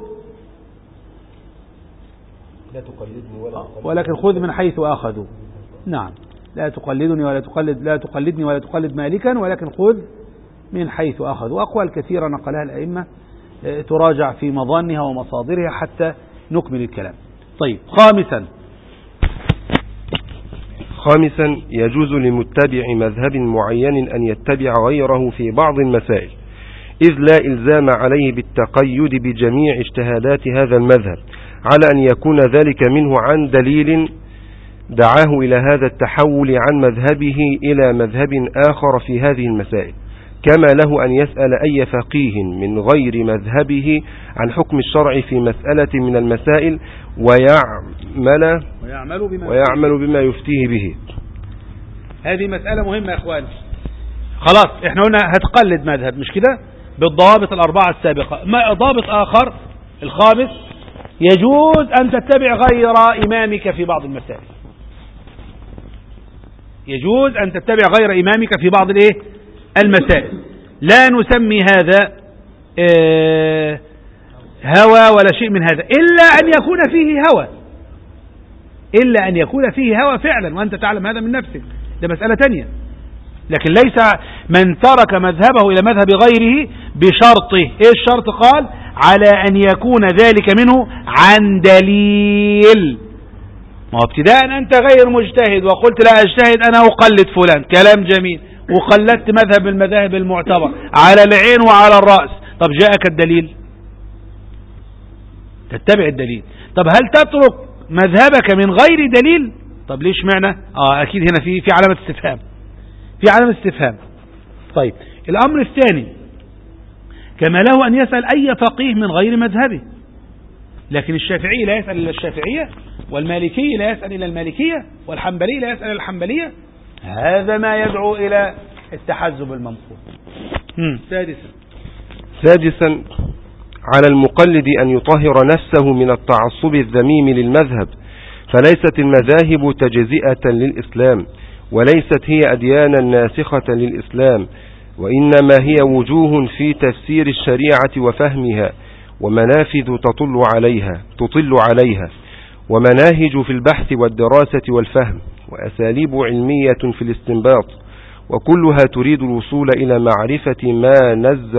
لا تقلدني ولكن خذ من حيث أخذوا. نعم، لا تقلدني لا تقلدني ولا تقلد مالكا، ولكن خذ من حيث أخذوا. أقوال كثيرة نقلها الأئمة تراجع في مظانها ومصادرها حتى نكمل الكلام. طيب، خامسا يجوز لمتبع مذهب معين أن يتبع غيره في بعض المسائل، إذ لا إلزام عليه بالتقيد بجميع اجتهادات هذا المذهب، على أن يكون ذلك منه عن دليل دعاه إلى هذا التحول عن مذهبه إلى مذهب آخر في هذه المسائل، كما له أن يسأل أي فقيه من غير مذهبه عن حكم الشرع في مسألة من المسائل ويعمل بما يفتيه به. هذه مسألة مهمة يا أخواني. خلاص، احنا قلنا هتقلد مذهب، مش كده؟ بالضوابط الأربعة السابقة. ما ضابط آخر الخامس: يجوز أن تتبع غير إمامك في بعض المسائل. يجوز أن تتبع غير إمامك في بعض المسائل. لا نسمي هذا هوى ولا شيء من هذا، إلا أن يكون فيه هوى فعلا، وأنت تعلم هذا من نفسك، ده مسألة تانية. لكن ليس من ترك مذهبه إلى مذهب غيره بشرطه. إيه الشرط؟ قال: على أن يكون ذلك منه عن دليل. ما هو ابتداء أنت غير مجتهد وقلت لا أجتهد، أنا أقلد فلان، كلام جميل، وقلدت مذهب من المذاهب المعتبر على العين وعلى الرأس. طب جاءك الدليل، تتبع الدليل. طب هل تترك مذهبك من غير دليل؟ طب ليش معنى؟ أكيد هنا في علامة استفهام. طيب، الأمر الثاني: كما له أن يسأل أي فقيه من غير مذهبه. لكن الشافعي لا يسأل إلى الشافعية، والمالكي لا يسأل إلى المالكية، والحنبلي لا يسأل إلى الحنبلية. هذا ما يدعو إلى التحزب المنقول. سادسا على المقلد أن يطهر نفسه من التعصب الذميم للمذهب، فليست المذاهب تجزئة للإسلام، وليست هي أديانا ناسخة للإسلام، وإنما هي وجوه في تفسير الشريعة وفهمها، ومنافذ تطل عليها ومناهج في البحث والدراسة والفهم وأساليب علمية في الاستنباط، وكلها تريد الوصول إلى معرفة ما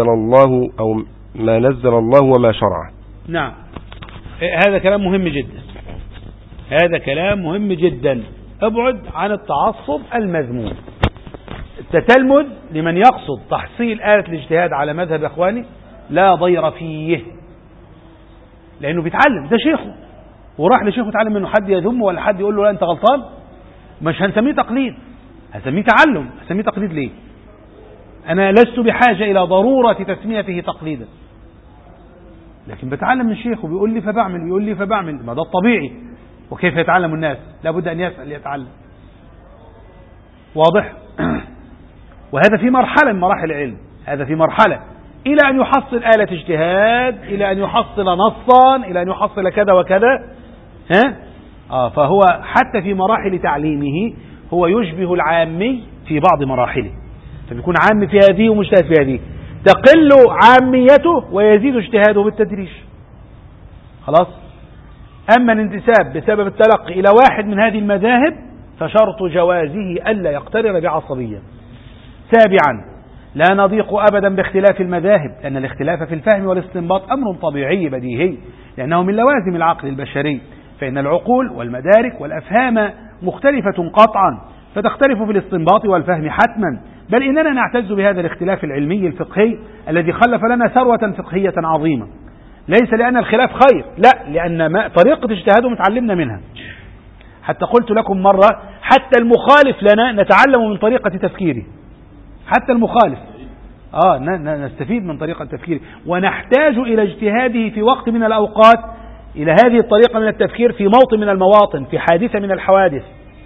نزل الله وما شرعه. نعم، هذا كلام مهم جدا، هذا كلام مهم جدا. ابعد عن التعصب المذموم. التتلمذ لمن يقصد تحصيل آلة الاجتهاد على مذهب إخواني لا ضير فيه، لأنه بيتعلم، ده شيخه وراح لشيخه يتعلم منه، حد يذمه ولا حد يقول له لا أنت غلطان؟ مش هنسميه تقليد، هنسميه تعلم. هنسميه تقليد ليه؟ أنا لست بحاجة إلى ضرورة تسميته تقليدا، لكن بتعلم من شيخه، بيقول لي فبعمل، بيقول لي فبعمل، ما ده الطبيعي. وكيف يتعلم الناس؟ لابد أن يسأل ليتعلم. واضح؟ وهذا في مرحلة من مراحل العلم، هذا في مرحلة إلى أن يحصل آلة اجتهاد، إلى أن يحصل نصا، إلى أن يحصل كذا وكذا. فهو حتى في مراحل تعليمه هو يشبه العامي في بعض مراحله، فبيكون عامي في هذه ومجتهد في هذه، تقل عاميته ويزيد اجتهاده بالتدريج. خلاص. أما الانتساب بسبب التلقي إلى واحد من هذه المذاهب فشرط جوازه ألا يقترن بعصبية. سابعا، لا نضيق أبدا باختلاف المذاهب، لأن الاختلاف في الفهم والاستنباط أمر طبيعي بديهي، لأنه من لوازم العقل البشري، فإن العقول والمدارك والأفهام مختلفة قطعا، فتختلف في الاستنباط والفهم حتما، بل إننا نعتز بهذا الاختلاف العلمي الفقهي الذي خلف لنا ثروة فقهية عظيمة، ليس لأن الخلاف خير، لا، لأن طريقة اجتهادهم تعلمنا منها. حتى قلت لكم مرة حتى المخالف لنا نتعلم من طريقة تفكيره، حتى المخالف نستفيد من طريقة تفكيره، ونحتاج إلى اجتهاده في وقت من الأوقات، إلى هذه الطريقة من التفكير في موطن من المواطن، في حادثة من الحوادث.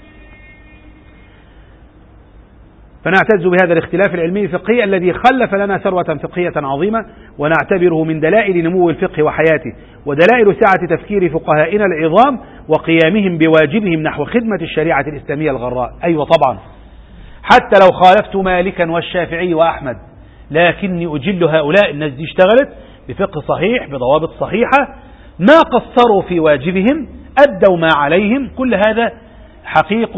فنعتز بهذا الاختلاف العلمي الفقهي الذي خلف لنا ثروة فقهية عظيمة، ونعتبره من دلائل نمو الفقه وحياته، ودلائل سعة تفكير فقهائنا العظام وقيامهم بواجبهم نحو خدمة الشريعة الإسلامية الغراء. أيوة طبعا، حتى لو خالفت مالكا والشافعي وأحمد، لكني أجل هؤلاء، الناس دي اشتغلت بفقه صحيح بضوابط صحيحة، ما قصروا في واجبهم، أدوا ما عليهم، كل هذا حقيق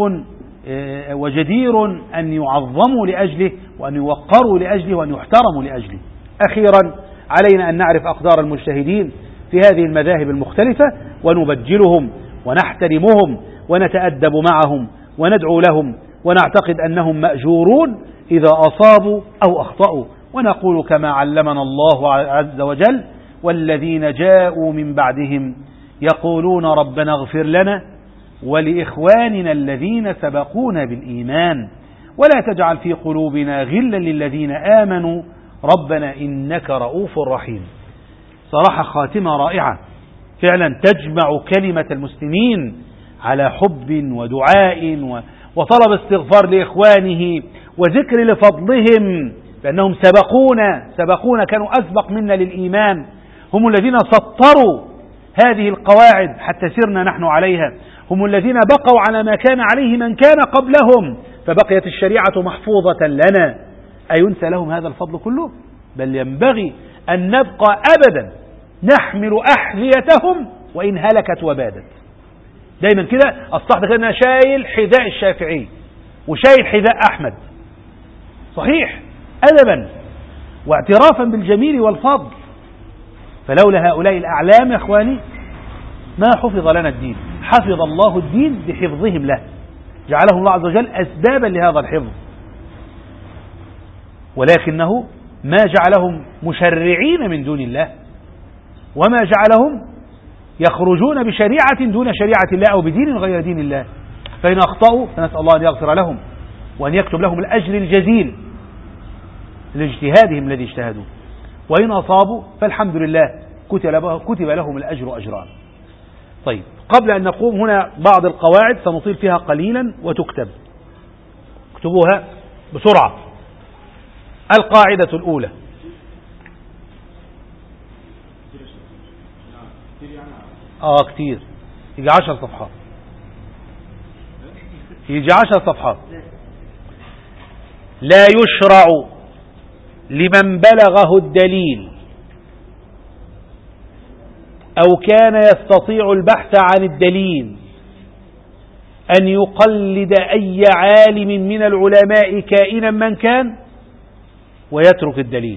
وجدير أن يعظموا لأجله، وأن يوقروا لأجله، وأن يحترموا لأجله. أخيرا، علينا أن نعرف أقدار المجتهدين في هذه المذاهب المختلفة، ونبجلهم ونحترمهم ونتأدب معهم وندعو لهم، ونعتقد أنهم مأجورون إذا أصابوا أو أخطأوا، ونقول كما علمنا الله عز وجل: والذين جاءوا من بعدهم يقولون ربنا اغفر لنا ولإخواننا الذين سبقونا بالإيمان ولا تجعل في قلوبنا غلا للذين آمنوا ربنا إنك رؤوف رحيم. صراحة خاتمة رائعة فعلا تجمع كلمة المسلمين على حب ودعاء وطلب استغفار لإخوانه وذكر لفضلهم، لأنهم سبقونا كانوا أسبق منا للإيمان، هم الذين سطروا هذه القواعد حتى سرنا نحن عليها، هم الذين بقوا على ما كان عليه من كان قبلهم، فبقيت الشريعة محفوظة لنا. أينسى لهم هذا الفضل كله؟ بل ينبغي أن نبقى أبدا نحمل أحذيتهم وإن هلكت وبادت. دايما كده أصطحت كده أنا شايل حذاء الشافعي وشايل حذاء أحمد، صحيح، أدبا واعترافا بالجميل والفضل. فلولا هؤلاء الأعلام يا أخواني ما حفظ لنا الدين. حفظ الله الدين بحفظهم له، جعلهم الله عز وجل أسبابا لهذا الحفظ، ولكنه ما جعلهم مشرعين من دون الله، وما جعلهم يخرجون بشريعة دون شريعة الله أو بدين غير دين الله. فإن أخطأوا فنسأل الله أن يغفر لهم وأن يكتب لهم الأجر الجزيل لاجتهادهم الذي اجتهدوا، وإن أصابوا فالحمد لله كتب لهم الأجر أجران. طيب، قبل أن نقوم هنا بعض القواعد سنطيل فيها قليلا وتكتب، اكتبوها بسرعة. القاعدة الأولى: كتير، يجي 10 صفحات، يجي 10 صفحات. لا يشرع لمن بلغه الدليل أو كان يستطيع البحث عن الدليل، أن يقلد أي عالم من العلماء كائنا من كان ويترك الدليل.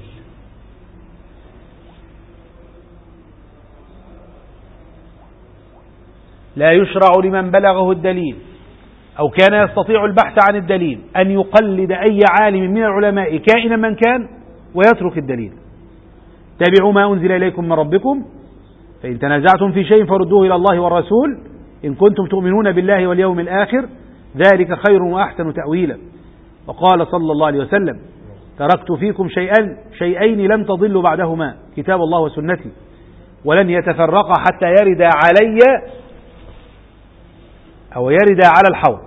لا يشرع لمن بلغه الدليل أو كان يستطيع البحث عن الدليل أن يقلد أي عالم من العلماء كائنا من كان ويترك الدليل. تابعوا ما أنزل إليكم من ربكم فإن تنازعتم في شيء فردوه إلى الله والرسول إن كنتم تؤمنون بالله واليوم الآخر ذلك خير وأحسن تأويلا. وقال صلى الله عليه وسلم تركت فيكم شيئين لن تضلوا بعدهما كتاب الله وسنتي ولن يتفرقا حتى يرد علي أو يرد على الحوض.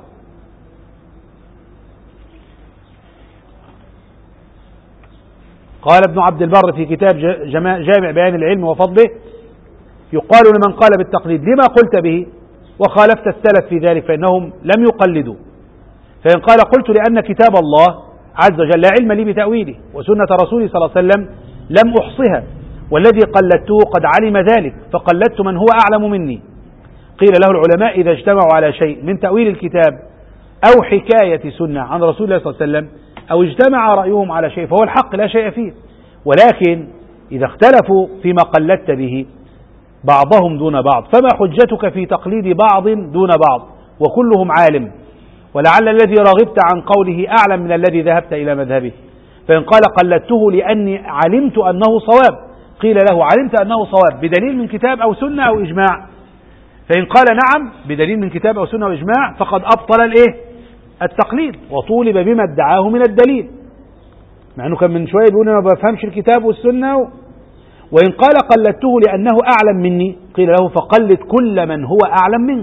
قال ابن عبد البر في كتاب جامع بيان العلم وفضله يقال لمن قال بالتقليد لما قلت به وخالفت السلف في ذلك فإنهم لم يقلدوا. فإن قال قلت لأن كتاب الله عز وجل لا علم لي بتأويله وسنة رسوله صلى الله عليه وسلم لم أحصها والذي قلدته قد علم ذلك فقلدت من هو أعلم مني. قيل له العلماء إذا اجتمعوا على شيء من تأويل الكتاب أو حكاية سنة عن رسول الله صلى الله عليه وسلم أو اجتمع رأيهم على شيء فهو الحق لا شيء فيه. ولكن إذا اختلفوا فيما قلدت به بعضهم دون بعض فما حجتك في تقليد بعض دون بعض وكلهم عالم ولعل الذي رغبت عن قوله أعلم من الذي ذهبت إلى مذهبه. فإن قال قلدته لأني علمت أنه صواب قيل له علمت أنه صواب بدليل من كتاب أو سنة أو إجماع. فإن قال نعم بدليل من كتاب أو سنة أو إجماع فقد أبطل التقليد وطولب بما ادعاه من الدليل مع أنه كان من شوية بيقول أنا ما بفهمش الكتاب والسنة. وإن قال قلدته لأنه أعلم مني قيل له فقلد كل من هو أعلم منك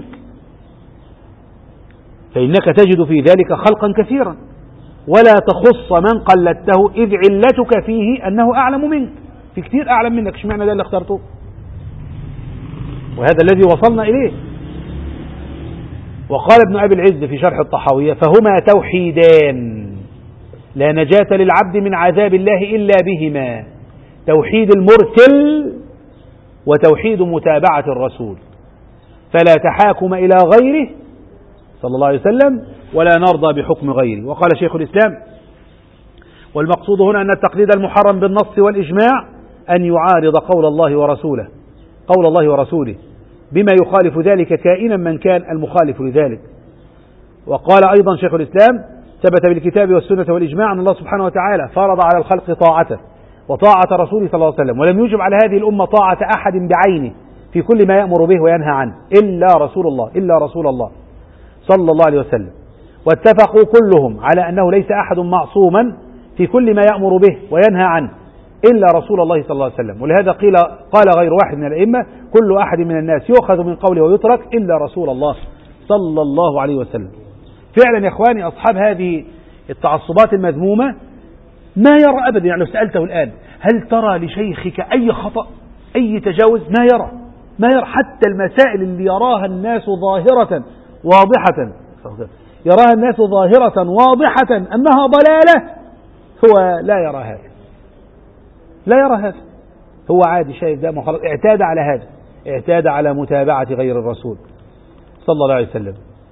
فإنك تجد في ذلك خلقا كثيرا ولا تخص من قلدته إذ علتك فيه أنه أعلم منك في كثير أعلم منك اشمعنى ده اللي اخترته. وهذا الذي وصلنا إليه. وقال ابن أبي العز في شرح الطحاوية فهما توحيدان لا نجاة للعبد من عذاب الله إلا بهما توحيد المرسل وتوحيد متابعة الرسول فلا تحاكم إلى غيره صلى الله عليه وسلم ولا نرضى بحكم غيره. وقال شيخ الإسلام والمقصود هنا أن التقليد المحرم بالنص والإجماع أن يعارض قول الله ورسوله بما يخالف ذلك كائنا من كان المخالف لذلك. وقال أيضا شيخ الإسلام ثبت بالكتاب والسنة والإجماع أن الله سبحانه وتعالى فرض على الخلق طاعته وطاعة رسوله صلى الله عليه وسلم ولم يجب على هذه الأمة طاعة أحد بعينه في كل ما يأمر به وينهى عنه إلا رسول الله صلى الله عليه وسلم. واتفقوا كلهم على أنه ليس أحد معصوما في كل ما يأمر به وينهى عنه إلا رسول الله صلى الله عليه وسلم. ولهذا قال غير واحد من الأئمة كل أحد من الناس يؤخذ من قوله ويترك إلا رسول الله صلى الله عليه وسلم. فعلا يا إخواني أصحاب هذه التعصبات المذمومة ما يرى أبدا. يعني لو سألته الآن هل ترى لشيخك أي خطأ أي تجاوز ما يرى حتى المسائل اللي يراها الناس ظاهرة واضحة أنها ضلالة هو لا يرى هذا هو عادي شايف ده خلاص اعتاد على هذا اعتاد على متابعة غير الرسول صلى الله عليه وسلم.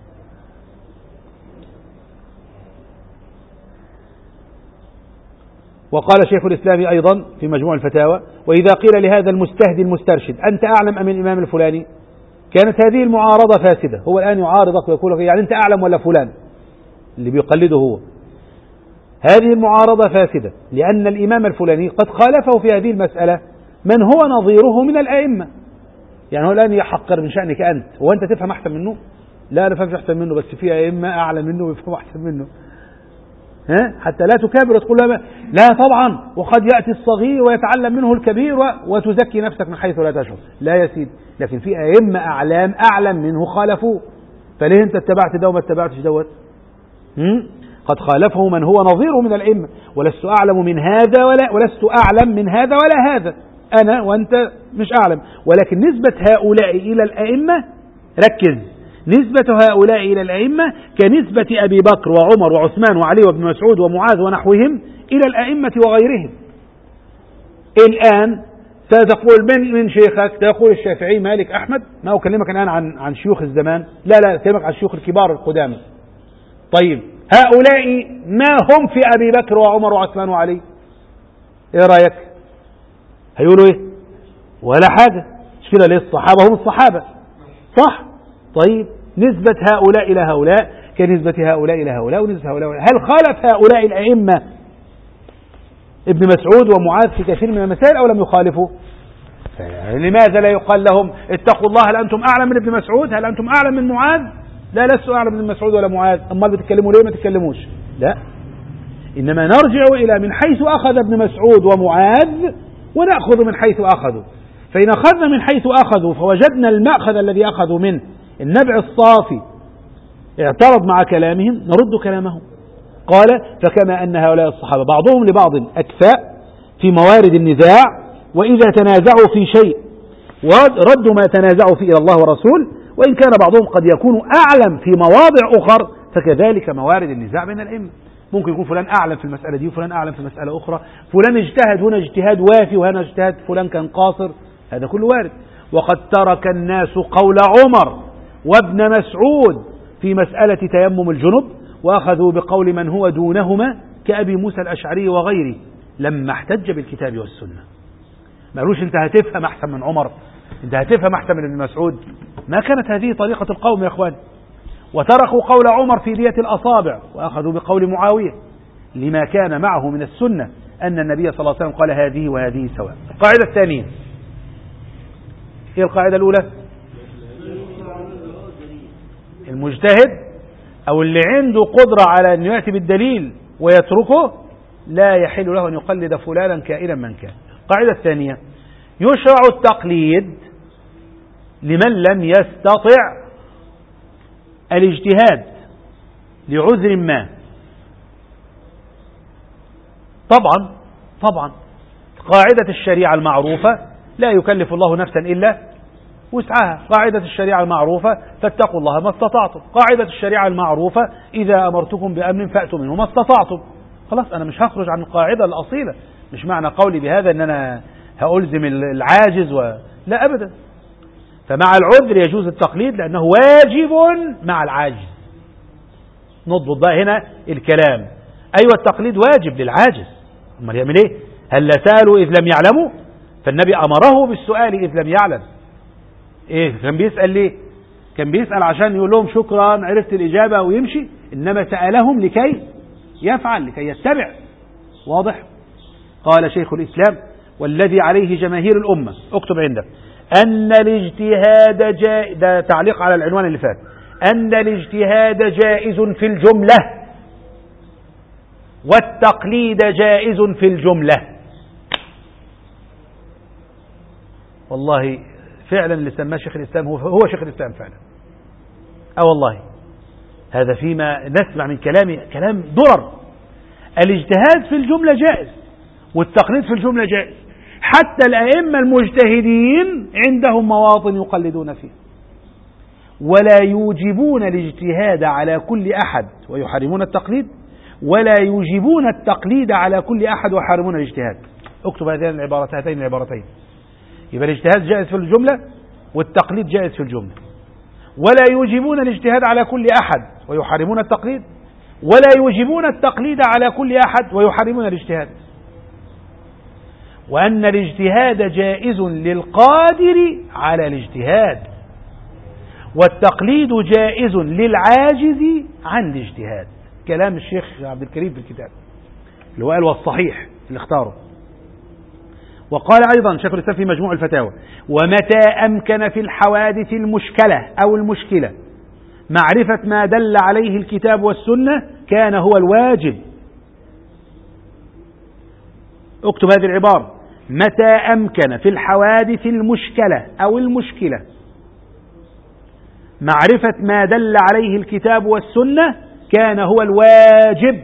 وقال شيخ الإسلام أيضا في مجموع الفتاوى وإذا قيل لهذا المستهدي المسترشد أنت أعلم أم الإمام الفلاني كانت هذه المعارضة فاسدة. هو الآن يعارضك ويقول لك يعني أنت أعلم ولا فلان اللي بيقلده هو. هذه المعارضة فاسدة لأن الإمام الفلاني قد خالفه في هذه المسألة من هو نظيره من الأئمة. يعني هو الآن يحقر من شأنك أنت وأنت تفهم أحسن منه. لا أنا فهمش أحسن منه بس في أئمة أعلى منه ويفهم أحسن منه حتى لا تكابر وتقول لا طبعا وقد يأتي الصغير ويتعلم منه الكبير وتزكي نفسك من حيث لا تشعر. لا يا سيدي لكن في أئمة أعلم منه خالفوه فليه أنت اتبعت ده وما اتبعتش دوت. قد خالفه من هو نظير من الأئمة ولست أعلم من هذا ولست أعلم من هذا ولا هذا أنا وأنت مش أعلم. ولكن نسبة هؤلاء إلى الأئمة ركز نسبة هؤلاء إلى الأئمة كنسبة أبي بكر وعمر وعثمان وعلي وابن مسعود ومعاذ ونحوهم إلى الأئمة وغيرهم. الآن ستقول من شيخك؟ تقول الشافعي مالك أحمد. ما أكلمك الآن عن شيوخ الزمان، لا أكلمك عن الشيوخ الكبار القدامى. طيب هؤلاء ما هم في أبي بكر وعمر وعثمان وعلي؟ إيه رأيك؟ هيقولوا إيه؟ ولا حاجة. مش كده؟ ليه؟ الصحابة هم الصحابة، صح؟ طيب نسبة هؤلاء إلى هؤلاء كنسبة هؤلاء إلى هؤلاء ونسبة هؤلاء. هل خالف هؤلاء الأئمة ابن مسعود ومعاذ في كثير من المسائل أو لم يخالفوا؟ لماذا لا يقال لهم اتقوا الله؟ هل أنتم أعلم من ابن مسعود؟ هل أنتم أعلم من معاذ؟ لا، لست أعلم من مسعود ولا معاذ. أمال بتتكلموا ليه؟ ما تتكلموش. لا، إنما نرجع إلى من حيث أخذ ابن مسعود ومعاذ ونأخذ من حيث أخذوا. فإن أخذنا من حيث أخذوا فوجدنا المأخذ الذي أخذوا منه النبع الصافي اعترض مع كلامهم، نرد كلامهم. قال فكما أن هؤلاء الصحابة بعضهم لبعض أكفاء في موارد النزاع، وإذا تنازعوا في شيء ردوا ما تنازعوا فيه إلى الله ورسول، وإن كان بعضهم قد يكون أعلم في مواضع أخر، فكذلك موارد النزاع بين الأئمة. ممكن يكون فلان أعلم في المسألة دي وفلان أعلم في مسألة أخرى، فلان اجتهد هنا اجتهاد وافي وهنا اجتهاد فلان كان قاصر، هذا كله وارد. وقد ترك الناس قول عمر وابن مسعود في مسألة تيمم الجنب وأخذوا بقول من هو دونهما كأبي موسى الأشعري وغيره لما احتج بالكتاب والسنة. ما قالوش انت هتفهم أحسن من عمر، انت هتفهم أحسن من ابن مسعود. ما كانت هذه طريقة القوم يا أخوان. وتركوا قول عمر في دية الأصابع وأخذوا بقول معاوية لما كان معه من السنة أن النبي صلى الله عليه وسلم قال هذه وهذه سواء. القاعدة الثانية هي القاعدة الأولى، المجتهد أو اللي عنده قدرة على أن يأتي بالدليل ويتركه لا يحل له أن يقلد فلانا كائنا من كان. القاعدة الثانية يشرع التقليد لمن لم يستطع الاجتهاد لعذر ما. طبعا قاعدة الشريعة المعروفة لا يكلف الله نفسا إلا وسعها. قاعدة الشريعة المعروفة فاتقوا الله ما استطعتم. قاعدة الشريعة المعروفة إذا أمرتكم بأمر فأتوا منه ما استطعتم. خلاص أنا مش هخرج عن القاعدة الأصيلة. مش معنى قولي بهذا أن أنا هألزم العاجز لا أبدا. فمع العذر يجوز التقليد لأنه واجب مع العاجز. نضبط بقى هنا الكلام. أيوة التقليد واجب للعاجز، أمال يعمل إيه؟ هل سألوا إذ لم يعلموا؟ فالنبي أمره بالسؤال إذ لم يعلم. إيه كان بيسأل ليه؟ كان بيسأل عشان يقول لهم شكرا عرفت الإجابة ويمشي، إنما سألهم لكي يفعل، لكي يتبع. واضح؟ قال شيخ الإسلام والذي عليه جماهير الأمة، اكتب عندك، أن الاجتهاد ده تعليق على العنوان اللي فات، أن الاجتهاد جائز في الجملة والتقليد جائز في الجملة. والله فعلا اللي سماه شيخ الإسلام هو شيخ الإسلام فعلا. والله هذا فيما نسمع من كلامه كلام درر. الاجتهاد في الجملة جائز والتقليد في الجملة جائز. حتى الأئمة المجتهدين عندهم مواطن يقلدون فيه، ولا يوجبون الاجتهاد على كل أحد ويحرمون التقليد، ولا يوجبون التقليد على كل أحد ويحرمون الاجتهاد. اكتب هاتين العبارتين. يبقى الاجتهاد جائز في الجملة والتقليد جائز في الجملة. ولا يوجبون الاجتهاد على كل أحد ويحرمون التقليد، ولا يوجبون التقليد على كل أحد ويحرمون الاجتهاد. وأن الاجتهاد جائز للقادر على الاجتهاد، والتقليد جائز للعاجز عن الاجتهاد. كلام الشيخ عبد الكريم في الكتاب اللي هو قال والصحيح اللي اختاره. وقال أيضا شيخ الإسلام في مجموع الفتاوى ومتى أمكن في الحوادث المشكلة أو المشكلة معرفة ما دل عليه الكتاب والسنة كان هو الواجب. اكتب هذه العبارة، متى أمكن في الحوادث المشكلة أو المشكلة معرفة ما دل عليه الكتاب والسنة كان هو الواجب.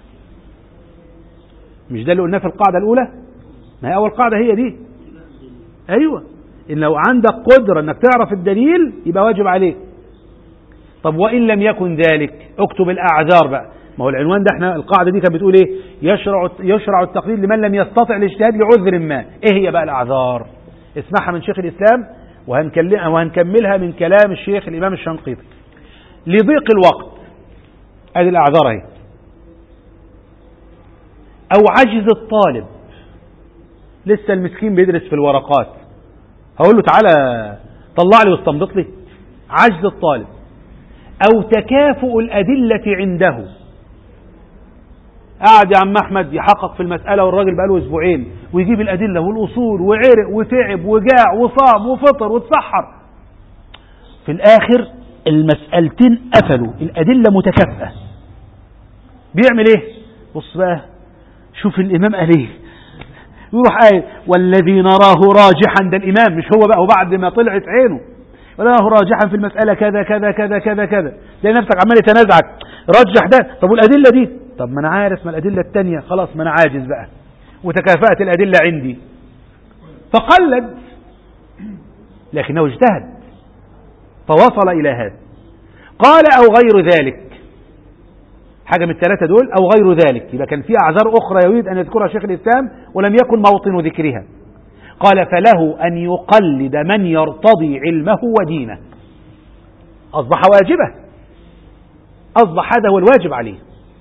مش ده اللي قلناه في القاعدة الأولى؟ ما هي أول قاعدة هي دي. أيوة، إن لو عندك قدرة أنك تعرف الدليل يبقى واجب عليك. طب وإن لم يكن ذلك اكتب الأعذار بقى. ما هو العنوان ده احنا القاعدة دي كانت بتقول ايه؟ يشرع التقليد لمن لم يستطع الاجتهاد لعذر ما. ايه هي بقى الاعذار؟ اسمعها من شيخ الاسلام وهنكملها من كلام الشيخ الامام الشنقيطي. لضيق الوقت، ادي الاعذار اهي. او عجز الطالب، لسه المسكين بيدرس في الورقات، هقول له تعالى طلع لي واستنبط لي؟ عجز الطالب. او تكافؤ الادلة عنده، قاعد يا عم احمد يحقق في المسألة والراجل بقاله اسبوعين ويجيب الادلة والاصول وعرق وتعب وجاع وصام وفطر وتسحر، في الاخر المسألتين قفلوا، الادلة متكافئة، بيعمل ايه؟ بص بقى شوف الامام قال ايه، يروح قايل والذي نراه راجحا، ده الامام مش هو بقى، وبعد ما طلعت عينه ونراه راجحا في المسألة كذا كذا كذا كذا كذا، تلاقي نفسك عمال يتنازعك، رجح ده، طب والادلة دي، طب ما انا عارف ما الادلة التانية، خلاص ما انا عاجز بقى وتكافأت الادلة عندي، فقلد، لكنه اجتهد فوصل الى هذا. قال او غير ذلك، حاجة من الثلاثة دول أو غير ذلك، يبقى كان في أعذار أخرى يريد أن يذكرها شيخ الإسلام ولم يكن موطن ذكرها. قال فله أن يقلد من يرتضي علمه ودينه، أصبح واجبه، أصبح هذا هو الواجب عليه.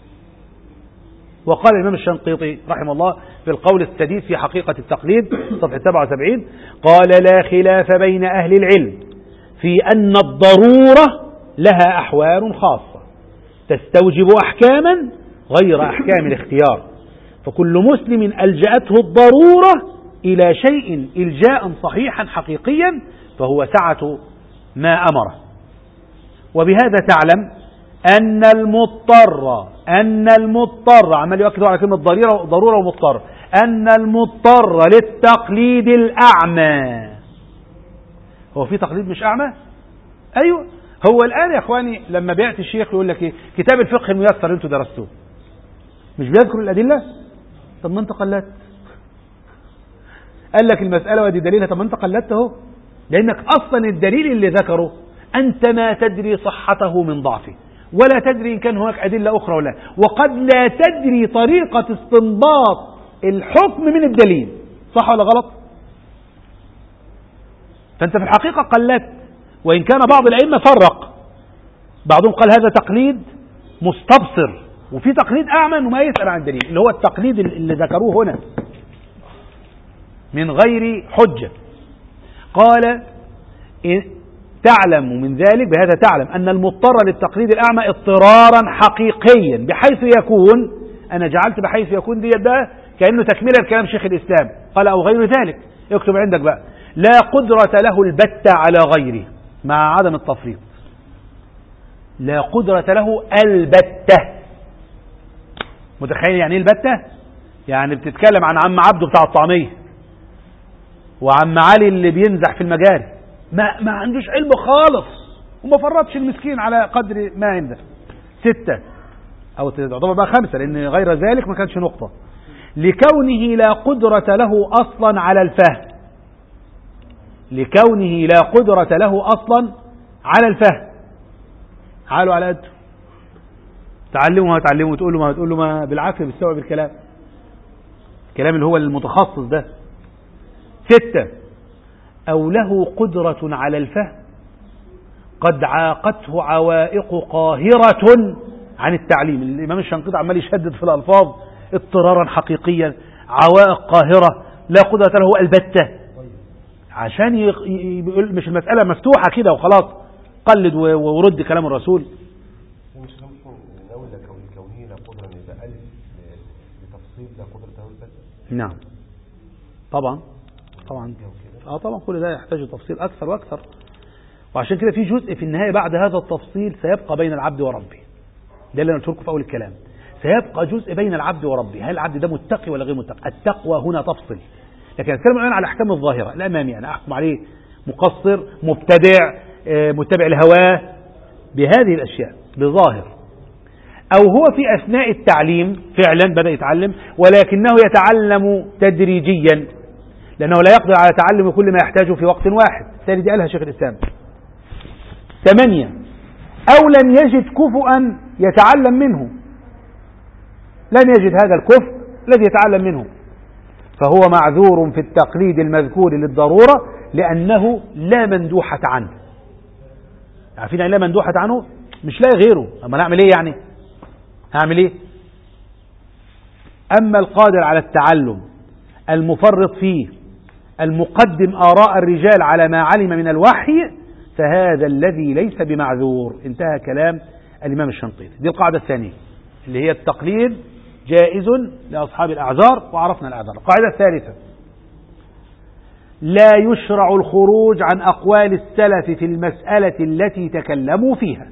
وقال الإمام الشنقيطي رحمه الله في القول السديد في حقيقة التقليد صفحة 77، قال لا خلاف بين أهل العلم في أن الضرورة لها أحوال خاصة تستوجب أحكاما غير أحكام الاختيار، فكل مسلم ألجأته الضرورة إلى شيء إلجاء صحيحا حقيقيا فهو سعة ما أمره. وبهذا تعلم أن المضطر عمال يؤكد على كلمة ضرورة ومضطر، أن المضطر للتقليد الأعمى، هو في تقليد مش أعمى؟ أيوة، هو الآن يا إخواني لما بيأتي الشيخ يقول لك إيه؟ كتاب الفقه الميسر أنتوا درستوه، مش بيذكر الأدلة؟ طب ما أنت قلدت، قال لك المسألة ودي دليلها، طب ما أنت قلدت اهو، لأنك أصلا الدليل اللي ذكره أنت ما تدري صحته من ضعفه، ولا تدري إن كان هناك أدلة أخرى ولا، وقد لا تدري طريقة استنباط الحكم من الدليل، صح ولا غلط؟ فأنت في الحقيقة قلدت، وإن كان بعض الأئمة فرق، بعضهم قال هذا تقليد مستبصر، وفي تقليد أعمى وما يسأل عن الدليل، اللي هو التقليد اللي ذكروه هنا من غير حجة. قال تعلم من ذلك، بهذا تعلم أن المضطر للتقليد الأعمى اضطرارا حقيقيا بحيث يكون، أنا جعلت بحيث يكون دي ده كأنه تكملة الكلام شيخ الإسلام، قال أو غير ذلك، اكتب عندك بقى، لا قدرة له البتة على غيره مع عدم التفريط، لا قدرة له البتة. متخيل يعني ايه البتة؟ يعني بتتكلم عن عم عبده بتاع الطعمية وعم علي اللي بينزح في المجاري، ما عندوش علم خالص وما فرطش المسكين على قدر ما عنده، 6 أو تعتبر بقى 5 لأن غير ذلك ما كانش نقطة، لكونه لا قدرة له أصلا على الفهم، لكونه لا قدرة له أصلا على الفهم، حاله على قده، تعلمه وتعلمه وتقول له ما بالعافية بيستوعب الكلام اللي هو المتخصص ده. 6 أو له قدرة على الفهم قد عاقته عوائق قاهرة عن التعليم، الإمام الشنقيطي عمال يشدد في الألفاظ، اضطرارا حقيقيا، عوائق قاهرة، لا قدرة له البتة، عشان يقول مش المسألة مفتوحة كده وخلاص قلد ورد كلام الرسول. مش الأولى كونه لا قدرة يبقى ألف لتفصيل لا قدرة له البتة. نعم طبعا طبعا كل ده يحتاج تفصيل أكثر وأكثر، وعشان كده في جزء في النهاية بعد هذا التفصيل سيبقى بين العبد وربه، ده اللي أنا قلت لكم في أول الكلام، سيبقى جزء بين العبد وربه، هل العبد ده متقي ولا غير متقي؟ التقوى هنا تفصل، لكن أتكلم الآن على الأحكام الظاهرة الأمامية، أنا أحكم عليه مقصر مبتدع متبع الهواه بهذه الأشياء بظاهر، أو هو في أثناء التعليم فعلا بدأ يتعلم ولكنه يتعلم تدريجيا لأنه لا يقدر على تعلم كل ما يحتاجه في وقت واحد، الثاني دي قالها شيخ الإسلام. 8 أو لم يجد كفؤا يتعلم منه، لن يجد هذا الكفر الذي يتعلم منه، فهو معذور في التقليد المذكور للضرورة لأنه لا مندوحة عنه. عارفين يعني لا مندوحة عنه؟ مش لاقي غيره، أما نعمل إيه يعني؟ هعمل إيه؟ أما القادر على التعلم المفرط فيه المقدم آراء الرجال على ما علم من الوحي فهذا الذي ليس بمعذور. انتهى كلام الإمام الشنقيطي. دي القاعدة الثانية اللي هي التقليد جائز لأصحاب الأعذار، وعرفنا الأعذار. القاعدة الثالثة: لا يشرع الخروج عن أقوال السلف في المسألة التي تكلموا فيها.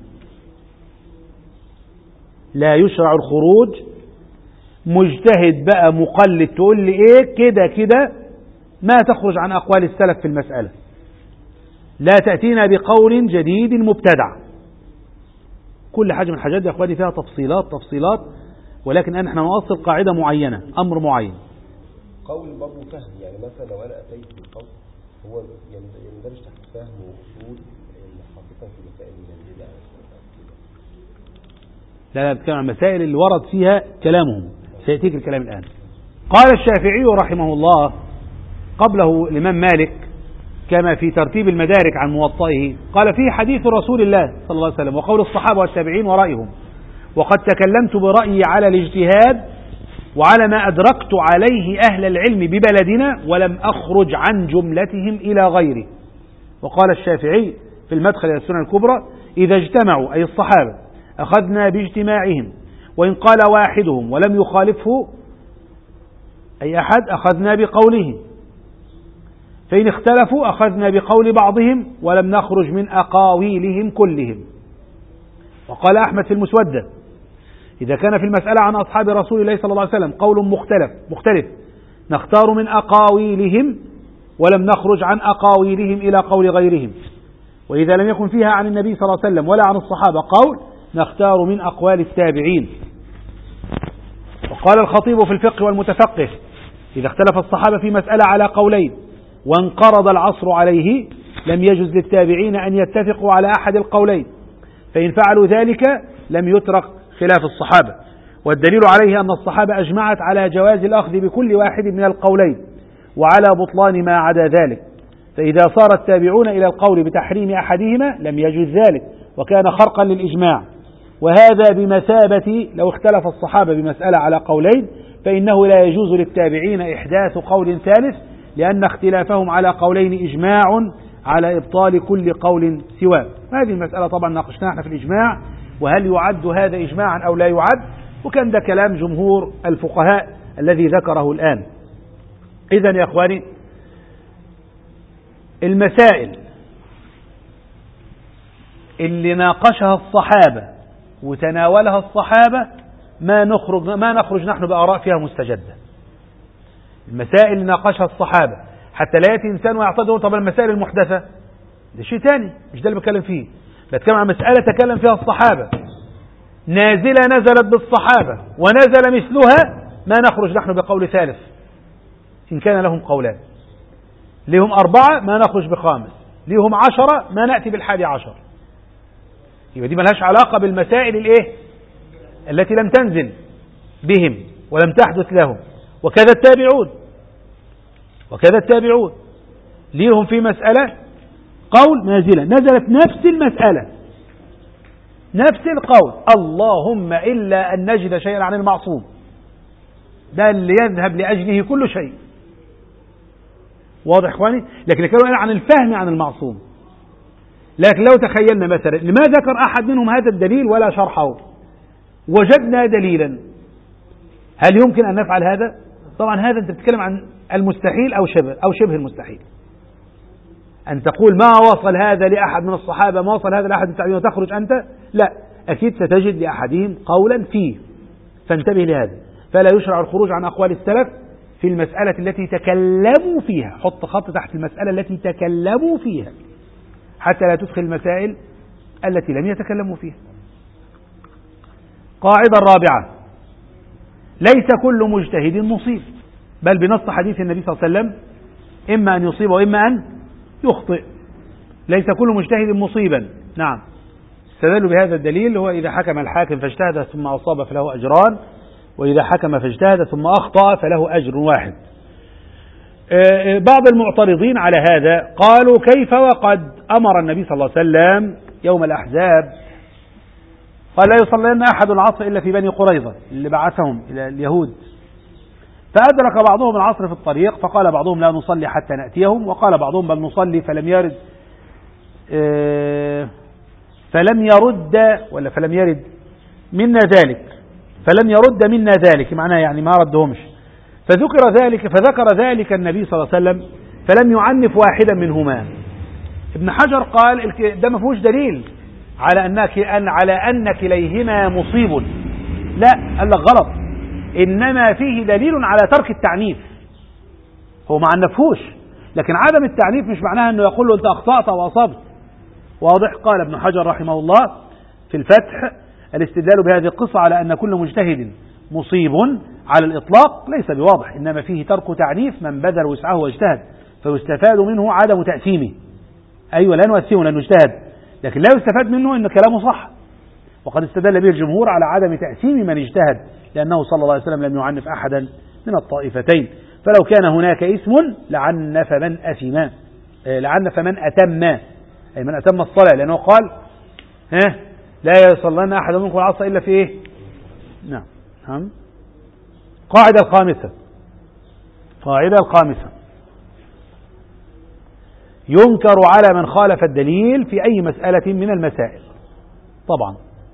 لا يشرع الخروج، مجتهد بقى مقلد تقول لي ايه كده كده ما تخرج عن أقوال السلف في المسألة، لا تأتينا بقول جديد مبتدع. كل حاجة من الحاجات دي يا أخواني فيها تفصيلات، ولكن احنا نوصل قاعدة معينة، أمر معين. قول برضه فهم، يعني مثلا لو أنا أتيت بالقول هو يندرج تحت فهم وأصول خاصة في مسائل البدع. لا بتكلم عن المسائل اللي ورد فيها كلامهم، سيأتيك الكلام الآن. قال الشافعي رحمه الله قبله الإمام مالك كما في ترتيب المدارك عن موطئه، قال فيه حديث رسول الله صلى الله عليه وسلم وقول الصحابة والتابعين ورأيهم، وقد تكلمت برأيي على الاجتهاد وعلى ما أدركت عليه أهل العلم ببلدنا ولم أخرج عن جملتهم إلى غيره. وقال الشافعي في المدخل إلى السنن الكبرى: إذا اجتمعوا أي الصحابة أخذنا باجتماعهم، وإن قال واحدهم ولم يخالفه أي أحد أخذنا بقوله، فإن اختلفوا أخذنا بقول بعضهم ولم نخرج من أقاويلهم كلهم. وقال أحمد في المسودة: إذا كان في المسألة عن أصحاب رسول الله صلى الله عليه وسلم قول مختلف نختار من أقاويلهم ولم نخرج عن أقاويلهم إلى قول غيرهم، وإذا لم يكن فيها عن النبي صلى الله عليه وسلم ولا عن الصحابة قول نختار من أقوال التابعين. وقال الخطيب في الفقه والمتفقه: إذا اختلف الصحابة في مسألة على قولين وانقرض العصر عليه لم يجز للتابعين أن يتفقوا على أحد القولين، فإن فعلوا ذلك لم يترك خلاف الصحابة، والدليل عليه أن الصحابة أجمعت على جواز الأخذ بكل واحد من القولين وعلى بطلان ما عدا ذلك، فإذا صار التابعون إلى القول بتحريم أحدهما لم يجوز ذلك وكان خرقا للإجماع. وهذا بمثابة لو اختلف الصحابة بمسألة على قولين فإنه لا يجوز للتابعين إحداث قول ثالث، لأن اختلافهم على قولين إجماع على إبطال كل قول سواه. هذه المسألة طبعا ناقشناها احنا في الإجماع، وهل يعد هذا إجماعا أو لا يعد، وكان ده كلام جمهور الفقهاء الذي ذكره الآن. إذن يا أخواني المسائل اللي ناقشها الصحابة وتناولها الصحابة ما نخرج نحن بآراء فيها مستجدة. المسائل اللي ناقشها الصحابة حتى لا يأتي إنسان ويعتذر طب المسائل المحدثة ده شيء تاني، مش ده اللي بتكلم فيه. بتكلم عن مسألة تكلم فيها الصحابة نازلة نزلت بالصحابة ونزل مثلها، ما نخرج نحن بقول ثالث إن كان لهم قولان. لهم 4 ما نخرج بخامس، لهم 10 ما نأتي بال11. يبقى دي ملهاش علاقة بالمسائل الايه التي لم تنزل بهم ولم تحدث لهم. وكذا التابعون ليهم في مسألة قول نازلة نزلت نفس المسألة نفس القول، اللهم إلا أن نجد شيئا عن المعصوم، ده اللي يذهب لأجله كل شيء. واضح إخواني؟ لكن كانوا عن الفهم عن المعصوم. لكن لو تخيلنا مثلا لما ذكر أحد منهم هذا الدليل ولا شرحه، وجدنا دليلا، هل يمكن أن نفعل هذا؟ طبعا هذا أنت بتتكلم عن المستحيل أو شبه المستحيل. أن تقول ما وصل هذا لأحد من الصحابة ما وصل هذا لأحد من التابعين وتخرج أنت، لا، أكيد ستجد لأحدهم قولا فيه، فانتبه لهذا. فلا يشرع الخروج عن أقوال السلف في المسألة التي تكلموا فيها، حط خط تحت المسألة التي تكلموا فيها حتى لا تدخل المسائل التي لم يتكلموا فيها. قاعدة الرابعة: ليس كل مجتهد مصيب، بل بنص حديث النبي صلى الله عليه وسلم إما أن يصيب وإما أن يخطئ. ليس كل مجتهد مصيبا. نعم، استدلوا بهذا الدليل، هو إذا حكم الحاكم فاجتهد ثم أصاب فله أجران، وإذا حكم فاجتهد ثم أخطأ فله أجر واحد. بعض المعترضين على هذا قالوا كيف وقد أمر النبي صلى الله عليه وسلم يوم الأحزاب قال لا يصلين أحد العصر إلا في بني قريظة اللي بعثهم إلى اليهود، فأدرك بعضهم العصر في الطريق فقال بعضهم لا نصلي حتى نأتيهم، وقال بعضهم بل نصلي فلم يرد منا ذلك معناه يعني ما ردهمش، فذكر ذلك النبي صلى الله عليه وسلم فلم يعنف واحدا منهما. ابن حجر قال ده ما فيهوش دليل على أن كليهما مصيب، لا، قال لك غلط، إنما فيه دليل على ترك التعنيف. هو ما عنفهوش، لكن عدم التعنيف مش معناها أنه يقول له أنت أخطأت أو أصبت. واضح؟ قال ابن حجر رحمه الله في الفتح الاستدلال بهذه القصة على أن كل مجتهد مصيب على الإطلاق ليس بواضح، إنما فيه ترك تعنيف من بذل وسعه واجتهد، فيستفاد منه عدم تأثيمه. أيوة لا نؤثمه لأنه اجتهد، لكن لا يستفاد منه أن كلامه صح، وقد استدل به الجمهور على عدم تأثيم من اجتهد، لأنه صلى الله عليه وسلم لم يعنف أحدا من الطائفتين، فلو كان هناك اسم لعنف من أتم، أي من أتم الصلاة، لأنه قال لا يصلين أحد منكم العصر إلا في إيه؟ نعم. قاعدة الخامسة ينكر على من خالف الدليل في أي مسألة من المسائل. طبعا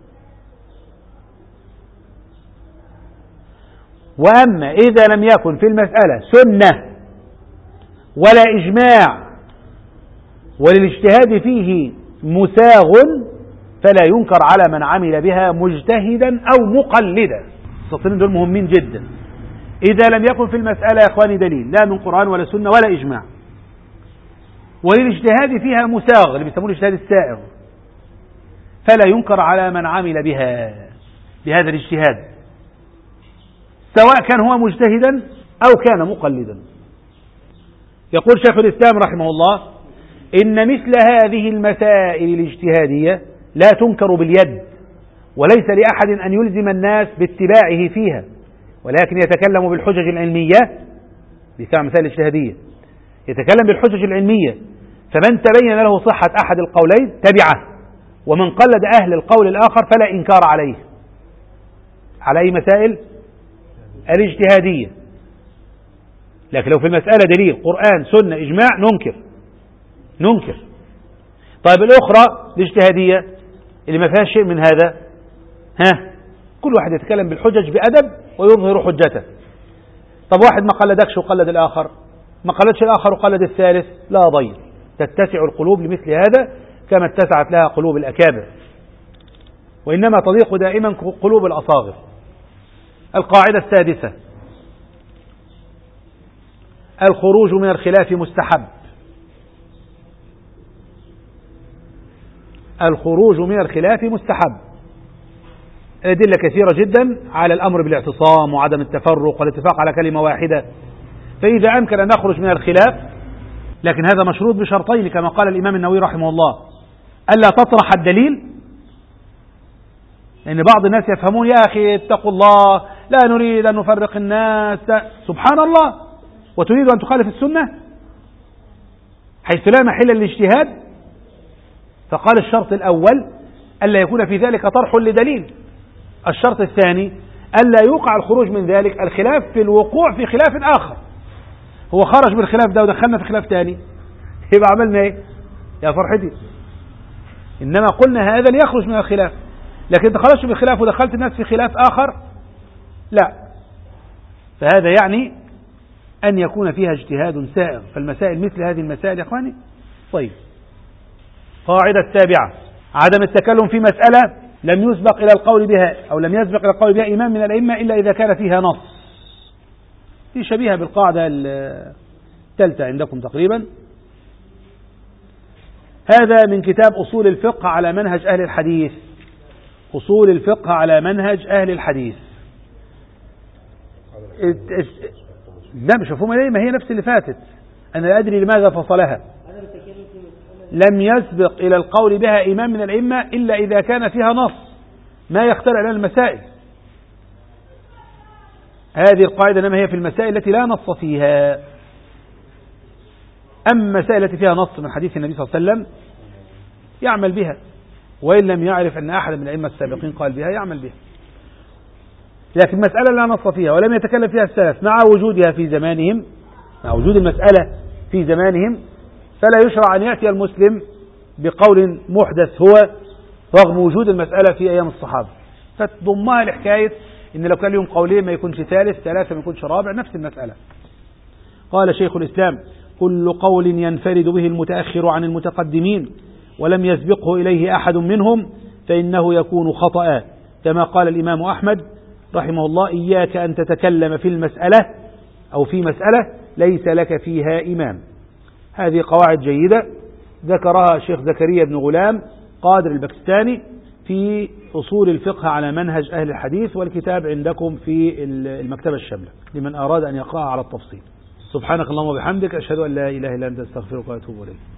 وأما إذا لم يكن في المسألة سنة ولا إجماع وللاجتهاد فيه مساغ فلا ينكر على من عمل بها مجتهدا أو مقلدا. السطرين دول مهمين جدا. إذا لم يكن في المسألة يا إخواني دليل لا من قرآن ولا سنة ولا إجماع، وللاجتهاد فيها مساغ اللي بيسموه الاجتهاد السائغ، فلا ينكر على من عمل بهذا الاجتهاد، سواء كان هو مجتهدا أو كان مقلدا. يقول شيخ الإسلام رحمه الله إن مثل هذه المسائل الاجتهادية لا تنكر باليد، وليس لأحد أن يلزم الناس باتباعه فيها، ولكن يتكلم بالحجج العلمية. بكلام مسائل اجتهادية يتكلم بالحجج العلمية، فمن تبين له صحة أحد القولين تبعه، ومن قلد أهل القول الآخر فلا إنكار عليه، على أي مسائل الاجتهادية. لكن لو في المسألة دليل قرآن سنة إجماع ننكر. طيب الأخرى الاجتهادية اللي ما فيهاش شيء من هذا، كل واحد يتكلم بالحجج بأدب ويظهر حجته. طب واحد ما قلدكش وقلد الآخر، ما قلدش الآخر وقلد الثالث، لا ضير، تتسع القلوب لمثل هذا كما اتسعت لها قلوب الأكابر، وإنما تضيق دائما قلوب الأصاغر. القاعدة السادسة الخروج من الخلاف مستحب. الخروج من الخلاف مستحب. الأدلة كثيرة جدا على الأمر بالاعتصام وعدم التفرق والاتفاق على كلمة واحدة، فإذا أمكن أن نخرج من الخلاف، لكن هذا مشروط بشرطين كما قال الإمام النووي رحمه الله: ألا تطرح الدليل، لأن بعض الناس يفهمون يا أخي اتقوا الله لا نريد أن نفرق الناس، سبحان الله، وتريد أن تخالف السنة حيث لا محل للاجتهاد. فقال الشرط الأول ألا يكون في ذلك طرح لدليل. الشرط الثاني ألا يوقع الخروج من ذلك الخلاف في الوقوع في خلاف آخر. هو خرج بالخلاف ده ودخلنا في خلاف تاني، يبقى عملنا ايه يا فرحتي؟ إنما قلنا هذا ليخرج من الخلاف، لكن انت خرجت بالخلاف ودخلت الناس في خلاف آخر، لا. فهذا يعني أن يكون فيها اجتهاد سائغ. فالمسائل مثل هذه المسائل يا أخواني. طيب، قاعدة السابعة عدم التكلم في مسألة لم يسبق إلى القول بها أو لم يسبق إلى القول بها إمام من الأئمة إلا إذا كان فيها نص. في شبيهة بالقاعدة الثالثة عندكم تقريبا. هذا من كتاب أصول الفقه على منهج أهل الحديث. أصول الفقه على منهج أهل الحديث. لا مش مفهومة ليه، ما هي نفس اللي فاتت. أنا لا أدري لماذا فصلها. لم يسبق إلى القول بها إمام من الأئمة إلا إذا كان فيها نص ما يختلع لنا المسائل. هذه القاعدة إنما هي في المسائل التي لا نص فيها. أما المسائل التي فيها نص من حديث النبي صلى الله عليه وسلم يعمل بها، وإن لم يعرف أن أحد من الأئمة السابقين قال بها يعمل بها. لكن مسألة لا نص فيها ولم يتكلم فيها السلف مع وجودها في زمانهم، مع وجود المسألة في زمانهم، فلا يشرع أن يأتي المسلم بقول محدث هو رغم وجود المسألة في أيام الصحابة، فتضمها لحكاية إن لو كان لهم قولين ما يكونش ثالث، ثلاثة ما يكونش رابع، نفس المسألة. قال شيخ الإسلام: كل قول ينفرد به المتأخر عن المتقدمين ولم يسبقه إليه أحد منهم فإنه يكون خطأ، كما قال الإمام أحمد رحمه الله: إياك أن تتكلم في المسألة أو في مسألة ليس لك فيها إمام. هذه قواعد جيدة ذكرها الشيخ زكريا بن غلام قادر الباكستاني في أصول الفقه على منهج أهل الحديث، والكتاب عندكم في المكتبة الشاملة لمن أراد أن يقرأ على التفصيل. سبحانك اللهم وبحمدك، أشهد أن لا إله إلا أنت، أستغفرك وأتوب إليك.